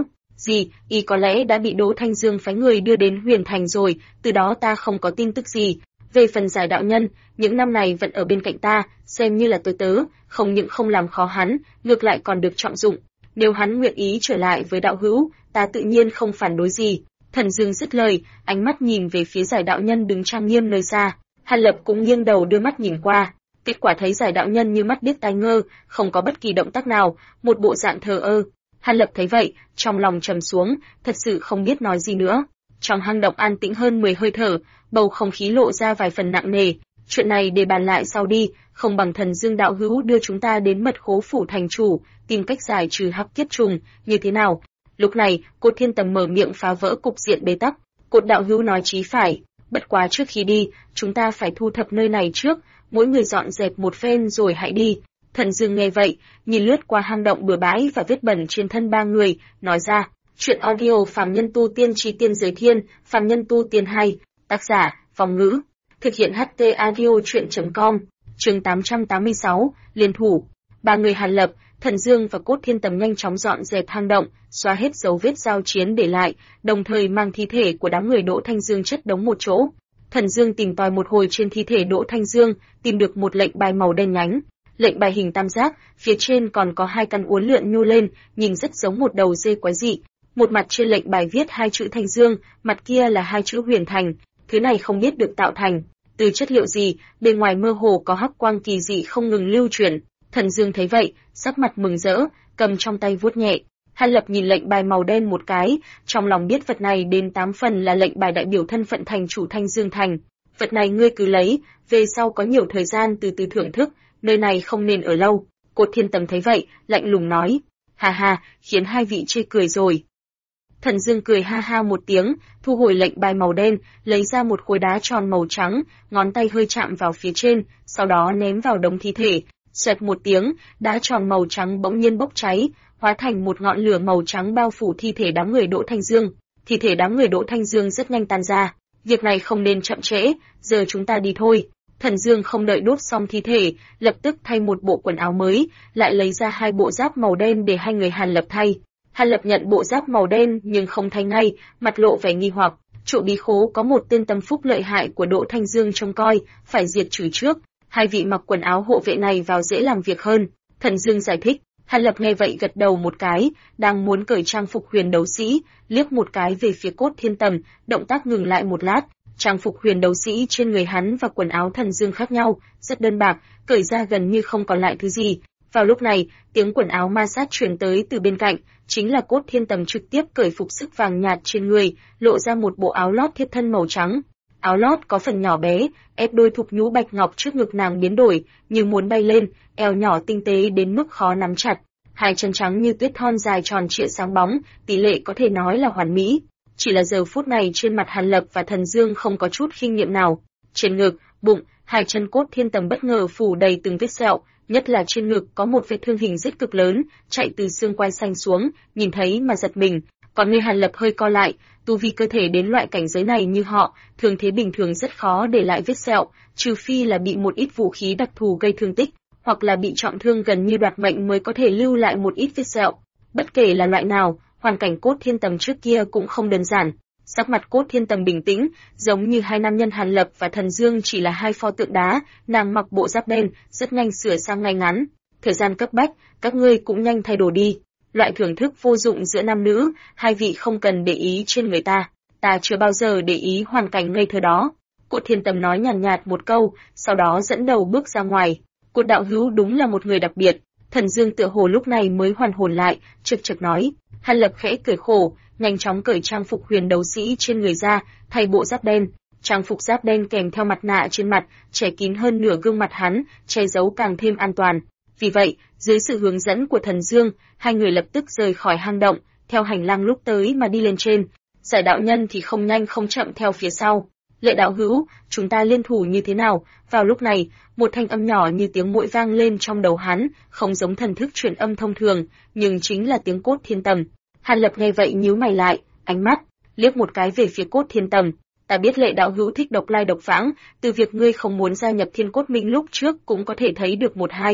Gì, y có lẽ đã bị Đỗ Thanh Dương phái người đưa đến Huyền Thành rồi, từ đó ta không có tin tức gì. Về phần Giải đạo nhân, những năm này vẫn ở bên cạnh ta, xem như là tôi tớ, không những không làm khó hắn, ngược lại còn được trọng dụng. Nếu hắn nguyện ý trở lại với đạo hữu, ta tự nhiên không phản đối gì. Thần Dương dứt lời, ánh mắt nhìn về phía Giải đạo nhân đứng trang nghiêm nơi xa. Hàn Lập cũng nghiêng đầu đưa mắt nhìn qua. Kết quả thấy Giải đạo nhân như mắt điếc tai ngơ, không có bất kỳ động tác nào, một bộ dạng thờ ơ. Hàn Lập thấy vậy, trong lòng trầm xuống, thật sự không biết nói gì nữa. Trong hang động an tĩnh hơn 10 hơi thở, bầu không khí lộ ra vài phần nặng nề. Chuyện này để bàn lại sau đi, không bằng Thần Dương đạo hữu đưa chúng ta đến Mật Khố phủ thành chủ, tìm cách giải trừ hắc kiếp trùng, như thế nào? Lúc này, Cốt Thiên Tầm mở miệng phá vỡ cục diện bế tắc. Cốt đạo hữu nói chí phải, bất quá trước khi đi, chúng ta phải thu thập nơi này trước, mỗi người dọn dẹp một phen rồi hãy đi. Thần Dương nghe vậy, nhìn lướt qua hang động bừa bãi và vết bẩn trên thân ba người, nói ra, chuyện audio Phàm Nhân Tu Tiên Chi Tiên Giới Thiên, Phàm Nhân Tu Tiên 2, tác giả, Vong Ngữ, thực hiện HT audio chuyện.com, chương 886, liên thủ. Ba người Hàn Lập, Thần Dương và Cốt Thiên Tầm nhanh chóng dọn dẹp hang động, xóa hết dấu vết giao chiến để lại, đồng thời mang thi thể của đám người Đỗ Thanh Dương chất đống một chỗ. Thần Dương tìm tòi một hồi trên thi thể Đỗ Thanh Dương, tìm được một lệnh bài màu đen nhánh. Lệnh bài hình tam giác, phía trên còn có hai căn uốn lượn nhô lên, nhìn rất giống một đầu dê quái dị. Một mặt trên lệnh bài viết hai chữ Thanh Dương, mặt kia là hai chữ Huyền Thành. Thứ này không biết được tạo thành từ chất liệu gì, bên ngoài mơ hồ có hắc quang kỳ dị không ngừng lưu chuyển. Thần Dương thấy vậy, sắc mặt mừng rỡ, cầm trong tay vuốt nhẹ. Hàn Lập nhìn lệnh bài màu đen một cái, trong lòng biết vật này đến 8 phần là lệnh bài đại biểu thân phận thành chủ Thanh Dương Thành. Vật này ngươi cứ lấy, về sau có nhiều thời gian từ từ thưởng thức, nơi này không nên ở lâu. Cốt Thiên Tầm thấy vậy, lạnh lùng nói, ha ha, khiến hai vị chê cười rồi. Thần Dương cười ha ha một tiếng, thu hồi lệnh bài màu đen, lấy ra một khối đá tròn màu trắng, ngón tay hơi chạm vào phía trên, sau đó ném vào đống thi thể. Xoẹt một tiếng, đá tròn màu trắng bỗng nhiên bốc cháy, hóa thành một ngọn lửa màu trắng bao phủ thi thể đám người Đỗ Thanh Dương. Thi thể đám người Đỗ Thanh Dương rất nhanh tan ra. Việc này không nên chậm trễ, giờ chúng ta đi thôi. Thần Dương không đợi đốt xong thi thể, lập tức thay một bộ quần áo mới, lại lấy ra hai bộ giáp màu đen để hai người Hàn Lập thay. Hàn Lập nhận bộ giáp màu đen nhưng không thay ngay, mặt lộ vẻ nghi hoặc. Trụ bí khố có một tên tâm phúc lợi hại của Đỗ Thanh Dương trông coi, phải diệt trừ trước. Hai vị mặc quần áo hộ vệ này vào dễ làm việc hơn. Thần Dương giải thích. Hàn Lập nghe vậy gật đầu một cái, đang muốn cởi trang phục huyền đấu sĩ, liếc một cái về phía Cốt Thiên Tầm, động tác ngừng lại một lát. Trang phục huyền đấu sĩ trên người hắn và quần áo Thần Dương khác nhau, rất đơn bạc, cởi ra gần như không còn lại thứ gì. Vào lúc này, tiếng quần áo ma sát truyền tới từ bên cạnh, chính là Cốt Thiên Tầm trực tiếp cởi phục sức vàng nhạt trên người, lộ ra một bộ áo lót thiếp thân màu trắng. Áo lót có phần nhỏ bé, ép đôi thục nhũ bạch ngọc trước ngực nàng biến đổi, như muốn bay lên, eo nhỏ tinh tế đến mức khó nắm chặt. Hai chân trắng như tuyết thon dài tròn trịa sáng bóng, tỷ lệ có thể nói là hoàn mỹ. Chỉ là giờ phút này trên mặt Hàn Lập và Thần Dương không có chút kinh nghiệm nào. Trên ngực, bụng, hai chân Cốt Thiên Tầm bất ngờ phủ đầy từng vết sẹo, nhất là trên ngực có một vết thương hình rất cực lớn, chạy từ xương quai xanh xuống, nhìn thấy mà giật mình. Còn người Hàn Lập hơi co lại, tu vi cơ thể đến loại cảnh giới này như họ, thường thế bình thường rất khó để lại vết sẹo, trừ phi là bị một ít vũ khí đặc thù gây thương tích, hoặc là bị trọng thương gần như đoạt mệnh mới có thể lưu lại một ít vết sẹo. Bất kể là loại nào, hoàn cảnh Cốt Thiên Tầm trước kia cũng không đơn giản. Sắc mặt Cốt Thiên Tầm bình tĩnh, giống như hai nam nhân Hàn Lập và Thần Dương chỉ là hai pho tượng đá, nàng mặc bộ giáp đen, rất nhanh sửa sang ngay ngắn. Thời gian cấp bách, các ngươi cũng nhanh thay đồ đi. Loại thưởng thức vô dụng giữa nam nữ, hai vị không cần để ý trên người ta. Ta chưa bao giờ để ý hoàn cảnh ngây thơ đó. Cốt Thiên Tầm nói nhàn nhạt một câu, sau đó dẫn đầu bước ra ngoài. Cốt đạo hữu đúng là một người đặc biệt. Thần Dương tựa hồ lúc này mới hoàn hồn lại, chực chực nói. Hàn Lập khẽ cười khổ, nhanh chóng cởi trang phục huyền đấu sĩ trên người ra, thay bộ giáp đen. Trang phục giáp đen kèm theo mặt nạ trên mặt, che kín hơn nửa gương mặt hắn, che giấu càng thêm an toàn. Vì vậy, dưới sự hướng dẫn của Thần Dương, hai người lập tức rời khỏi hang động, theo hành lang lúc tới mà đi lên trên. Giải đạo nhân thì không nhanh không chậm theo phía sau. Lệ đạo hữu, chúng ta liên thủ như thế nào? Vào lúc này, một thanh âm nhỏ như tiếng muỗi vang lên trong đầu hắn, không giống thần thức truyền âm thông thường, nhưng chính là tiếng Cốt Thiên Tầm. Hàn Lập nghe vậy nhíu mày lại, ánh mắt liếc một cái về phía Cốt Thiên Tầm. Ta biết Lệ đạo hữu thích độc lai độc vãng, từ việc ngươi không muốn gia nhập Thiên Cốt Minh lúc trước cũng có thể thấy được một hai.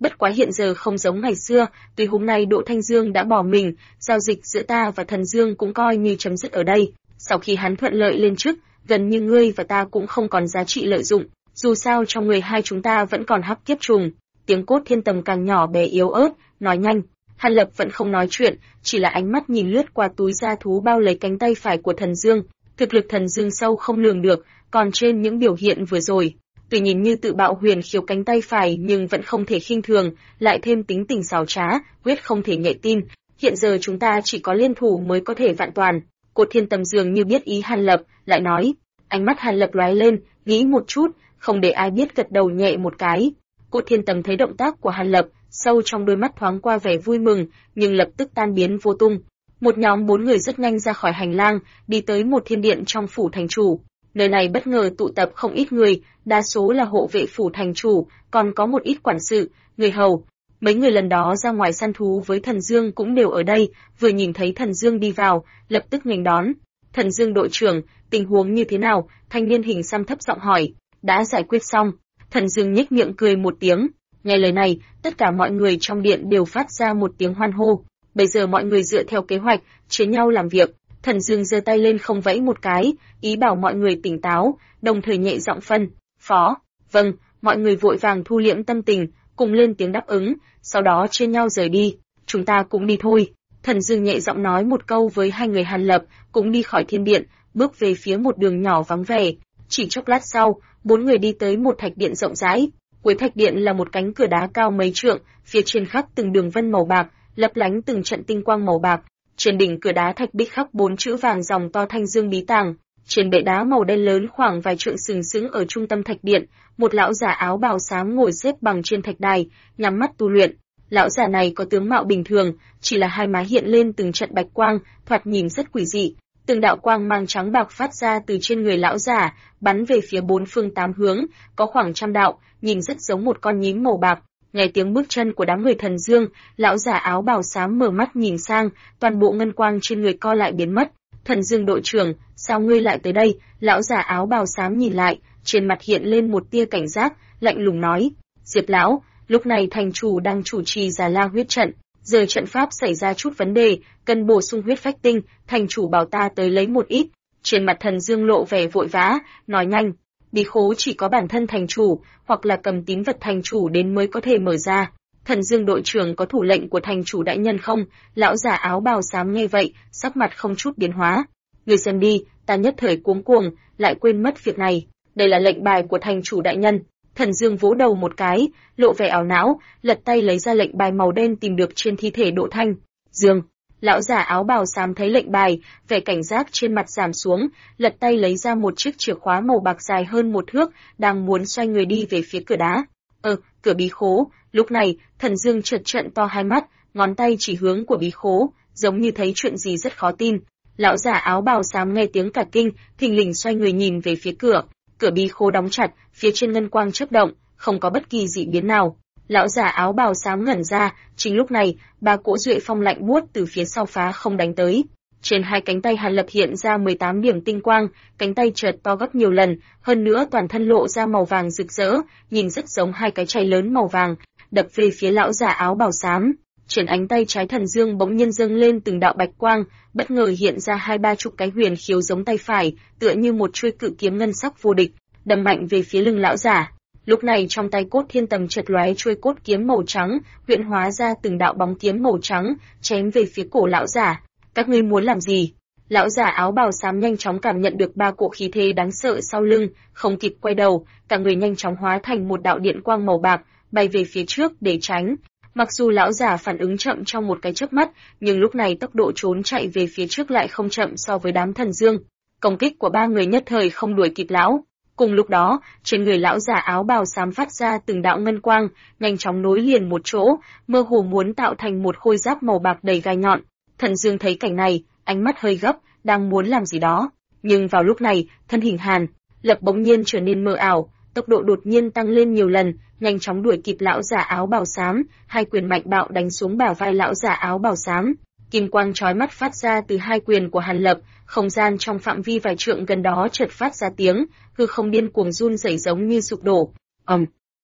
Bất quá hiện giờ không giống ngày xưa, tuy hôm nay Đỗ Thanh Dương đã bỏ mình, giao dịch giữa ta và Thần Dương cũng coi như chấm dứt ở đây. Sau khi hắn thuận lợi lên chức, gần như ngươi và ta cũng không còn giá trị lợi dụng, dù sao trong người hai chúng ta vẫn còn hắc kiếp trùng. Tiếng Cốt Thiên Tầm càng nhỏ bé yếu ớt, nói nhanh. Hàn Lập vẫn không nói chuyện, chỉ là ánh mắt nhìn lướt qua túi da thú bao lấy cánh tay phải của Thần Dương. Thực lực Thần Dương sâu không lường được, còn trên những biểu hiện vừa rồi, tuy nhìn như tự bạo huyền khiếu cánh tay phải nhưng vẫn không thể khinh thường, lại thêm tính tình xảo trá, quyết không thể nhẹ tin. Hiện giờ chúng ta chỉ có liên thủ mới có thể vạn toàn. Cốt Thiên Tầm dường như biết ý Hàn Lập, lại nói. Ánh mắt Hàn Lập lóe lên, nghĩ một chút, không để ai biết gật đầu nhẹ một cái. Cốt Thiên Tầm thấy động tác của Hàn Lập, sâu trong đôi mắt thoáng qua vẻ vui mừng, nhưng lập tức tan biến vô tung. Một nhóm 4 người rất nhanh ra khỏi hành lang, đi tới một thiên điện trong phủ thành chủ. Nơi này bất ngờ tụ tập không ít người, đa số là hộ vệ phủ thành chủ, còn có một ít quản sự, người hầu. Mấy người lần đó ra ngoài săn thú với Thần Dương cũng đều ở đây, vừa nhìn thấy Thần Dương đi vào, lập tức nghênh đón. Thần Dương đội trưởng, tình huống như thế nào? Thanh niên hình xăm thấp giọng hỏi. Đã giải quyết xong. Thần Dương nhếch miệng cười một tiếng. Nghe lời này, tất cả mọi người trong điện đều phát ra một tiếng hoan hô. Bây giờ mọi người dựa theo kế hoạch, chia nhau làm việc. Thần Dương giơ tay lên không vẫy một cái, ý bảo mọi người tỉnh táo, đồng thời nhẹ giọng phân phó. Vâng, mọi người vội vàng thu liễm tâm tình, cùng lên tiếng đáp ứng, sau đó chia nhau rời đi. Chúng ta cũng đi thôi. Thần Dương nhẹ giọng nói một câu với hai người Hàn Lập, cũng đi khỏi thiên điện, bước về phía một đường nhỏ vắng vẻ. Chỉ chốc lát sau, 4 người đi tới một thạch điện rộng rãi. Cuối thạch điện là một cánh cửa đá cao mấy trượng, phía trên khắc từng đường vân màu bạc, lấp lánh từng trận tinh quang màu bạc. Trên đỉnh cửa đá thạch bích khắc 4 chữ vàng dòng to Thanh Dương bí tàng. Trên bệ đá màu đen lớn khoảng vài trượng sừng sững ở trung tâm thạch điện, một lão giả áo bào xám ngồi xếp bằng trên thạch đài, nhắm mắt tu luyện. Lão giả này có tướng mạo bình thường, chỉ là hai má hiện lên từng trận bạch quang, thoạt nhìn rất quỷ dị. Từng đạo quang mang trắng bạc phát ra từ trên người lão giả, bắn về phía 4 phương 8 hướng, có khoảng trăm đạo, nhìn rất giống một con nhím màu bạc. Nghe tiếng bước chân của đám người Thần Dương, lão giả áo bào xám mở mắt nhìn sang, toàn bộ ngân quang trên người co lại biến mất. Thần Dương đội trưởng, sao ngươi lại tới đây? Lão giả áo bào xám nhìn lại, trên mặt hiện lên một tia cảnh giác, lạnh lùng nói. Diệp lão, lúc này thành chủ đang chủ trì Già La huyết trận, giờ trận pháp xảy ra chút vấn đề, cần bổ sung huyết phách tinh, thành chủ bảo ta tới lấy một ít. Trên mặt Thần Dương lộ vẻ vội vã, nói nhanh. Bí khố chỉ có bản thân thành chủ, hoặc là cầm tín vật thành chủ đến mới có thể mở ra. Thần Dương đội trưởng có thủ lệnh của thành chủ đại nhân không? Lão giả áo bào xám nghe vậy, sắc mặt không chút biến hóa. Người xem đi, ta nhất thời cuống cuồng, lại quên mất việc này. Đây là lệnh bài của thành chủ đại nhân. Thần Dương vỗ đầu một cái, lộ vẻ ảo não, lật tay lấy ra lệnh bài màu đen tìm được trên thi thể Đỗ Thanh Dương. Lão giả áo bào xám thấy lệnh bài, vẻ cảnh giác trên mặt giảm xuống, lật tay lấy ra một chiếc chìa khóa màu bạc dài hơn 1 thước, đang muốn xoay người đi về phía cửa đá. Cửa bí khố. Lúc này, Thần Dương chợt trợn to hai mắt, ngón tay chỉ hướng của bí khố, giống như thấy chuyện gì rất khó tin. Lão giả áo bào xám nghe tiếng cả kinh, thình lình xoay người nhìn về phía cửa. Cửa bí khố đóng chặt, phía trên ngân quang chớp động, không có bất kỳ dị biến nào. Lão giả áo bào xám ngẩn ra, chính lúc này, 3 cỗ duệ phong lạnh buốt từ phía sau phá không đánh tới. Trên hai cánh tay Hàn Lập hiện ra 18 điểm tinh quang, cánh tay chợt to gấp nhiều lần, hơn nữa toàn thân lộ ra màu vàng rực rỡ, nhìn rất giống hai cái chày lớn màu vàng, đập về phía lão giả áo bào xám. Trên ánh tay trái Thần Dương bỗng nhiên dâng lên từng đạo bạch quang, bất ngờ hiện ra 20-30 cái huyền khiếu giống tay phải, tựa như một chuôi cự kiếm ngân sắc vô địch, đâm mạnh về phía lưng lão giả. Lúc này trong tay Cốt Thiên Tầm chợt lóe chuôi cốt kiếm màu trắng, huyễn hóa ra từng đạo bóng kiếm màu trắng, chém về phía cổ lão giả. Các ngươi muốn làm gì? Lão giả áo bào xám nhanh chóng cảm nhận được 3 cỗ khí thế đáng sợ sau lưng, không kịp quay đầu, cả người nhanh chóng hóa thành một đạo điện quang màu bạc, bay về phía trước để tránh. Mặc dù lão giả phản ứng chậm trong một cái chớp mắt, nhưng lúc này tốc độ trốn chạy về phía trước lại không chậm so với đám Thần Dương. Công kích của 3 người nhất thời không đuổi kịp lão. Cùng lúc đó, trên người lão giả áo bào xám phát ra từng đạo ngân quang, nhanh chóng nối liền một chỗ, mơ hồ muốn tạo thành một khôi giáp màu bạc đầy gai nhọn. Thần Dương thấy cảnh này, ánh mắt hơi gấp, đang muốn làm gì đó, nhưng vào lúc này, thân hình Hàn Lập bỗng nhiên trở nên mờ ảo, tốc độ đột nhiên tăng lên nhiều lần, nhanh chóng đuổi kịp lão giả áo bào xám, hai quyền mạnh bạo đánh xuống bả vai lão giả áo bào xám. Kim quang chói mắt phát ra từ hai quyền của Hàn Lập, không gian trong phạm vi vài trượng gần đó chợt phát ra tiếng, hư không điên cuồng run rẩy giống như sụp đổ.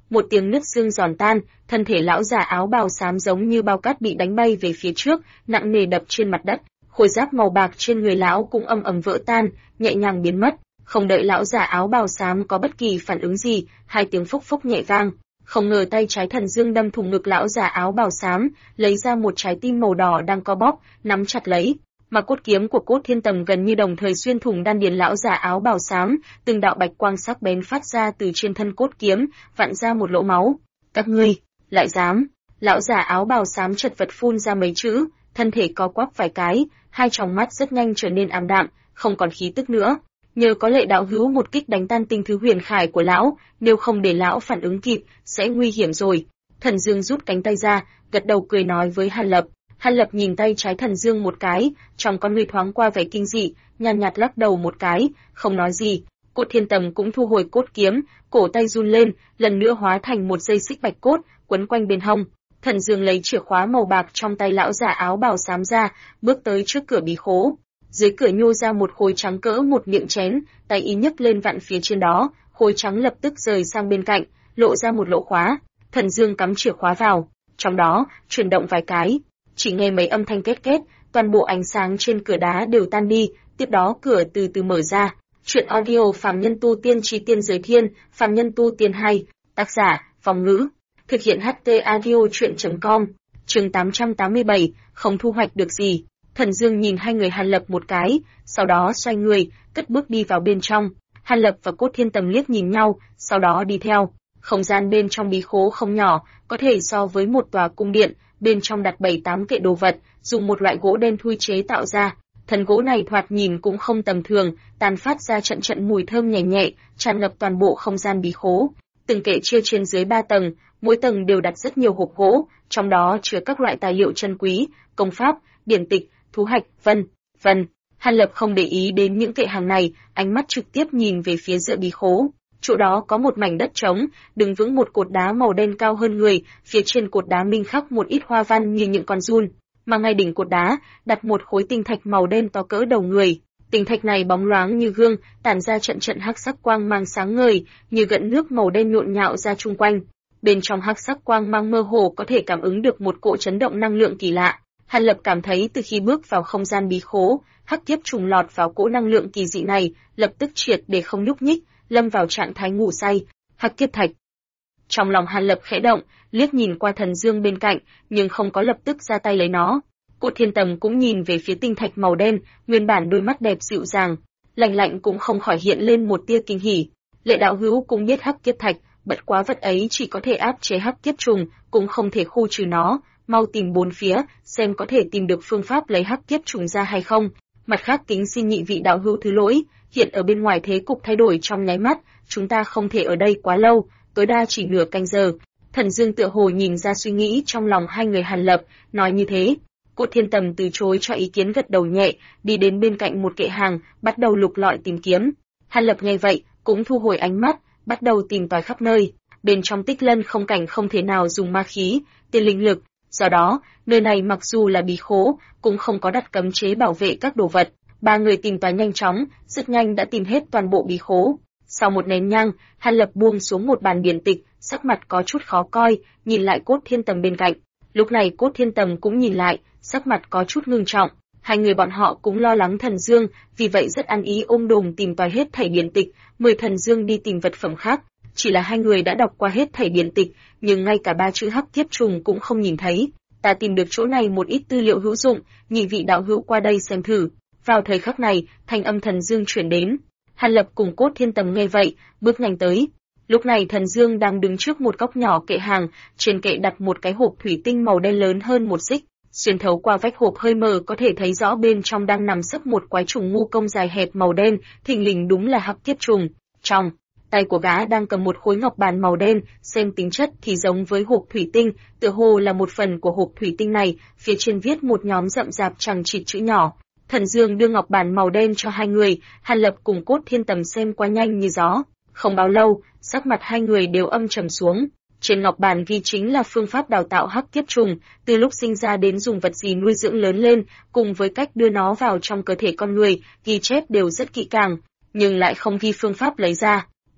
một tiếng nứt xương giòn tan, thân thể lão già áo bào xám giống như bao cát bị đánh bay về phía trước, nặng nề đập trên mặt đất. Khôi giáp màu bạc trên người lão cũng ầm ầm vỡ tan, nhẹ nhàng biến mất. Không đợi lão già áo bào xám có bất kỳ phản ứng gì, hai tiếng phốc phốc nhẹ vang. Không ngờ tay trái Thần Dương đâm thủng ngực lão già áo bào xám, lấy ra một trái tim màu đỏ đang co bóp, nắm chặt lấy. Mà cốt kiếm của Cốt Thiên Tầm gần như đồng thời xuyên thủng đan điền lão già áo bào xám, từng đạo bạch quang sắc bén phát ra từ trên thân cốt kiếm, vặn ra một lỗ máu. Các ngươi, lại dám? Lão già áo bào xám chật vật phun ra mấy chữ, thân thể co quắp vài cái, hai tròng mắt rất nhanh trở nên ảm đạm, không còn khí tức nữa. Nhờ có Lệ đạo hữu một kích đánh tan tinh thứ huyền khải của lão, nếu không để lão phản ứng kịp, sẽ nguy hiểm rồi. Thần Dương rút cánh tay ra, gật đầu cười nói với Hàn Lập. Hàn Lập nhìn tay trái Thần Dương một cái, trong con ngươi thoáng qua vẻ kinh dị, nhàn nhạt lắc đầu một cái, không nói gì. Cốt Thiên Tầm cũng thu hồi cốt kiếm, cổ tay run lên, lần nữa hóa thành một dây xích bạch cốt, quấn quanh bên hông. Thần Dương lấy chìa khóa màu bạc trong tay lão già áo bào xám ra, bước tới trước cửa bí khố. Dưới cửa nhô ra một khối trắng cỡ một miệng chén, tay ý nhấc lên vặn phía trên đó, khối trắng lập tức rời sang bên cạnh, lộ ra một lỗ khóa. Thần Dương cắm chìa khóa vào, trong đó chuyển động vài cái, chỉ nghe mấy âm thanh két két, toàn bộ ánh sáng trên cửa đá đều tan đi, tiếp đó cửa từ từ mở ra. Truyện audio Phàm Nhân Tu Tiên Chí Tiên Giới Thiên, Phàm Nhân Tu Tiên 2, tác giả Phong Ngữ, thực hiện HT audio truyện.com. Chương 887, không thu hoạch được gì. Thần Dương nhìn hai người Hàn Lập một cái, sau đó xoay người, cất bước đi vào bên trong. Hàn Lập và Cốt Thiên Tầm liếc nhìn nhau, sau đó đi theo. Không gian bên trong bí khố không nhỏ, có thể so với một tòa cung điện, bên trong đặt 7-8 kệ đồ vật, dùng một loại gỗ đen thui chế tạo ra. Thân gỗ này thoạt nhìn cũng không tầm thường, tàn phát ra trận trận mùi thơm nhẹ nhẹ, tràn ngập toàn bộ không gian bí khố. Từng kệ chia trên dưới 3 tầng, mỗi tầng đều đặt rất nhiều hộp gỗ, trong đó chứa các loại tài liệu chân quý, công pháp, điển tịch, thú hạch, vân vân. Hàn Lập không để ý đến những kệ hàng này, ánh mắt trực tiếp nhìn về phía giữa bí khố. Chỗ đó có một mảnh đất trống, đứng vững một cột đá màu đen cao hơn người, phía trên cột đá minh khắc một ít hoa văn như những con giun, mà ngay đỉnh cột đá đặt một khối tinh thạch màu đen to cỡ đầu người. Tinh thạch này bóng loáng như gương, tản ra trận trận hắc sắc quang mang sáng ngời, như gợn nước màu đen nhộn nhạo ra chung quanh. Bên trong hắc sắc quang mang mơ hồ có thể cảm ứng được một cỗ chấn động năng lượng kỳ lạ. Hàn Lập cảm thấy từ khi bước vào không gian bí khố, hắc kiếp trùng lọt vào cỗ năng lượng kỳ dị này, lập tức triệt để không nhúc nhích, lâm vào trạng thái ngủ say. Hắc kiếp thạch. Trong lòng Hàn Lập khẽ động, liếc nhìn qua Thần Dương bên cạnh, nhưng không có lập tức ra tay lấy nó. Cốt Thiên Tầm cũng nhìn về phía tinh thạch màu đen, nguyên bản đôi mắt đẹp dịu dàng, lạnh lạnh cũng không khỏi hiện lên một tia kinh hỉ. Lệ đạo hữu cũng biết hắc kiếp thạch, bất quá vật ấy chỉ có thể áp chế hắc kiếp trùng, cũng không thể khu trừ nó. Mau tìm bốn phía, xem có thể tìm được phương pháp lấy hắc kiếp trùng ra hay không. Mặt khác kính xin nhị vị đạo hữu thứ lỗi, hiện ở bên ngoài thế cục thay đổi trong nháy mắt, chúng ta không thể ở đây quá lâu, tối đa chỉ nửa canh giờ. Thần Dương tựa hồ nhìn ra suy nghĩ trong lòng hai người Hàn Lập, nói như thế. Cốt Thiên Tầm từ chối cho ý kiến gật đầu nhẹ, đi đến bên cạnh một kệ hàng, bắt đầu lục lọi tìm kiếm. Hàn Lập nghe vậy, cũng thu hồi ánh mắt, bắt đầu tìm tòi khắp nơi. Bên trong Tích Lân không cảnh không thể nào dùng ma khí, tiên linh lực. Do đó, nơi này mặc dù là bí khố, cũng không có đặt cấm chế bảo vệ các đồ vật. Ba người tìm tòi nhanh chóng, rất nhanh đã tìm hết toàn bộ bí khố. Sau một nén nhang, Hàn Lập buông xuống một bàn điển tịch, sắc mặt có chút khó coi, nhìn lại Cốt Thiên Tầm bên cạnh. Lúc này Cốt Thiên Tầm cũng nhìn lại, sắc mặt có chút ngưng trọng. Hai người bọn họ cũng lo lắng Thần Dương, vì vậy rất ăn ý ôm đồm tìm tòi hết thảy điển tịch, mời Thần Dương đi tìm vật phẩm khác. Chỉ là hai người đã đọc qua hết thảy điển tịch, nhưng ngay cả ba chữ hắc kiếp trùng cũng không nhìn thấy. Ta tìm được chỗ này một ít tư liệu hữu dụng, nhị vị đạo hữu qua đây xem thử. Vào thời khắc này, thanh âm Thần Dương chuyển đến. Hàn Lập cùng Cốt Thiên Tầm nghe vậy, bước nhanh tới. Lúc này Thần Dương đang đứng trước một góc nhỏ kệ hàng, trên kệ đặt một cái hộp thủy tinh màu đen lớn hơn một xích. Xuyên thấu qua vách hộp hơi mờ có thể thấy rõ bên trong đang nằm sấp một quái trùng ngu công dài hẹp màu đen, thình lình đúng là hắc kiếp trùng. Trong tay của gã đang cầm một khối ngọc bàn màu đen, xem tính chất thì giống với hộp thủy tinh, tựa hồ là một phần của hộp thủy tinh này, phía trên viết một nhóm rậm rạp chằng chịt chữ nhỏ. Thần Dương đưa ngọc bàn màu đen cho hai người, Hàn Lập cùng Cốt Thiên Tầm xem qua nhanh như gió. Không bao lâu, sắc mặt hai người đều âm trầm xuống. Trên ngọc bàn ghi chính là phương pháp đào tạo hắc kiếp trùng, từ lúc sinh ra đến dùng vật gì nuôi dưỡng lớn lên, cùng với cách đưa nó vào trong cơ thể con người, ghi chép đều rất kỹ càng, nhưng lại không ghi phương pháp lấy ra.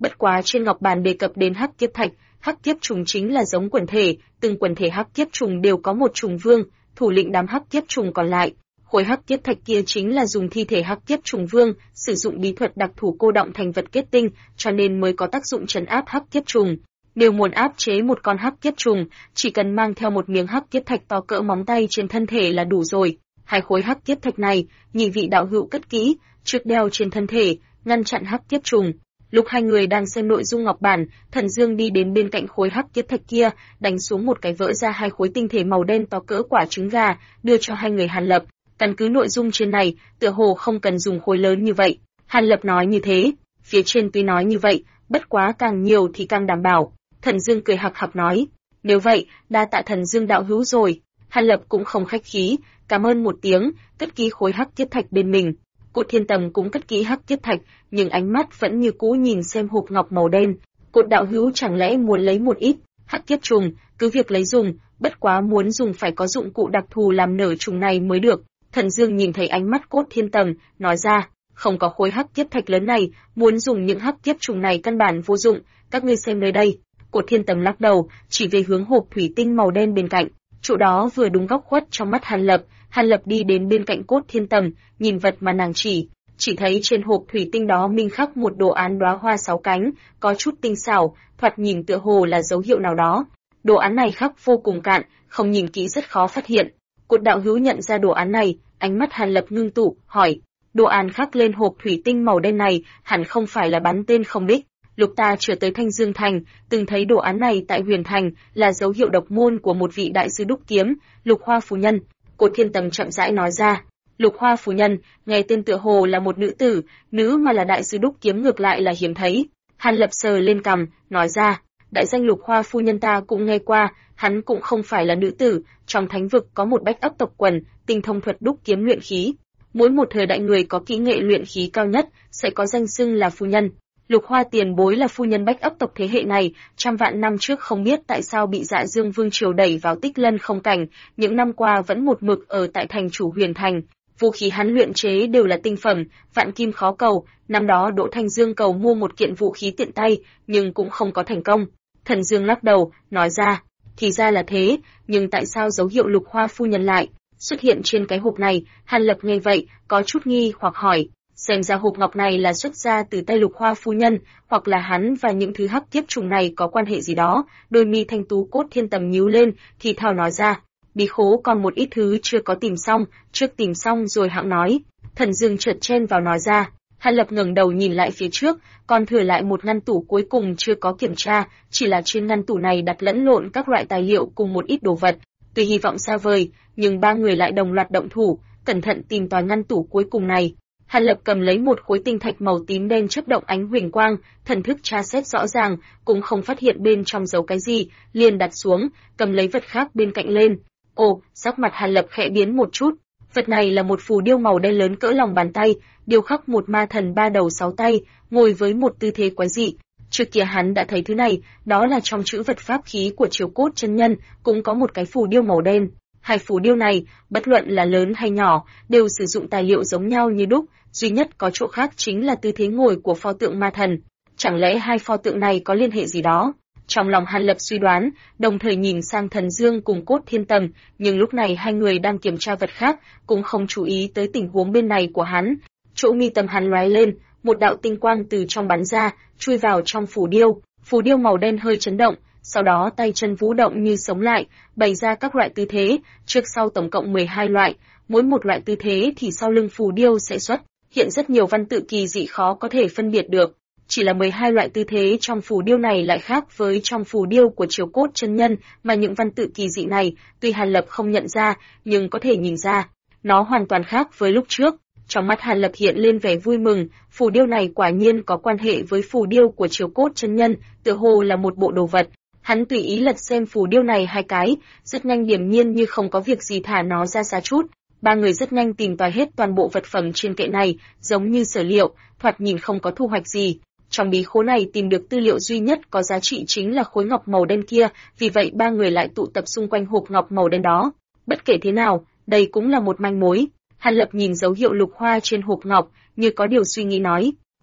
Bất quá trên ngọc bàn đề cập đến hắc kiếp thạch, hắc kiếp trùng chính là giống quần thể, từng quần thể hắc kiếp trùng đều có một trùng vương, thủ lĩnh đám hắc kiếp trùng còn lại. Khối hắc kiếp thạch kia chính là dùng thi thể hắc kiếp trùng vương, sử dụng bí thuật đặc thù cô đọng thành vật kết tinh, cho nên mới có tác dụng trấn áp hắc kiếp trùng. Nếu muốn áp chế một con hắc kiếp trùng, chỉ cần mang theo một miếng hắc kiếp thạch to cỡ móng tay trên thân thể là đủ rồi. Hai khối hắc kiếp thạch này, nhị vị đạo hữu cất kỹ, trước đeo trên thân thể, ngăn chặn hắc kiếp trùng. Lúc hai người đang xem nội dung ngọc bản, Thần Dương đi đến bên cạnh khối hắc kiếp thạch kia, đánh xuống một cái vỡ ra hai khối tinh thể màu đen to cỡ quả trứng gà, đưa cho hai người Hàn Lập. Căn cứ nội dung trên này, tựa hồ không cần dùng khối lớn như vậy. Hàn Lập nói như thế, phía trên tuy nói như vậy, bất quá càng nhiều thì càng đảm bảo. Thần Dương cười hạc hạc nói, nếu vậy, đa tạ Thần Dương đạo hữu rồi. Hàn Lập cũng không khách khí, cảm ơn một tiếng, cất kỹ khối hắc kiếp thạch bên mình. Cột Thiên Tầm cũng cất kỹ hắc kiếp thạch, nhưng ánh mắt vẫn như cũ nhìn xem hộp ngọc màu đen. Cột đạo hữu chẳng lẽ muốn lấy một ít hắc kiếp trùng, cứ việc lấy dùng, bất quá muốn dùng phải có dụng cụ đặc thù làm nở trùng này mới được. Thần Dương nhìn thấy ánh mắt Cốt Thiên Tầm, nói ra, không có khối hắc kiếp thạch lớn này, muốn dùng những hắc kiếp trùng này căn bản vô dụng, các ngươi xem nơi đây. Cốt Thiên Tầm lắc đầu, chỉ về hướng hộp thủy tinh màu đen bên cạnh. Chỗ đó vừa đúng góc khuất trong mắt Hàn Lập. Hàn Lập đi đến bên cạnh Cốt Thiên Tầm, nhìn vật mà nàng chỉ thấy trên hộp thủy tinh đó minh khắc một đồ án đóa hoa 6 cánh, có chút tinh xảo, thoạt nhìn tựa hồ là dấu hiệu nào đó. Đồ án này khắc vô cùng cạn, không nhìn kỹ rất khó phát hiện. Cốt đạo hữu nhận ra đồ án này, ánh mắt Hàn Lập ngưng tụ, hỏi, đồ án khắc lên hộp thủy tinh màu đen này, hẳn không phải là bắn tên không đích. Lúc ta chưa tới Thanh Dương Thành, từng thấy đồ án này tại Huyền Thành, là dấu hiệu độc môn của một vị đại sư đúc kiếm, Lục Hoa Phu Nhân. Cốt Thiên Tầm chậm rãi nói ra, Lục Hoa Phu Nhân, nghe tên tựa hồ là một nữ tử, nữ mà là đại sư đúc kiếm ngược lại là hiếm thấy. Hàn Lập sờ lên cằm, nói ra, đại danh Lục Hoa Phu Nhân ta cũng nghe qua, hắn cũng không phải là nữ tử, trong thánh vực có một bách ấp tộc quần, tinh thông thuật đúc kiếm luyện khí. Mỗi một thời đại người có kỹ nghệ luyện khí cao nhất, sẽ có danh xưng là phu nhân. Lục Hoa tiền bối là phu nhân bách ấp tộc thế hệ này, trăm vạn năm trước không biết tại sao bị Dạ Dương Vương triều đẩy vào Tích Lân không cảnh, những năm qua vẫn một mực ở tại thành chủ Huyền Thành. Vũ khí hắn luyện chế đều là tinh phẩm, vạn kim khó cầu, năm đó Đỗ Thanh Dương cầu mua một kiện vũ khí tiện tay, nhưng cũng không có thành công. Thần Dương lắc đầu, nói ra, thì ra là thế, nhưng tại sao dấu hiệu Lục Hoa phu nhân lại xuất hiện trên cái hộp này? Hàn Lập nghe vậy, có chút nghi hoặc hỏi, xem ra hộp ngọc này là xuất ra từ tay Lục Hoa phu nhân, hoặc là hắn và những thứ hắc kiếp trùng này có quan hệ gì đó. Đôi mi thanh tú Cốt Thiên Tầm nhíu lên, thì thào nói ra, bí khố còn một ít thứ chưa có tìm xong, trước tìm xong rồi hãng nói. Thần Dương chợt chen vào nói ra. Hàn Lập ngẩng đầu nhìn lại phía trước, còn thừa lại một ngăn tủ cuối cùng chưa có kiểm tra, chỉ là trên ngăn tủ này đặt lẫn lộn các loại tài liệu cùng một ít đồ vật. Tuy hy vọng xa vời, nhưng ba người lại đồng loạt động thủ, cẩn thận tìm tòi ngăn tủ cuối cùng này. Hàn Lập cầm lấy một khối tinh thạch màu tím đen chớp động ánh huỳnh quang, thần thức tra xét rõ ràng, cũng không phát hiện bên trong giấu cái gì, liền đặt xuống, cầm lấy vật khác bên cạnh lên. Ồ, sắc mặt Hàn Lập khẽ biến một chút. Vật này là một phù điêu màu đen lớn cỡ lòng bàn tay, điêu khắc một ma thần ba đầu sáu tay, ngồi với một tư thế quái dị. Trước kia hắn đã thấy thứ này, đó là trong chữ vật pháp khí của Triều Cốt chân nhân, cũng có một cái phù điêu màu đen. Hai phù điêu này, bất luận là lớn hay nhỏ, đều sử dụng tài liệu giống nhau như đúc, duy nhất có chỗ khác chính là tư thế ngồi của pho tượng ma thần. Chẳng lẽ hai pho tượng này có liên hệ gì đó? Trong lòng Hàn Lập suy đoán, đồng thời nhìn sang Thần Dương cùng Cốt Thiên Tầm, nhưng lúc này hai người đang kiểm tra vật khác, cũng không chú ý tới tình huống bên này của hắn. Chỗ mi tâm hắn lóe lên, một đạo tinh quang từ trong bắn ra, chui vào trong phù điêu. Phù điêu màu đen hơi chấn động, sau đó tay chân vũ động như sống lại, bày ra các loại tư thế, trước sau tổng cộng 12 loại, mỗi một loại tư thế thì sau lưng phù điêu sẽ xuất hiện rất nhiều văn tự kỳ dị khó có thể phân biệt được. Chỉ là 12 loại tư thế trong phù điêu này lại khác với trong phù điêu của Triều Cốt chân nhân, mà những văn tự kỳ dị này, tuy Hàn Lập không nhận ra, nhưng có thể nhìn ra, nó hoàn toàn khác với lúc trước. Trong mắt Hàn Lập hiện lên vẻ vui mừng, phù điêu này quả nhiên có quan hệ với phù điêu của Triều Cốt chân nhân, tựa hồ là một bộ đồ vật. Hắn tùy ý lật xem phù điêu này hai cái, rất nhanh điềm nhiên như không có việc gì thả nó ra xa chút. Ba người rất nhanh tìm tòi hết toàn bộ vật phẩm trên kệ này, giống như sở liệu, thoạt nhìn không có thu hoạch gì. Trong bí khố này tìm được tư liệu duy nhất có giá trị chính là khối ngọc màu đen kia, vì vậy ba người lại tụ tập xung quanh hộp ngọc màu đen đó. Bất kể thế nào, đây cũng là một manh mối. Hàn Lập nhìn dấu hiệu lục hoa trên hộp ngọc, như có điều suy nghĩ nói,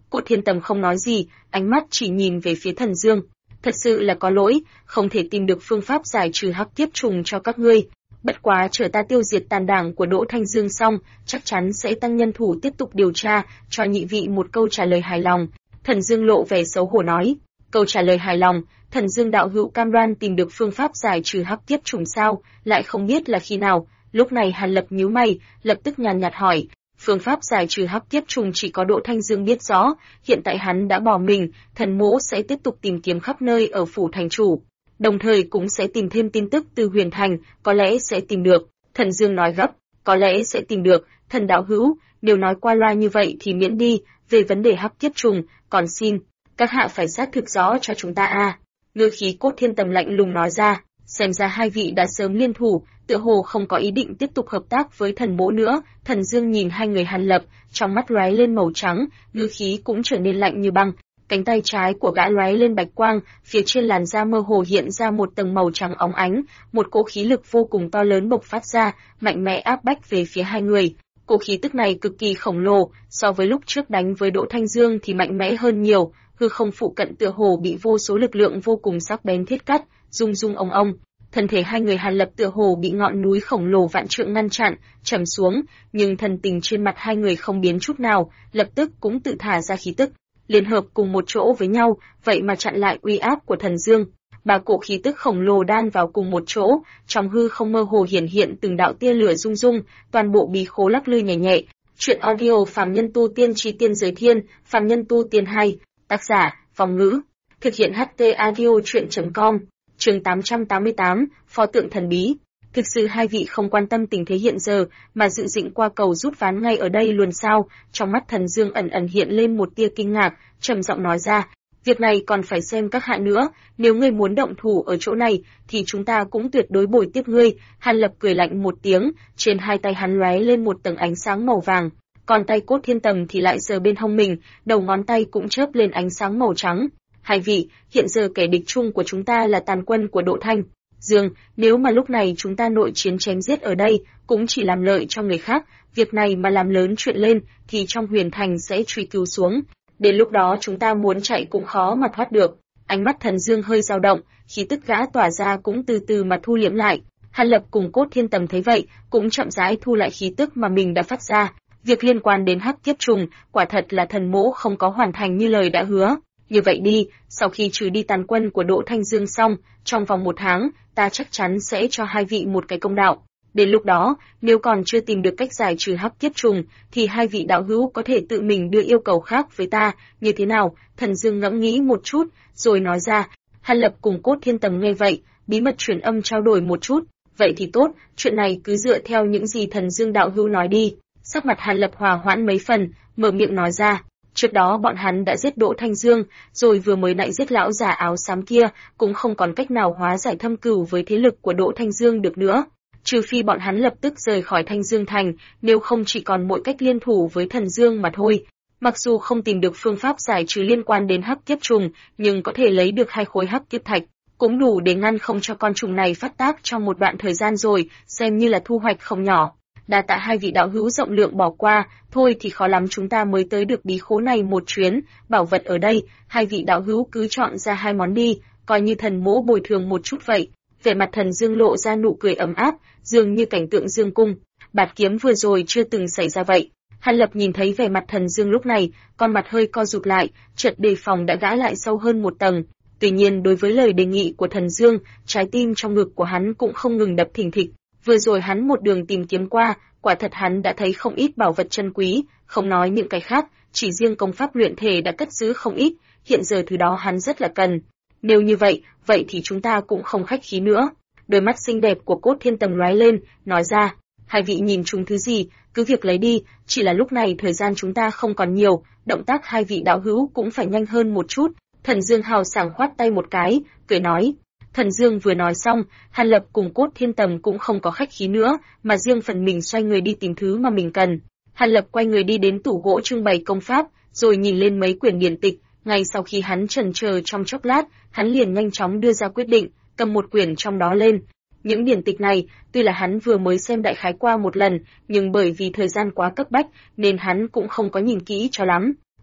Cốt Thiên Tầm không nói gì, ánh mắt chỉ nhìn về phía Thần Dương. Thật sự là có lỗi, không thể tìm được phương pháp giải trừ hắc kiếp trùng cho các ngươi. Bất quá chờ ta tiêu diệt tàn đảng của Đỗ Thanh Dương xong, chắc chắn sẽ tăng nhân thủ tiếp tục điều tra, cho nhị vị một câu trả lời hài lòng. Thần Dương lộ vẻ xấu hổ nói, câu trả lời hài lòng, Thần Dương đạo hữu cam đoan tìm được phương pháp giải trừ hắc kiếp trùng sao, lại không biết là khi nào. Lúc này Hàn Lập nhíu mày, lập tức nhàn nhạt hỏi, phương pháp giải trừ hắc kiếp trùng chỉ có Đỗ Thanh Dương biết rõ, hiện tại hắn đã bỏ mình, thần mỗ sẽ tiếp tục tìm kiếm khắp nơi ở phủ thành chủ. Đồng thời cũng sẽ tìm thêm tin tức từ Huyền Thành, có lẽ sẽ tìm được. Thần Dương nói gấp, có lẽ sẽ tìm được, thần đạo hữu, nếu nói qua loa như vậy thì miễn đi, về vấn đề hắc kiếp trùng, còn xin, các hạ phải xác thực rõ cho chúng ta a. Ngư khí Cốt Thiên Tầm lạnh lùng nói ra, xem ra hai vị đã sớm liên thủ, tựa hồ không có ý định tiếp tục hợp tác với thần mỗ nữa. Thần Dương nhìn hai người Hàn Lập, trong mắt lóe lên màu trắng, ngư khí cũng trở nên lạnh như băng. Cánh tay trái của gã lóe lên bạch quang, phía trên làn da mơ hồ hiện ra một tầng màu trắng óng ánh, một cỗ khí lực vô cùng to lớn bộc phát ra, mạnh mẽ áp bách về phía hai người. Cỗ khí tức này cực kỳ khổng lồ, so với lúc trước đánh với Đỗ Thanh Dương thì mạnh mẽ hơn nhiều, hư không phụ cận tựa hồ bị vô số lực lượng vô cùng sắc bén thiết cắt, rung rung ong ong. Thân thể hai người Hàn Lập tựa hồ bị ngọn núi khổng lồ vạn trượng ngăn chặn, trầm xuống, nhưng thần tình trên mặt hai người không biến chút nào, lập tức cũng tự thả ra khí tức, liên hợp cùng một chỗ với nhau, vậy mà chặn lại uy áp của Thần Dương. Ba cỗ khí tức khổng lồ đan vào cùng một chỗ, trong hư không mơ hồ hiển hiện từng đạo tia lửa rung rung, toàn bộ bí khố lắc lư nhẹ nhẹ. Truyện audio Phàm Nhân Tu Tiên Chí Tiên Giới Thiên, Phàm Nhân Tu Tiên 2, tác giả, Phong Ngữ, thực hiện HT audio truyện.com. Chương 888, pho tượng thần bí. Thực sự hai vị không quan tâm tình thế hiện giờ, mà dự định qua cầu rút ván ngay ở đây luôn sao? Trong mắt Thần Dương ẩn ẩn hiện lên một tia kinh ngạc, trầm giọng nói ra, việc này còn phải xem các hạ nữa, nếu ngươi muốn động thủ ở chỗ này, thì chúng ta cũng tuyệt đối bồi tiếp ngươi. Hàn Lập cười lạnh một tiếng, trên hai tay hắn lóe lên một tầng ánh sáng màu vàng, còn tay Cốt Thiên Tầm thì lại sờ bên hông mình, đầu ngón tay cũng chớp lên ánh sáng màu trắng. Hai vị, hiện giờ kẻ địch chung của chúng ta là tàn quân của Đỗ Thanh Dương, nếu mà lúc này chúng ta nội chiến chém giết ở đây, cũng chỉ làm lợi cho người khác, việc này mà làm lớn chuyện lên, thì trong Huyền Thành sẽ truy cứu xuống. Đến lúc đó chúng ta muốn chạy cũng khó mà thoát được. Ánh mắt Thần Dương hơi dao động, khí tức gã tỏa ra cũng từ từ mà thu liễm lại. Hàn Lập cùng Cốt Thiên Tầm thấy vậy, cũng chậm rãi thu lại khí tức mà mình đã phát ra. Việc liên quan đến hắc kiếp trùng, quả thật là thần mỗ không có hoàn thành như lời đã hứa. Như vậy đi, sau khi trừ đi tàn quân của Đỗ Thanh Dương xong, trong vòng 1 tháng, ta chắc chắn sẽ cho hai vị một cái công đạo. Đến lúc đó, nếu còn chưa tìm được cách giải trừ hắc kiếp trùng, thì hai vị đạo hữu có thể tự mình đưa yêu cầu khác với ta, như thế nào? Thần Dương ngẫm nghĩ một chút, rồi nói ra. Hàn Lập cùng Cốt Thiên Tầm nghe vậy, bí mật truyền âm trao đổi một chút. Vậy thì tốt, chuyện này cứ dựa theo những gì Thần Dương đạo hữu nói đi. Sắc mặt Hàn Lập hòa hoãn mấy phần, mở miệng nói ra. Trước đó bọn hắn đã giết Đỗ Thanh Dương, rồi vừa mới lại giết lão già áo xám kia, cũng không còn cách nào hóa giải thâm cừu với thế lực của Đỗ Thanh Dương được nữa. Trừ phi bọn hắn lập tức rời khỏi Thanh Dương Thành, nếu không chỉ còn mỗi cách liên thủ với Thần Dương mà thôi. Mặc dù không tìm được phương pháp giải trừ liên quan đến hắc kiếp trùng, nhưng có thể lấy được 2 khối hắc kiếp thạch, cũng đủ để ngăn không cho con trùng này phát tác trong một đoạn thời gian rồi, xem như là thu hoạch không nhỏ. Đa tạ hai vị đạo hữu rộng lượng bỏ qua, thôi thì khó lắm chúng ta mới tới được bí khố này một chuyến, bảo vật ở đây, hai vị đạo hữu cứ chọn ra 2 món đi, coi như thần mỗ bồi thường một chút vậy. Vẻ mặt Thần Dương lộ ra nụ cười ấm áp, dường như cảnh tượng dương cung bạt kiếm vừa rồi chưa từng xảy ra vậy. Hàn Lập nhìn thấy vẻ mặt Thần Dương lúc này, con mặt hơi co rụt lại, chợt đề phòng đã gã lại sâu hơn một tầng. Tuy nhiên đối với lời đề nghị của Thần Dương, trái tim trong ngực của hắn cũng không ngừng đập thình thịch. Vừa rồi hắn một đường tìm kiếm qua, quả thật hắn đã thấy không ít bảo vật chân quý, không nói những cái khác, chỉ riêng công pháp luyện thể đã cất giữ không ít, hiện giờ thứ đó hắn rất là cần. Nếu như vậy, vậy thì chúng ta cũng không khách khí nữa. Đôi mắt xinh đẹp của Cốt Thiên Tầm lóe lên, nói ra, hai vị nhìn chúng thứ gì, cứ việc lấy đi, chỉ là lúc này thời gian chúng ta không còn nhiều, động tác hai vị đạo hữu cũng phải nhanh hơn một chút. Thần Dương hào sảng khoát tay một cái, cười nói. Thần Dương vừa nói xong, Hàn Lập cùng Cốt Thiên Tầm cũng không có khách khí nữa, mà riêng phần mình xoay người đi tìm thứ mà mình cần. Hàn Lập quay người đi đến tủ gỗ trưng bày công pháp, rồi nhìn lên mấy quyển điển tịch, ngay sau khi hắn chần chờ trong chốc lát, hắn liền nhanh chóng đưa ra quyết định, cầm một quyển trong đó lên. Những điển tịch này, tuy là hắn vừa mới xem đại khái qua một lần, nhưng bởi vì thời gian quá cấp bách, nên hắn cũng không có nhìn kỹ cho lắm.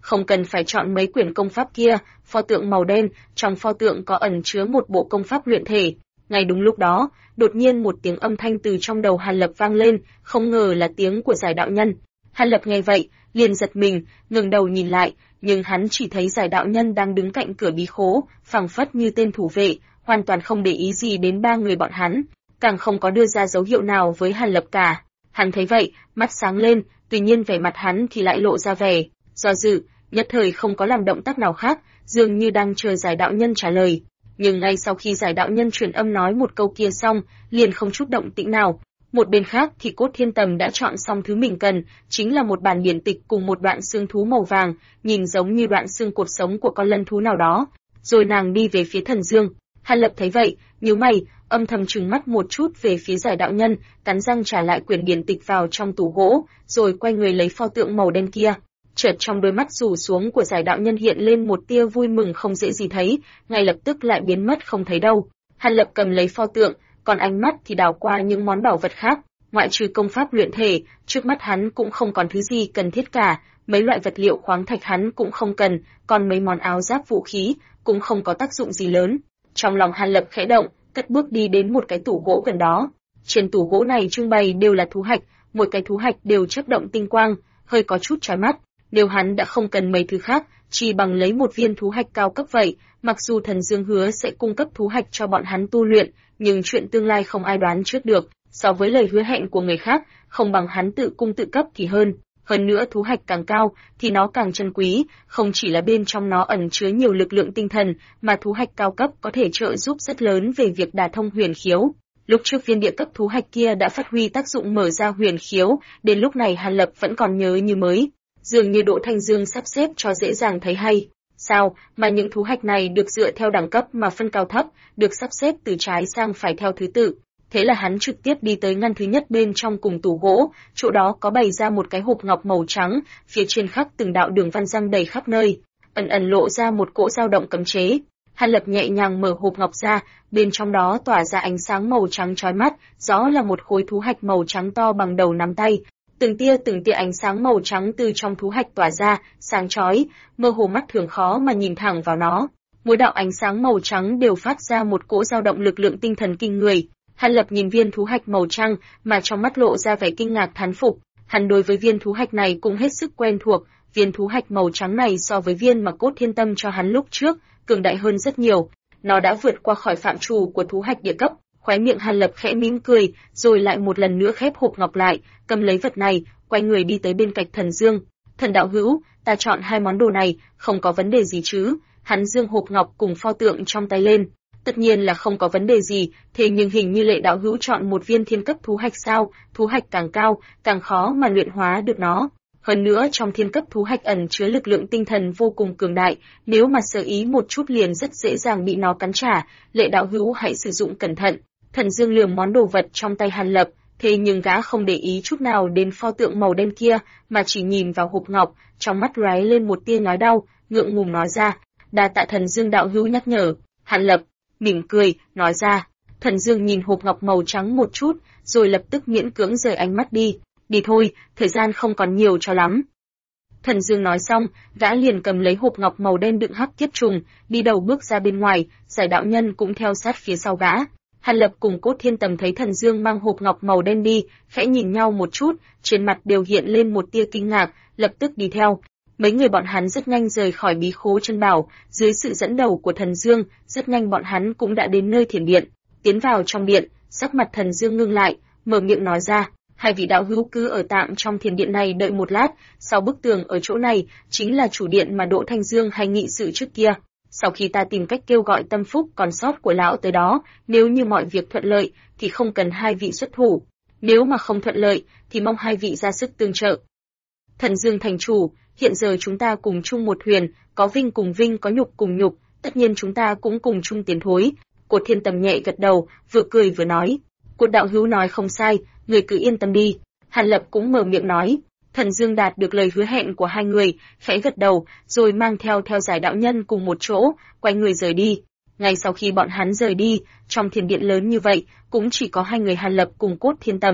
không cần phải chọn mấy quyển công pháp kia, pho tượng màu đen, trong pho tượng có ẩn chứa một bộ công pháp luyện thể. Ngay đúng lúc đó, đột nhiên một tiếng âm thanh từ trong đầu Hàn Lập vang lên, không ngờ là tiếng của Giải đạo nhân. Hàn Lập nghe vậy, liền giật mình, ngẩng đầu nhìn lại, nhưng hắn chỉ thấy Giải đạo nhân đang đứng cạnh cửa bí khố, phảng phất như tên thủ vệ, hoàn toàn không để ý gì đến ba người bọn hắn, càng không có đưa ra dấu hiệu nào với Hàn Lập cả. Hắn thấy vậy, mắt sáng lên, tuy nhiên vẻ mặt hắn thì lại lộ ra vẻ do dự, nhất thời không có làm động tác nào khác, dường như đang chờ Giải đạo nhân trả lời. Nhưng ngay sau khi Giải đạo nhân truyền âm nói một câu kia xong, liền không chút động tĩnh nào. Một bên khác thì Cốt Thiên Tầm đã chọn xong thứ mình cần, chính là một bản điển tịch cùng một đoạn xương thú màu vàng, nhìn giống như đoạn xương cột sống của con lân thú nào đó. Rồi nàng đi về phía Thần Dương. Hàn Lập thấy vậy, nhíu mày, âm thầm trừng mắt một chút về phía Giải đạo nhân, cắn răng trả lại quyển điển tịch vào trong tủ gỗ, rồi quay người lấy pho tượng màu đen kia. Chợt trong đôi mắt rủ xuống của Giải đạo nhân hiện lên một tia vui mừng không dễ gì thấy, ngay lập tức lại biến mất không thấy đâu. Hàn Lập cầm lấy pho tượng, còn ánh mắt thì đảo qua những món bảo vật khác, ngoại trừ công pháp luyện thể, trước mắt hắn cũng không còn thứ gì cần thiết cả, mấy loại vật liệu khoáng thạch hắn cũng không cần, còn mấy món áo giáp vũ khí cũng không có tác dụng gì lớn. Trong lòng Hàn Lập khẽ động, cất bước đi đến một cái tủ gỗ gần đó. Trên tủ gỗ này trưng bày đều là thú hạch, mỗi cái thú hạch đều chớp động tinh quang, hơi có chút chói mắt. Nếu hắn đã không cần mấy thứ khác, chỉ bằng lấy một viên thú hạch cao cấp vậy, mặc dù Thần Dương hứa sẽ cung cấp thú hạch cho bọn hắn tu luyện, nhưng chuyện tương lai không ai đoán trước được, so với lời hứa hẹn của người khác, không bằng hắn tự cung tự cấp thì hơn. Hơn nữa thú hạch càng cao thì nó càng chân quý, không chỉ là bên trong nó ẩn chứa nhiều lực lượng tinh thần, mà thú hạch cao cấp có thể trợ giúp rất lớn về việc đả thông huyền khiếu. Lúc trước viên địa cấp thú hạch kia đã phát huy tác dụng mở ra huyền khiếu, đến lúc này Hàn Lập vẫn còn nhớ như mới. Dường như Đỗ Thanh Dương sắp xếp cho dễ dàng thấy hay. Sao mà những thú hạch này được dựa theo đẳng cấp mà phân cao thấp, được sắp xếp từ trái sang phải theo thứ tự. Thế là hắn trực tiếp đi tới ngăn thứ nhất bên trong cùng tủ gỗ, chỗ đó có bày ra một cái hộp ngọc màu trắng, phía trên khắc từng đạo đường văn răng đầy khắp nơi, ẩn ẩn lộ ra một cỗ dao động cấm chế. Hàn Lập nhẹ nhàng mở hộp ngọc ra, bên trong đó tỏa ra ánh sáng màu trắng chói mắt, đó là một khối thú hạch màu trắng to bằng đầu nắm tay. Từng tia ánh sáng màu trắng từ trong thú hạch tỏa ra, sáng chói, mơ hồ mắt thường khó mà nhìn thẳng vào nó. Mỗi đạo ánh sáng màu trắng đều phát ra một cỗ dao động lực lượng tinh thần kinh người. Hàn Lập nhìn viên thú hạch màu trắng, mà trong mắt lộ ra vẻ kinh ngạc thán phục. Hắn đối với viên thú hạch này cũng hết sức quen thuộc, viên thú hạch màu trắng này so với viên mà Cốt Thiên Tâm cho hắn lúc trước, cường đại hơn rất nhiều. Nó đã vượt qua khỏi phạm trù của thú hạch địa cấp. Khóe miệng Hàn Lập khẽ mỉm cười, rồi lại một lần nữa khép hộp ngọc lại, cầm lấy vật này, quay người đi tới bên cạnh Thần Dương. Thần đạo hữu, ta chọn hai món đồ này, không có vấn đề gì chứ? Hắn giương hộp ngọc cùng pho tượng trong tay lên. Tất nhiên là không có vấn đề gì, thế nhưng hình như Lệ đạo hữu chọn một viên thiên cấp thú hạch sao? Thú hạch càng cao, càng khó mà luyện hóa được nó. Hơn nữa trong thiên cấp thú hạch ẩn chứa lực lượng tinh thần vô cùng cường đại, nếu mà sơ ý một chút liền rất dễ dàng bị nó cắn trả. Lệ đạo hữu hãy sử dụng cẩn thận. Thần Dương lườm món đồ vật trong tay Hàn Lập, thế nhưng gã không để ý chút nào đến pho tượng màu đen kia, mà chỉ nhìn vào hộp ngọc, trong mắt lóe lên một tia nói đau, ngượng ngùng nói ra: "Đa tạ Thần Dương đạo hữu nhắc nhở." Hàn Lập mỉm cười, nói ra. Thần Dương nhìn hộp ngọc màu trắng một chút, rồi lập tức miễn cưỡng rời ánh mắt đi. "Đi thôi, thời gian không còn nhiều cho lắm." Thần Dương nói xong, gã liền cầm lấy hộp ngọc màu đen đựng hắc kiếp trùng, đi đầu bước ra bên ngoài, Giải đạo nhân cũng theo sát phía sau gã. Hàn Lập cùng Cốt Thiên Tầm thấy Thần Dương mang hộp ngọc màu đen đi, khẽ nhìn nhau một chút, trên mặt đều hiện lên một tia kinh ngạc, lập tức đi theo. Mấy người bọn hắn rất nhanh rời khỏi bí khố chân bảo, dưới sự dẫn đầu của Thần Dương, rất nhanh bọn hắn cũng đã đến nơi thiền điện. Tiến vào trong điện, sắc mặt Thần Dương ngưng lại, mở miệng nói ra: "Hai vị đạo hữu cứ ở tạm trong thiền điện này đợi một lát, sau bức tường ở chỗ này chính là chủ điện mà Đỗ Thanh Dương hay nghị sự trước kia. Sau khi ta tìm cách kêu gọi tâm phúc còn sót của lão tới đó, nếu như mọi việc thuận lợi thì không cần hai vị xuất thủ, nếu mà không thuận lợi thì mong hai vị ra sức tương trợ." Thần Dương thành chủ, hiện giờ chúng ta cùng chung một thuyền, có vinh cùng vinh, có nhục cùng nhục, tất nhiên chúng ta cũng cùng chung tiến thối. Cốt Thiên Tầm nhẹ gật đầu, vừa cười vừa nói: "Cốt đạo hữu nói không sai, người cứ yên tâm đi." Hàn Lập cũng mở miệng nói. Thần Dương đạt được lời hứa hẹn của hai người, khẽ gật đầu, rồi mang theo Giải đạo nhân cùng một chỗ, quay người rời đi. Ngay sau khi bọn hắn rời đi, trong thiền điện lớn như vậy, cũng chỉ có hai người Hàn Lập cùng Cốt Thiên Tầm.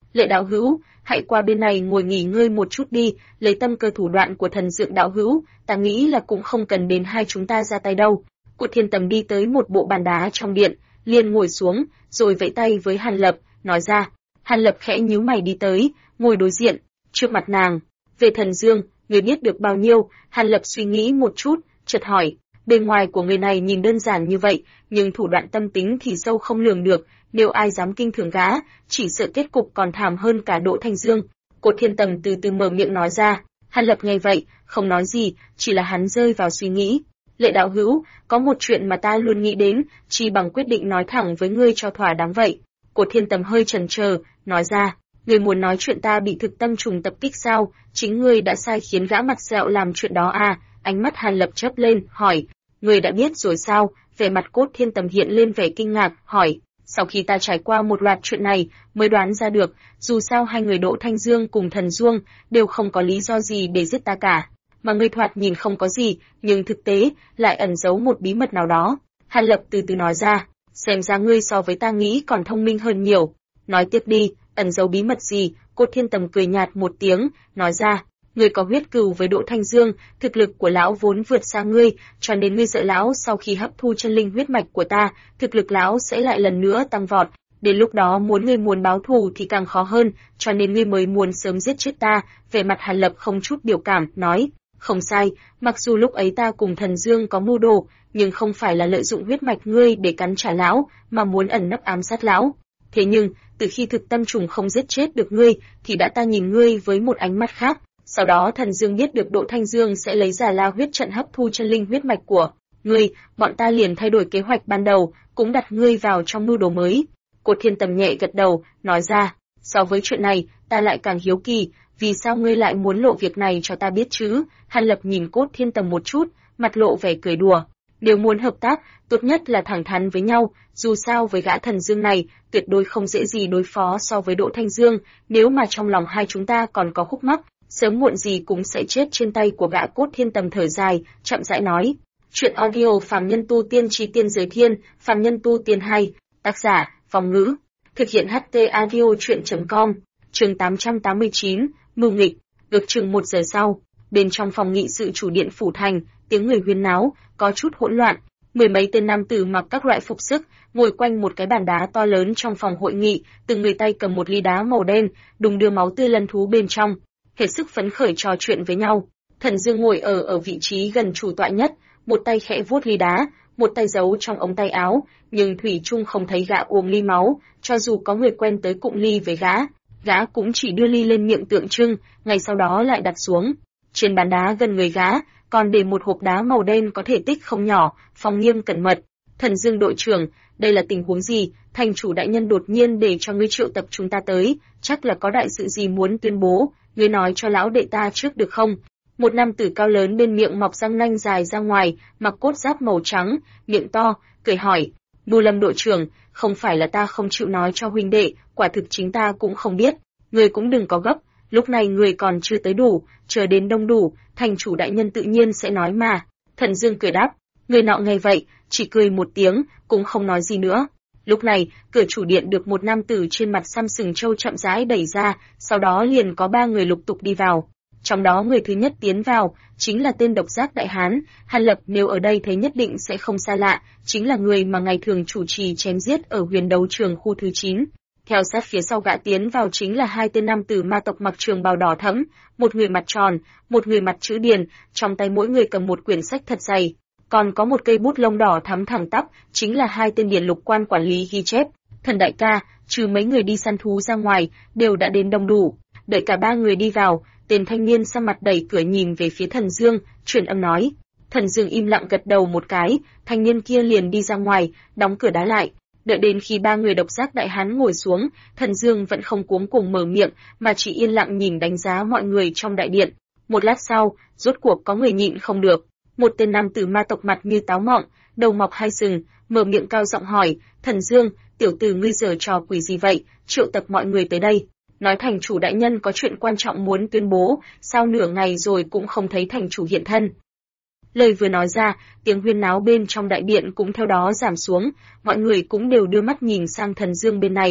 Lệ đạo hữu, hãy qua bên này ngồi nghỉ ngơi một chút đi, lấy tâm cơ thủ đoạn của thần dượng đạo hữu, ta nghĩ là cũng không cần đến hai chúng ta ra tay đâu. Cụ Thiên Tầm đi tới một bộ bàn đá trong điện, liền ngồi xuống, rồi vẫy tay với Hàn Lập, nói ra. Hàn Lập khẽ nhíu mày đi tới, ngồi đối diện, trước mặt nàng. Về thần dương, người biết được bao nhiêu? Hàn Lập suy nghĩ một chút, chợt hỏi. Bề ngoài của người này nhìn đơn giản như vậy, nhưng thủ đoạn tâm tính thì sâu không lường được, nếu ai dám kinh thường gã, chỉ sợ kết cục còn thảm hơn cả Đỗ Thanh Dương. Cụ Thiên Tầm từ từ mở miệng nói ra. Hàn Lập nghe vậy, không nói gì, chỉ là hắn rơi vào suy nghĩ. Lệ đạo hữu, có một chuyện mà ta luôn nghĩ đến, chỉ bằng quyết định nói thẳng với ngươi cho thỏa đáng vậy. Cụ Thiên Tầm hơi chần chờ, nói ra. Ngươi muốn nói chuyện ta bị thực tâm trùng tập kích sao? Chính ngươi đã sai khiến gã mặt sẹo làm chuyện đó à? Ánh mắt Hàn Lập chớp lên, hỏi. Ngươi đã biết rồi sao? Vẻ mặt Cốt Thiên Tầm hiện lên vẻ kinh ngạc, hỏi. Sau khi ta trải qua một loạt chuyện này, mới đoán ra được, dù sao hai người Đỗ Thanh Dương cùng Thần Duông đều không có lý do gì để giết ta cả. Mà ngươi thoạt nhìn không có gì, nhưng thực tế lại ẩn giấu một bí mật nào đó. Hàn Lập từ từ nói ra. Xem ra ngươi so với ta nghĩ còn thông minh hơn nhiều. Nói tiếp đi, ẩn giấu bí mật gì? Cốt Thiên Tầm cười nhạt một tiếng, nói ra. Ngươi có huyết cừu với Đỗ Thanh Dương, thực lực của lão vốn vượt xa ngươi, cho nên ngươi sợ lão sau khi hấp thu chân linh huyết mạch của ta, thực lực lão sẽ lại lần nữa tăng vọt. Đến lúc đó ngươi muốn báo thù thì càng khó hơn, cho nên ngươi mới muốn sớm giết chết ta. Vẻ mặt Hàn Lập không chút biểu cảm, nói. Không sai, mặc dù lúc ấy ta cùng Thần Dương có mưu đồ, nhưng không phải là lợi dụng huyết mạch ngươi để cắn trả lão, mà muốn ẩn nấp ám sát lão. Thế nhưng, từ khi thực tâm trùng không giết chết được ngươi, thì đã ta nhìn ngươi với một ánh mắt khác. Sau đó Thần Dương biết được Đỗ Thanh Dương sẽ lấy Già La huyết trận hấp thu chân linh huyết mạch của ngươi, bọn ta liền thay đổi kế hoạch ban đầu, cũng đặt ngươi vào trong mưu đồ mới. Cốt Thiên Tầm nhẹ gật đầu, nói ra, so với chuyện này, ta lại càng hiếu kỳ, vì sao ngươi lại muốn lộ việc này cho ta biết chứ? Hàn Lập nhìn Cốt Thiên Tầm một chút, mặt lộ vẻ cười đùa. Nếu muốn hợp tác, tốt nhất là thẳng thắn với nhau, dù sao với gã Thần Dương này, tuyệt đối không dễ gì đối phó so với Đỗ Thanh Dương, nếu mà trong lòng hai chúng ta còn có khúc mắc, sớm muộn gì cũng sẽ chết trên tay của gã. Cốt Thiên Tầm thở dài, chậm rãi nói. Chuyện audio Phàm Nhân Tu Tiên Chí Tiên Giới Thiên, Phàm Nhân Tu Tiên 2, tác giả, Phong Ngữ, thực hiện HT audio chuyện.com, chương 889, mưu nghịch. Được chừng 1 giờ sau, bên trong phòng nghị sự chủ điện phủ thành, tiếng người huyên náo, có chút hỗn loạn. Mười mấy tên nam tử mặc các loại phục sức, ngồi quanh một cái bàn đá to lớn trong phòng hội nghị, từng người tay cầm một ly đá màu đen, đùng đưa máu tươi lân thú bên trong, hết sức phấn khởi trò chuyện với nhau. Thần Dương ngồi ở vị trí gần chủ tọa nhất, một tay khẽ vuốt ly đá, một tay giấu trong ống tay áo, nhưng thủy chung không thấy gã uống ly máu, cho dù có người quen tới cụng ly với gã cũng chỉ đưa ly lên miệng tượng trưng, ngay sau đó lại đặt xuống. Trên bàn đá gần người gã, còn để một hộp đá màu đen có thể tích không nhỏ, phong nghiêm cẩn mật. Thần Dương đội trưởng, đây là tình huống gì? Thành chủ đại nhân đột nhiên để cho ngươi triệu tập chúng ta tới, chắc là có đại sự gì muốn tuyên bố, ngươi nói cho lão đệ ta trước được không? Một nam tử cao lớn bên miệng mọc răng nanh dài ra ngoài, mặc cốt giáp màu trắng, miệng to, cười hỏi. Bù Lâm đội trưởng, không phải là ta không chịu nói cho huynh đệ, quả thực chính ta cũng không biết. Ngươi cũng đừng có gấp, lúc này người còn chưa tới đủ, chờ đến đông đủ, thành chủ đại nhân tự nhiên sẽ nói mà. Thần Dương cười đáp. Người nọ nghe vậy, chỉ cười một tiếng, cũng không nói gì nữa. Lúc này, cửa chủ điện được một nam tử trên mặt xăm sừng trâu chậm rãi đẩy ra, sau đó liền có 3 người lục tục đi vào. Trong đó người thứ nhất tiến vào, chính là tên độc giác đại hán. Hàn Lập nếu ở đây thấy nhất định sẽ không xa lạ, chính là người mà ngày thường chủ trì chém giết ở huyền đấu trường khu thứ 9. Theo sát phía sau gã tiến vào chính là 2 tên nam tử ma tộc mặc trường bào đỏ thẫm, một người mặt tròn, một người mặt chữ điền, trong tay mỗi người cầm một quyển sách thật dày. Còn có một cây bút lông đỏ thắm thẳng tắp, chính là 2 tên điển lục quan quản lý ghi chép. Thần đại ca, trừ mấy người đi săn thú ra ngoài, đều đã đến đông đủ. Đợi cả 3 người đi vào, tên thanh niên xăm mặt đẩy cửa nhìn về phía Thần Dương, truyền âm nói. Thần Dương im lặng gật đầu một cái, thanh niên kia liền đi ra ngoài, đóng cửa đá lại. Đợi đến khi 3 người độc giác đại hán ngồi xuống, Thần Dương vẫn không cuống cuồng mở miệng, mà chỉ yên lặng nhìn đánh giá mọi người trong đại điện. Một lát sau, rốt cuộc có người nhịn không được. Một tên nam tử ma tộc mặt như táo mọng, đầu mọc 2 sừng, mở miệng cao giọng hỏi, Thần Dương, tiểu tử ngươi giở trò quỷ gì vậy, triệu tập mọi người tới đây. Nói thành chủ đại nhân có chuyện quan trọng muốn tuyên bố, sao nửa ngày rồi cũng không thấy thành chủ hiện thân. Lời vừa nói ra, tiếng huyên náo bên trong đại điện cũng theo đó giảm xuống, mọi người cũng đều đưa mắt nhìn sang Thần Dương bên này.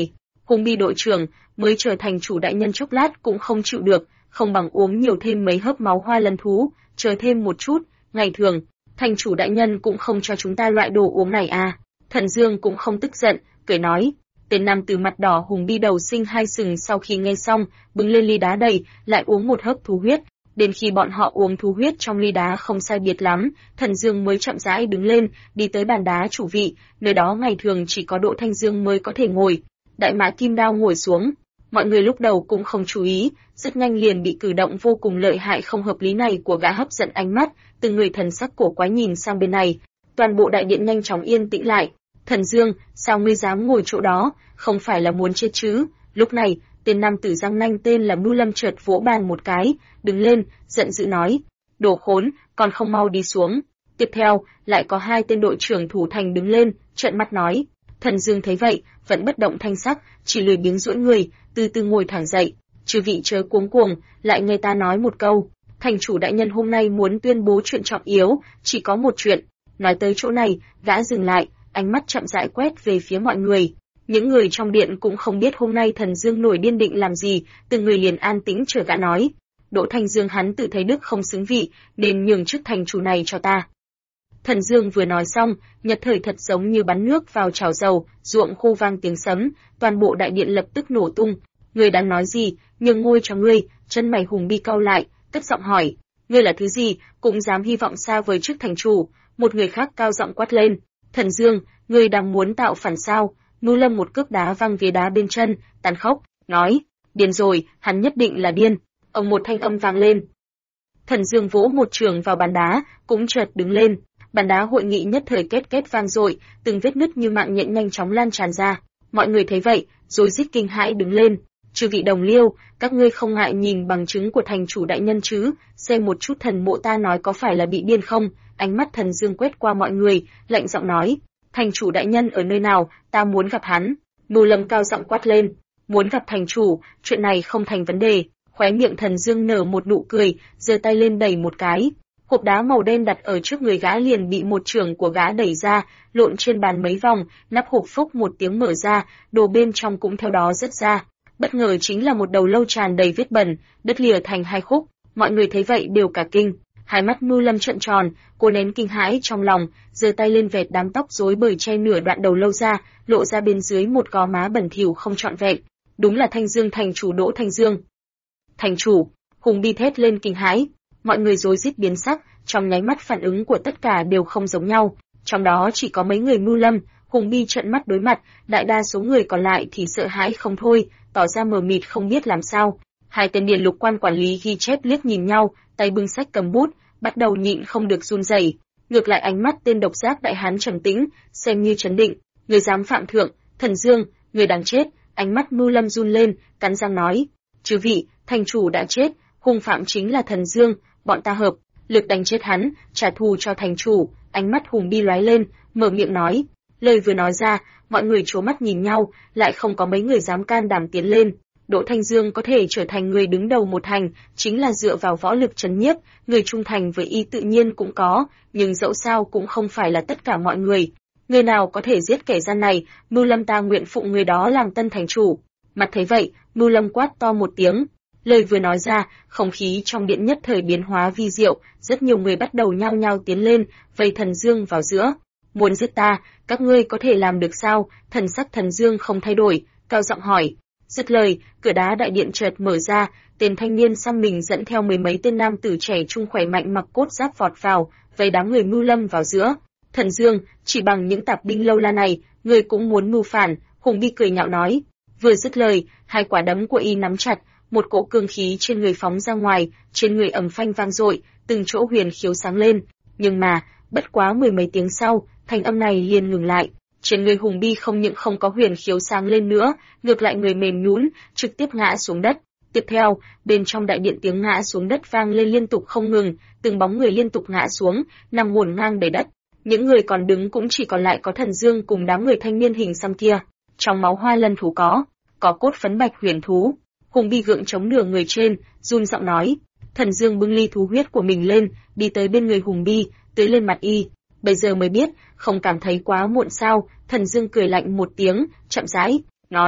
Hùng Bi đội trưởng, mới trở thành chủ đại nhân chốc lát cũng không chịu được, không bằng uống nhiều thêm mấy hớp máu hoa lân thú, chờ thêm một chút, ngày thường, thành chủ đại nhân cũng không cho chúng ta loại đồ uống này à. Thần Dương cũng không tức giận, cười nói. Tên nam từ mặt đỏ Hùng Bi đầu sinh hai sừng sau khi nghe xong, bưng lên ly đá đầy, lại uống một hớp thú huyết. Đến khi bọn họ uống thú huyết trong ly đá không sai biệt lắm, Thần Dương mới chậm rãi đứng lên, đi tới bàn đá chủ vị, nơi đó ngày thường chỉ có Đỗ Thanh Dương mới có thể ngồi. Đại mã kim đao ngồi xuống. Mọi người lúc đầu cũng không chú ý, rất nhanh liền bị cử động vô cùng lợi hại không hợp lý này của gã hấp dẫn ánh mắt, từng người thần sắc cổ quái nhìn sang bên này. Toàn bộ đại điện nhanh chóng yên tĩnh lại. Thần Dương, sao ngươi dám ngồi chỗ đó, không phải là muốn chết chứ? Lúc này, tên nam tử răng nanh tên là Mưu Lâm chợt vỗ bàn một cái, đứng lên, giận dữ nói: "Đồ khốn, còn không mau đi xuống." Tiếp theo, lại có hai tên đội trưởng thủ thành đứng lên, trợn mắt nói. Thần Dương thấy vậy, vẫn bất động thanh sắc, chỉ lười biếng duỗi người, từ từ ngồi thẳng dậy. Chư vị chớ cuống cuồng, lại nghe ta nói một câu. Thành chủ đại nhân hôm nay muốn tuyên bố chuyện trọng yếu, chỉ có một chuyện. Nói tới chỗ này, gã dừng lại, ánh mắt chậm rãi quét về phía mọi người. Những người trong điện cũng không biết hôm nay Thần Dương nổi điên định làm gì, từng người liền an tĩnh chờ gã nói. Đỗ Thanh Dương hắn tự thấy đức không xứng vị, nên nhường chức thành chủ này cho ta. Thần Dương vừa nói xong, nhất thời thật giống như bắn nước vào chảo dầu, ruộng khô vang tiếng sấm, toàn bộ đại điện lập tức nổ tung. Ngươi đang nói gì, nhường ngôi cho ngươi? Chân mày Hùng Bi cau lại, cất giọng hỏi. Ngươi là thứ gì, cũng dám hy vọng xa vời chức thành chủ? Một người khác cao giọng quát lên. Thần Dương, ngươi đang muốn tạo phản sao? Mưu Lâm một cước đá văng ghế đá bên chân, tàn khốc, nói. Điên rồi, hắn nhất định là điên. Ông một thanh âm vang lên. Thần Dương vỗ một trường vào bàn đá, cũng chợt đứng lên. Bàn đá hội nghị nhất thời kết kết vang dội, từng vết nứt như mạng nhện nhanh chóng lan tràn ra. Mọi người thấy vậy, rồi rít kinh hãi đứng lên. Chư vị đồng liêu, các ngươi không ngại nhìn bằng chứng của thành chủ đại nhân chứ? Xem một chút thần mộ ta nói có phải là bị điên không? Ánh mắt Thần Dương quét qua mọi người, lạnh giọng nói: thành chủ đại nhân ở nơi nào? Ta muốn gặp hắn. Mưu Lâm cao giọng quát lên: muốn gặp thành chủ, chuyện này không thành vấn đề. Khóe miệng Thần Dương nở một nụ cười, giơ tay lên đẩy một cái. Hộp đá màu đen đặt ở trước người gã liền bị một chưởng của gã đẩy ra, lộn trên bàn mấy vòng, nắp hộp phốc một tiếng mở ra, đồ bên trong cũng theo đó rớt ra. Bất ngờ chính là một đầu lâu tràn đầy vết bẩn, đứt lìa thành hai khúc. Mọi người thấy vậy đều cả kinh. Hai mắt Mưu Lâm trợn tròn, cô nén kinh hãi trong lòng, giơ tay lên vẹt đám tóc rối bời che nửa đoạn đầu lâu ra, lộ ra bên dưới một gò má bẩn thỉu không trọn vẹn. Đúng là Thanh Dương thành chủ Đỗ Thanh Dương. Thành chủ! Hùng Bi thét lên kinh hãi. Mọi người rối rít biến sắc, trong nháy mắt phản ứng của tất cả đều không giống nhau. Trong đó chỉ có mấy người Mưu Lâm, Hùng Bi trợn mắt đối mặt, đại đa số người còn lại thì sợ hãi không thôi, tỏ ra mờ mịt không biết làm sao. Hai tên điện lục quan quản lý ghi chép liếc nhìn nhau, tay bưng sách cầm bút, bắt đầu nhịn không được run rẩy. Ngược lại ánh mắt tên độc giác đại hán trầm tĩnh, xem như trấn định. Người dám phạm thượng, Thần Dương, người đáng chết. Ánh mắt Mưu Lâm run lên, cắn răng nói: chư vị, thành chủ đã chết, hung phạm chính là Thần Dương, bọn ta hợp lực đánh chết hắn, trả thù cho thành chủ. Ánh mắt Hùng Bi lóe lên, mở miệng nói. Lời vừa nói ra, mọi người trố mắt nhìn nhau, lại không có mấy người dám can đảm tiến lên. Đỗ Thanh Dương có thể trở thành người đứng đầu một thành, chính là dựa vào võ lực trấn nhiếp, người trung thành với y tự nhiên cũng có, nhưng dẫu sao cũng không phải là tất cả mọi người. Người nào có thể giết kẻ gian này, Mưu Lâm ta nguyện phụng người đó làm tân thành chủ. Mặt thấy vậy, Mưu Lâm quát to một tiếng. Lời vừa nói ra, không khí trong điện nhất thời biến hóa vi diệu, rất nhiều người bắt đầu nhao nhao tiến lên, vây Thần Dương vào giữa. Muốn giết ta, các ngươi có thể làm được sao? Thần sắc Thần Dương không thay đổi, cao giọng hỏi. Dứt lời, cửa đá đại điện chợt mở ra, tên thanh niên xăm mình dẫn theo mười mấy tên nam tử trẻ trung khỏe mạnh mặc cốt giáp vọt vào, vây đám người Mưu Lâm vào giữa. Thần Dương, chỉ bằng những tạp binh lâu la này, ngươi cũng muốn mưu phản? Hùng Bi cười nhạo nói. Vừa dứt lời, hai quả đấm của y nắm chặt, một cỗ cương khí trên người phóng ra ngoài, trên người ầm phanh vang dội, từng chỗ huyền khiếu sáng lên. Nhưng mà, bất quá mười mấy tiếng sau, thanh âm này liền ngừng lại. Trên người Hùng Bi không những không có huyền khiếu sáng lên nữa, ngược lại người mềm nhũn, trực tiếp ngã xuống đất. Tiếp theo, bên trong đại điện tiếng ngã xuống đất vang lên liên tục không ngừng, từng bóng người liên tục ngã xuống, nằm ngổn ngang đầy đất. Những người còn đứng cũng chỉ còn lại có Thần Dương cùng đám người thanh niên hình xăm kia. Trong máu hoa lân thú có cốt phấn bạch huyền thú. Hùng Bi gượng chống nửa người trên, run giọng nói. Thần Dương bưng ly thú huyết của mình lên, đi tới bên người Hùng Bi, tưới lên mặt y. Bây giờ mới biết, không cảm thấy quá muộn sao? Thần Dương cười lạnh một tiếng, chậm rãi nói.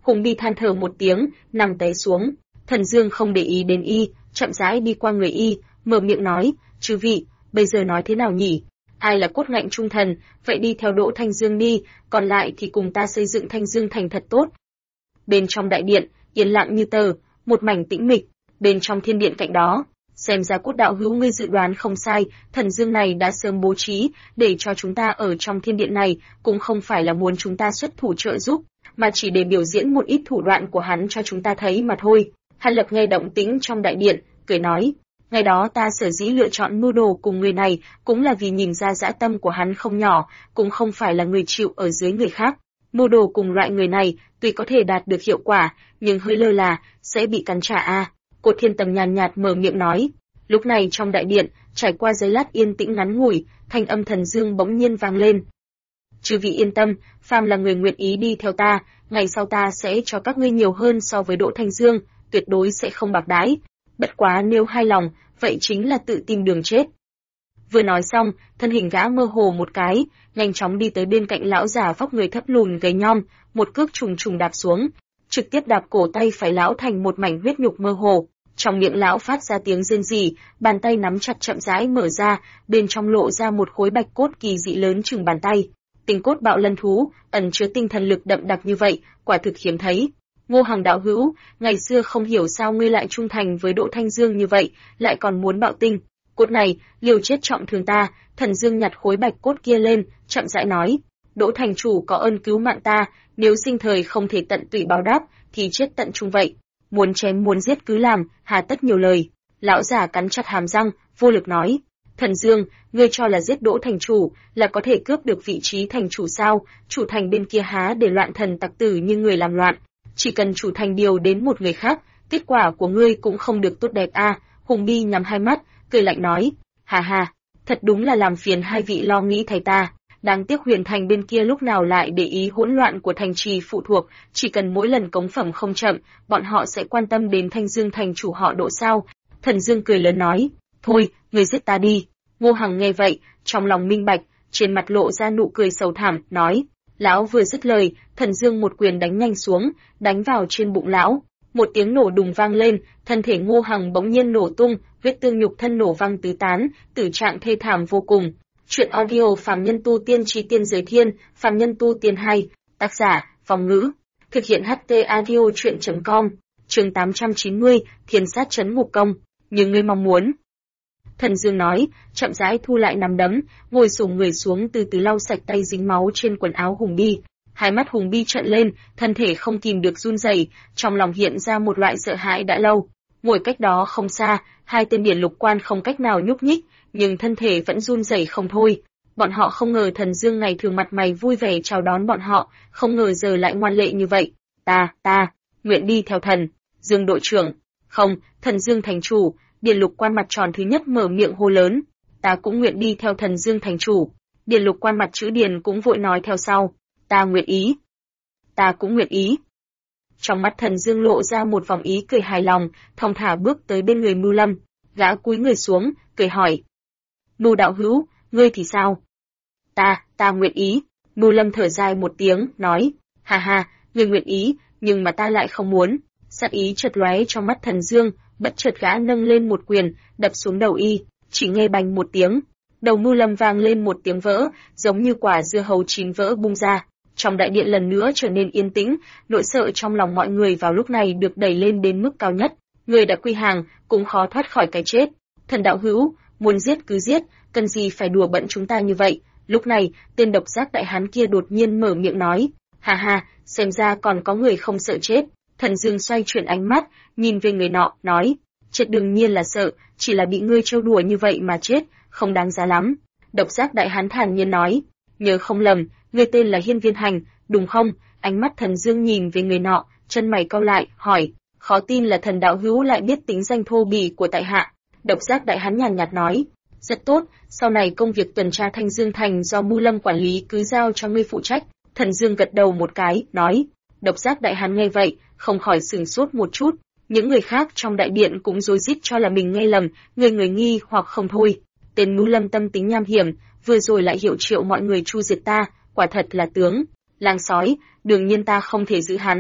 Hùng Bi than thở một tiếng, nằm té xuống. Thần Dương không để ý đến y, chậm rãi đi qua người y, mở miệng nói, chư vị, bây giờ nói thế nào nhỉ? Ai là cốt ngạnh trung thần, vậy đi theo Đỗ Thanh Dương đi, còn lại thì cùng ta xây dựng Thanh Dương thành thật tốt. Bên trong đại điện, yên lặng như tờ, một mảnh tĩnh mịch. Bên trong thiên điện cạnh đó, xem ra Cốt đạo hữu ngươi dự đoán không sai, Thần Dương này đã sớm bố trí để cho chúng ta ở trong thiên điện này, cũng không phải là muốn chúng ta xuất thủ trợ giúp, mà chỉ để biểu diễn một ít thủ đoạn của hắn cho chúng ta thấy mà thôi. Hàn Lập nghe động tĩnh trong đại điện, cười nói, ngày đó ta sở dĩ lựa chọn mưu đồ cùng người này, cũng là vì nhìn ra dã tâm của hắn không nhỏ, cũng không phải là người chịu ở dưới người khác. Mưu đồ cùng loại người này, tuy có thể đạt được hiệu quả, nhưng hơi lơ là, sẽ bị cắn trả a. Cột Thiên Tầm nhàn nhạt mở miệng nói. Lúc này trong đại điện, trải qua giây lát yên tĩnh ngắn ngủi, thanh âm Thần Dương bỗng nhiên vang lên. Chư vị yên tâm, phàm là người nguyện ý đi theo ta, ngày sau ta sẽ cho các ngươi nhiều hơn so với Đỗ Thanh Dương, tuyệt đối sẽ không bạc đãi. Bất quá nếu hài lòng, vậy chính là tự tìm đường chết. Vừa nói xong, thân hình gã mơ hồ một cái, nhanh chóng đi tới bên cạnh lão già vóc người thấp lùn gầy nhom, một cước trùng trùng đạp xuống, trực tiếp đạp cổ tay phải lão thành một mảnh huyết nhục mơ hồ. Trong miệng lão phát ra tiếng rên rỉ, bàn tay nắm chặt chậm rãi mở ra, bên trong lộ ra một khối bạch cốt kỳ dị lớn chừng bàn tay. Tinh cốt bạo lân thú, ẩn chứa tinh thần lực đậm đặc như vậy, quả thực hiếm thấy. Ngô Hằng đạo hữu, ngày xưa không hiểu sao ngươi lại trung thành với Đỗ Thanh Dương như vậy, lại còn muốn bạo tinh. Cốt này, liều chết trọng thương ta. Thần Dương nhặt khối bạch cốt kia lên, chậm rãi nói, Đỗ thành chủ có ơn cứu mạng ta, nếu sinh thời không thể tận tụy báo đáp, thì chết tận chung vậy. Muốn chém muốn giết cứ làm, hà tất nhiều lời. Lão già cắn chặt hàm răng, vô lực nói, Thần Dương, ngươi cho là giết Đỗ thành chủ là có thể cướp được vị trí thành chủ sao? Chủ thành bên kia há để loạn thần tặc tử như người làm loạn, chỉ cần chủ thành điều đến một người khác, kết quả của ngươi cũng không được tốt đẹp a. Hùng Bi nhắm hai mắt, cười lạnh nói, hà hà, thật đúng là làm phiền hai vị lo nghĩ thay ta. Đáng tiếc Huyền Thành bên kia lúc nào lại để ý hỗn loạn của thành trì phụ thuộc, chỉ cần mỗi lần cống phẩm không chậm, bọn họ sẽ quan tâm đến Thanh Dương thành chủ họ Đỗ sao? Thần Dương cười lớn nói, thôi, ngươi giết ta đi. Ngô Hằng nghe vậy, trong lòng minh bạch, trên mặt lộ ra nụ cười sầu thảm, nói, lão vừa dứt lời, Thần Dương một quyền đánh nhanh xuống, đánh vào trên bụng lão. Một tiếng nổ đùng vang lên, thân thể Ngô Hằng bỗng nhiên nổ tung, huyết tương nhục thân nổ văng tứ tán, tử trạng thê thảm vô cùng. Chuyện audio Phàm Nhân Tu Tiên Chí Tiên Giới Thiên, Phàm Nhân Tu Tiên 2, tác giả, Phong Ngữ, thực hiện HT audio chuyện.com, chương 890, Thiên sát trấn ngục công, như ngươi mong muốn. Thần Dương nói, chậm rãi thu lại nắm đấm, ngồi xổm người xuống từ từ lau sạch tay dính máu trên quần áo Hùng Bi. Hai mắt Hùng Bi trợn lên, thân thể không kìm được run rẩy, trong lòng hiện ra một loại sợ hãi đã lâu. Ngồi cách đó không xa, hai tên điển lục quan không cách nào nhúc nhích, nhưng thân thể vẫn run rẩy không thôi. Bọn họ không ngờ Thần Dương ngày thường mặt mày vui vẻ chào đón bọn họ, không ngờ giờ lại ngoan lệ như vậy. Ta, nguyện đi theo Thần Dương đội trưởng. Không, Thần Dương thành chủ. Điền lục quan mặt tròn thứ nhất mở miệng hô lớn, ta cũng nguyện đi theo Thần Dương thành chủ. Điền lục quan mặt chữ Điền cũng vội nói theo sau, ta nguyện ý. Ta cũng nguyện ý. Trong mắt Thần Dương lộ ra một vòng ý cười hài lòng, thong thả bước tới bên người Mưu Lâm, gã cúi người xuống, cười hỏi, Mưu đạo hữu, ngươi thì sao? Ta nguyện ý. Mưu Lâm thở dài một tiếng, nói, ha ha, ngươi nguyện ý, nhưng mà ta lại không muốn. Sát ý chợt lóe trong mắt Thần Dương, bất chợt gã nâng lên một quyền, đập xuống đầu y, chỉ nghe bành một tiếng, đầu Mưu Lâm vang lên một tiếng vỡ, giống như quả dưa hấu chín vỡ bung ra. Trong đại điện lần nữa trở nên yên tĩnh, nỗi sợ trong lòng mọi người vào lúc này được đẩy lên đến mức cao nhất. Người đã quy hàng, cũng khó thoát khỏi cái chết. Thần đạo hữu, muốn giết cứ giết, cần gì phải đùa bận chúng ta như vậy? Lúc này, tên độc giác đại hán kia đột nhiên mở miệng nói, ha ha, xem ra còn có người không sợ chết. Thần Dương xoay chuyển ánh mắt, nhìn về người nọ, nói, chết đương nhiên là sợ, chỉ là bị ngươi trêu đùa như vậy mà chết, không đáng giá lắm. Độc giác đại hán thản nhiên nói, nhớ không lầm, ngươi tên là Hiên Viên Hành, đúng không? Ánh mắt Thần Dương nhìn về người nọ, chân mày cau lại, hỏi, khó tin là thần đạo hữu lại biết tính danh thô bỉ của tại hạ. Độc giác đại hán nhàn nhạt nói, rất tốt, sau này công việc tuần tra Thanh Dương Thành do Mưu Lâm quản lý cứ giao cho ngươi phụ trách. Thần Dương gật đầu một cái, nói. Độc giác đại hán nghe vậy, không khỏi sửng sốt một chút. Những người khác trong đại điện cũng rối rít cho là mình nghe lầm, người nghi hoặc không thôi. Tên Mưu Lâm tâm tính nham hiểm, vừa rồi lại hiệu triệu mọi người chu diệt ta, quả thật là tướng lang sói, đương nhiên ta không thể giữ hắn.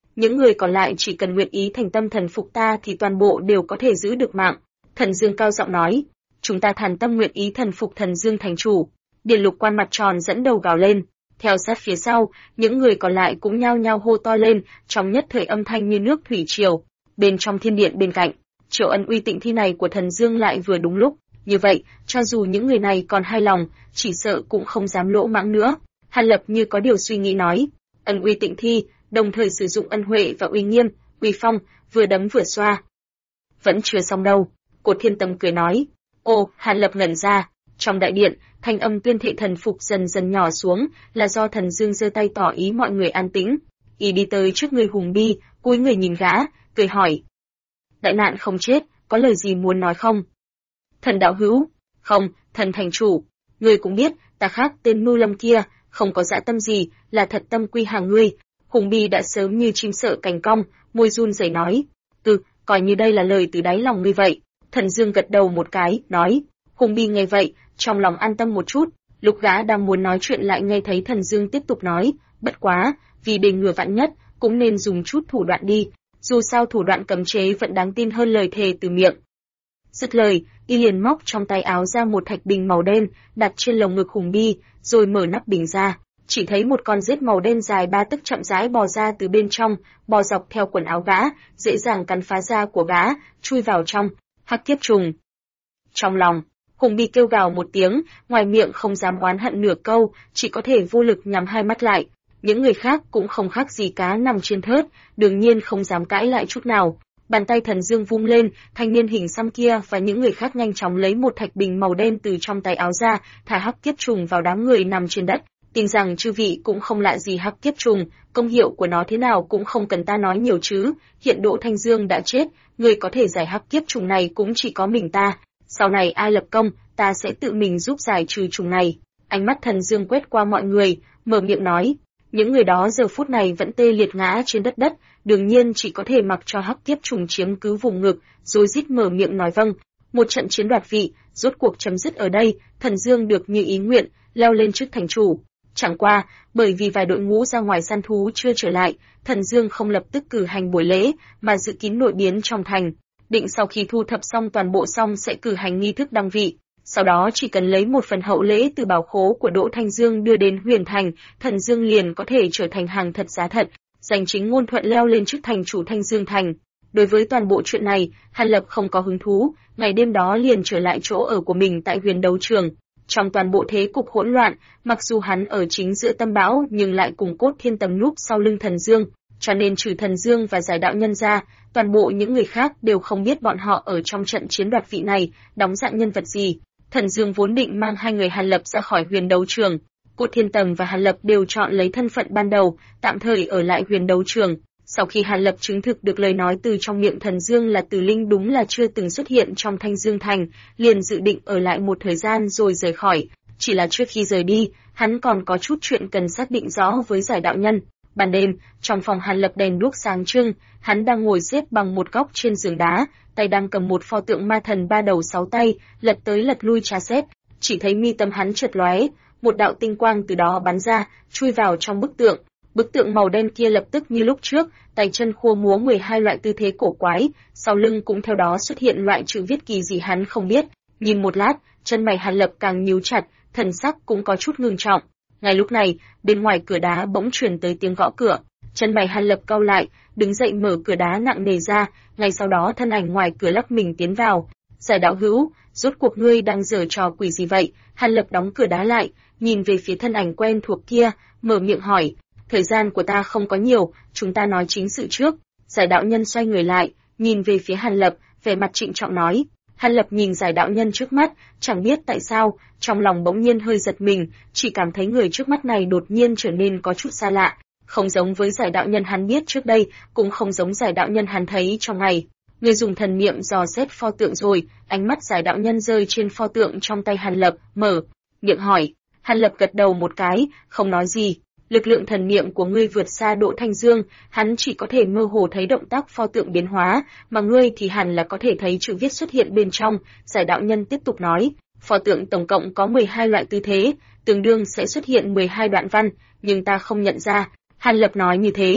những người còn lại chỉ cần nguyện ý thành tâm thần phục ta thì toàn bộ đều có thể giữ được mạng. Thần Dương cao giọng nói, chúng ta thành tâm nguyện ý thần phục Thần Dương thành chủ. Điền Lục Quan mặt tròn dẫn đầu gào lên, theo sát phía sau, những người còn lại cũng nhao nhao hô to lên, trong nhất thời âm thanh như nước thủy triều. Bên trong thiên điện bên cạnh, Triệu Ân uy tịnh thi này của Thần Dương lại vừa đúng lúc, như vậy, cho dù những người này còn hài lòng, chỉ sợ cũng không dám lỗ mãng nữa. Hàn Lập như có điều suy nghĩ nói, ân uy tịnh thi, đồng thời sử dụng ân huệ và uy nghiêm, uy phong, vừa đấm vừa xoa. Vẫn chưa xong đâu, Cột Thiên Tầm cười nói. Ồ, Hàn Lập ngẩn ra, trong đại điện, thanh âm tuyên thệ thần phục dần dần nhỏ xuống, là do Thần Dương giơ tay tỏ ý mọi người an tĩnh. Y đi tới trước người Hùng Bi, cúi người nhìn gã, cười hỏi. Đại nạn không chết, có lời gì muốn nói không? Thần đạo hữu, không, thần thành chủ, ngươi cũng biết, ta khác tên Nu Lâm kia, không có dã tâm gì, là thật tâm quy hàng ngươi. Hùng Bi đã sớm như chim sợ cành cong, môi run rẩy nói. Coi như đây là lời từ đáy lòng ngươi vậy. Thần Dương gật đầu một cái, nói. Hùng Bi nghe vậy, trong lòng an tâm một chút, lúc gã đang muốn nói chuyện lại nghe thấy Thần Dương tiếp tục nói, bất quá, vì để ngừa vạn nhất, cũng nên dùng chút thủ đoạn đi, dù sao thủ đoạn cấm chế vẫn đáng tin hơn lời thề từ miệng. Dứt lời, y liền móc trong tay áo ra một thạch bình màu đen, đặt trên lồng ngực Hùng Bi, rồi mở nắp bình ra, chỉ thấy một con rết màu đen dài 3 tấc chậm rãi bò ra từ bên trong, bò dọc theo quần áo gã, dễ dàng cắn phá da của gã, chui vào trong. Hắc kiếp trùng. Trong lòng, Hùng Bi kêu gào một tiếng, ngoài miệng không dám oán hận nửa câu, chỉ có thể vô lực nhắm hai mắt lại. Những người khác cũng không khác gì cá nằm trên thớt, đương nhiên không dám cãi lại chút nào. Bàn tay Thần Dương vung lên, thanh niên hình xăm kia và những người khác nhanh chóng lấy một thạch bình màu đen từ trong tay áo ra, thả hắc kiếp trùng vào đám người nằm trên đất. Tin rằng chư vị cũng không lạ gì hắc kiếp trùng, công hiệu của nó thế nào cũng không cần ta nói nhiều chứ. Hiện Đỗ Thanh Dương đã chết, người có thể giải hắc kiếp trùng này cũng chỉ có mình ta. Sau này ai lập công, ta sẽ tự mình giúp giải trừ trùng này. Ánh mắt Thần Dương quét qua mọi người, mở miệng nói. Những người đó giờ phút này vẫn tê liệt ngã trên đất, đương nhiên chỉ có thể mặc cho hắc kiếp trùng chiếm cứ vùng ngực, rồi rít mở miệng nói vâng. Một trận chiến đoạt vị, rốt cuộc chấm dứt ở đây, Thần Dương được như ý nguyện, leo lên chức thành chủ. Chẳng qua, bởi vì vài đội ngũ ra ngoài săn thú chưa trở lại, Thần Dương không lập tức cử hành buổi lễ, mà dự kín nội biến trong thành. Định sau khi thu thập xong toàn bộ xong sẽ cử hành nghi thức đăng vị. Sau đó chỉ cần lấy một phần hậu lễ từ bảo khố của Đỗ Thanh Dương đưa đến Huyền Thành, Thần Dương liền có thể trở thành hàng thật giá thật, giành chính ngôn thuận leo lên chức thành chủ Thanh Dương Thành. Đối với toàn bộ chuyện này, Hàn Lập không có hứng thú, ngày đêm đó liền trở lại chỗ ở của mình tại Huyền Đấu Trường. Trong toàn bộ thế cục hỗn loạn, mặc dù hắn ở chính giữa tâm bão nhưng lại cùng Cốt Thiên Tầm núp sau lưng Thần Dương, cho nên trừ Thần Dương và Giải Đạo Nhân ra, toàn bộ những người khác đều không biết bọn họ ở trong trận chiến đoạt vị này đóng dạng nhân vật gì. Thần Dương vốn định mang hai người Hàn Lập ra khỏi Huyền Đấu Trường, Cốt Thiên Tầm và Hàn Lập đều chọn lấy thân phận ban đầu, tạm thời ở lại Huyền Đấu Trường. Sau khi Hàn Lập chứng thực được lời nói từ trong miệng Thần Dương là Tử Linh đúng là chưa từng xuất hiện trong Thanh Dương Thành, liền dự định ở lại một thời gian rồi rời khỏi. Chỉ là trước khi rời đi, hắn còn có chút chuyện cần xác định rõ với Giải Đạo Nhân. Ban đêm, trong phòng Hàn Lập đèn đuốc sáng trưng, hắn đang ngồi xếp bằng một góc trên giường đá, tay đang cầm một pho tượng ma thần 3 đầu 6 tay, lật tới lật lui tra xét. Chỉ thấy mi tâm hắn chợt lóe, một đạo tinh quang từ đó bắn ra, chui vào trong bức tượng. Bức tượng màu đen kia lập tức như lúc trước, tay chân khua múa 12 loại tư thế cổ quái, sau lưng cũng theo đó xuất hiện loại chữ viết kỳ gì hắn không biết. Nhìn một lát, chân mày Hàn Lập càng nhíu chặt, thần sắc cũng có chút ngưng trọng. Ngay lúc này, bên ngoài cửa đá bỗng truyền tới tiếng gõ cửa. Chân mày Hàn Lập cau lại, đứng dậy mở cửa đá nặng nề ra, ngay sau đó thân ảnh ngoài cửa lắc mình tiến vào. Giải đạo hữu, rốt cuộc ngươi đang giở trò quỷ gì vậy? Hàn Lập đóng cửa đá lại, nhìn về phía thân ảnh quen thuộc kia, mở miệng hỏi. Thời gian của ta không có nhiều, chúng ta nói chính sự trước. Giải đạo nhân xoay người lại, nhìn về phía Hàn Lập, vẻ mặt trịnh trọng nói. Hàn Lập nhìn Giải đạo nhân trước mắt, chẳng biết tại sao, trong lòng bỗng nhiên hơi giật mình, chỉ cảm thấy người trước mắt này đột nhiên trở nên có chút xa lạ, không giống với Giải đạo nhân hắn biết trước đây, cũng không giống Giải đạo nhân hắn thấy trong ngày. Người dùng thần niệm dò xét pho tượng rồi, ánh mắt Giải đạo nhân rơi trên pho tượng trong tay Hàn Lập, mở miệng hỏi. Hàn Lập gật đầu một cái, không nói gì. Lực lượng thần niệm của ngươi vượt xa Đỗ Thanh Dương, hắn chỉ có thể mơ hồ thấy động tác pho tượng biến hóa, mà ngươi thì hẳn là có thể thấy chữ viết xuất hiện bên trong. Giải đạo nhân tiếp tục nói, pho tượng tổng cộng có 12 loại tư thế, tương đương sẽ xuất hiện 12 đoạn văn, nhưng ta không nhận ra. Hàn Lập nói như thế,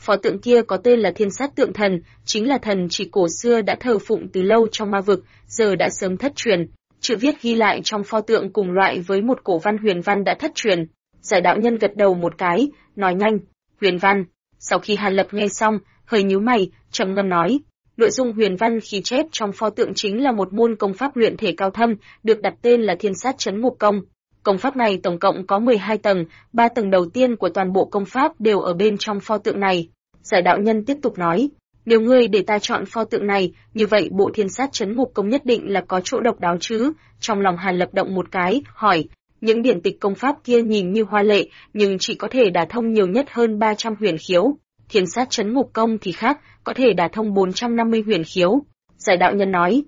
Pho tượng kia có tên là Thiên Sát Tượng Thần, chính là thần chỉ cổ xưa đã thờ phụng từ lâu trong ma vực, giờ đã sớm thất truyền. Chữ viết ghi lại trong pho tượng cùng loại với một cổ văn huyền văn đã thất truyền. Giải đạo nhân gật đầu một cái, nói nhanh, huyền văn. Sau khi Hàn Lập nghe xong, hơi nhíu mày, trầm ngâm nói, nội dung huyền văn khi chép trong pho tượng chính là một môn công pháp luyện thể cao thâm, được đặt tên là Thiên Sát Chấn Ngục Công. Công pháp này tổng cộng có 12 tầng, 3 tầng đầu tiên của toàn bộ công pháp đều ở bên trong pho tượng này. Giải đạo nhân tiếp tục nói, nếu ngươi để ta chọn pho tượng này, như vậy bộ Thiên Sát Chấn Ngục Công nhất định là có chỗ độc đáo chứ? Trong lòng Hàn Lập động một cái, hỏi, những điển tịch công pháp kia nhìn như hoa lệ, nhưng chỉ có thể đả thông nhiều nhất hơn 300 huyền khiếu. Thiên Sát Chấn Ngục Công thì khác, có thể đả thông 450 huyền khiếu. Giải đạo nhân nói,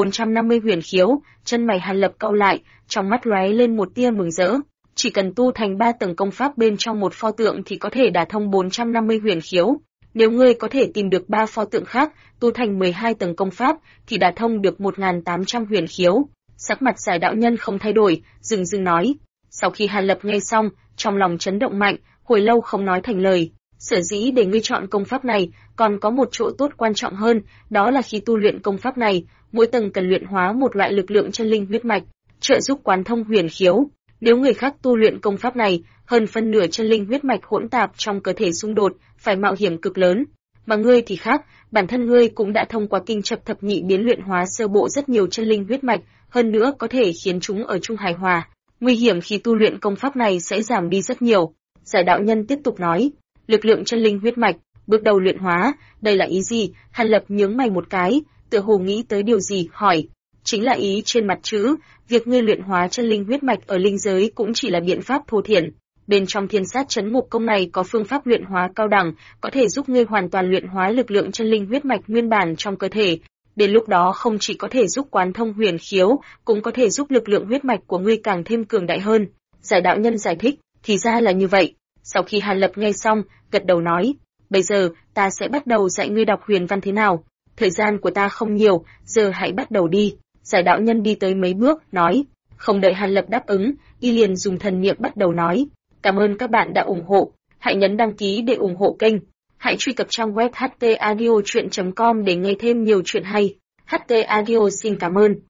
450 huyền khiếu, chân mày Hàn Lập cau lại, trong mắt lóe lên một tia mừng rỡ. Chỉ cần tu thành 3 tầng công pháp bên trong một pho tượng thì có thể đả thông 450 huyền khiếu. Nếu ngươi có thể tìm được 3 pho tượng khác, tu thành 12 tầng công pháp, thì đả thông được 1.800 huyền khiếu. Sắc mặt giải đạo nhân không thay đổi, dừng dừng nói. Sau khi Hàn Lập nghe xong, trong lòng chấn động mạnh, hồi lâu không nói thành lời. Sở dĩ để ngươi chọn công pháp này, còn có một chỗ tốt quan trọng hơn, đó là khi tu luyện công pháp này, mỗi tầng cần luyện hóa một loại lực lượng chân linh huyết mạch, trợ giúp quán thông huyền khiếu. Nếu người khác tu luyện công pháp này, hơn phân nửa chân linh huyết mạch hỗn tạp trong cơ thể xung đột, phải mạo hiểm cực lớn. Mà ngươi thì khác, bản thân ngươi cũng đã thông qua kinh chập thập nhị biến luyện hóa sơ bộ rất nhiều chân linh huyết mạch, hơn nữa có thể khiến chúng ở chung hài hòa. Nguy hiểm khi tu luyện công pháp này sẽ giảm đi rất nhiều. Giải đạo nhân tiếp tục nói, lực lượng chân linh huyết mạch, bước đầu luyện hóa, đây là ý gì? Hàn Lập nhướng mày một cái, tựa hồ nghĩ tới điều gì, hỏi. Chính là ý trên mặt chữ, việc ngươi luyện hóa chân linh huyết mạch ở linh giới cũng chỉ là biện pháp thô thiển. Bên trong Thiên Sát Chấn Ngục Công này có phương pháp luyện hóa cao đẳng, có thể giúp ngươi hoàn toàn luyện hóa lực lượng chân linh huyết mạch nguyên bản trong cơ thể. Đến lúc đó không chỉ có thể giúp quán thông huyền khiếu, cũng có thể giúp lực lượng huyết mạch của ngươi càng thêm cường đại hơn. Giải đạo nhân giải thích, thì ra là như vậy. Sau khi Hàn Lập nghe xong, gật đầu nói, bây giờ ta sẽ bắt đầu dạy ngươi đọc huyền văn thế nào. Thời gian của ta không nhiều, giờ hãy bắt đầu đi. Giải đạo nhân đi tới mấy bước, nói, không đợi Hàn Lập đáp ứng, y liền dùng thần niệm bắt đầu nói, cảm ơn các bạn đã ủng hộ, hãy nhấn đăng ký để ủng hộ kênh, hãy truy cập trang web htaudio.com để nghe thêm nhiều chuyện hay. HT Audio xin cảm ơn.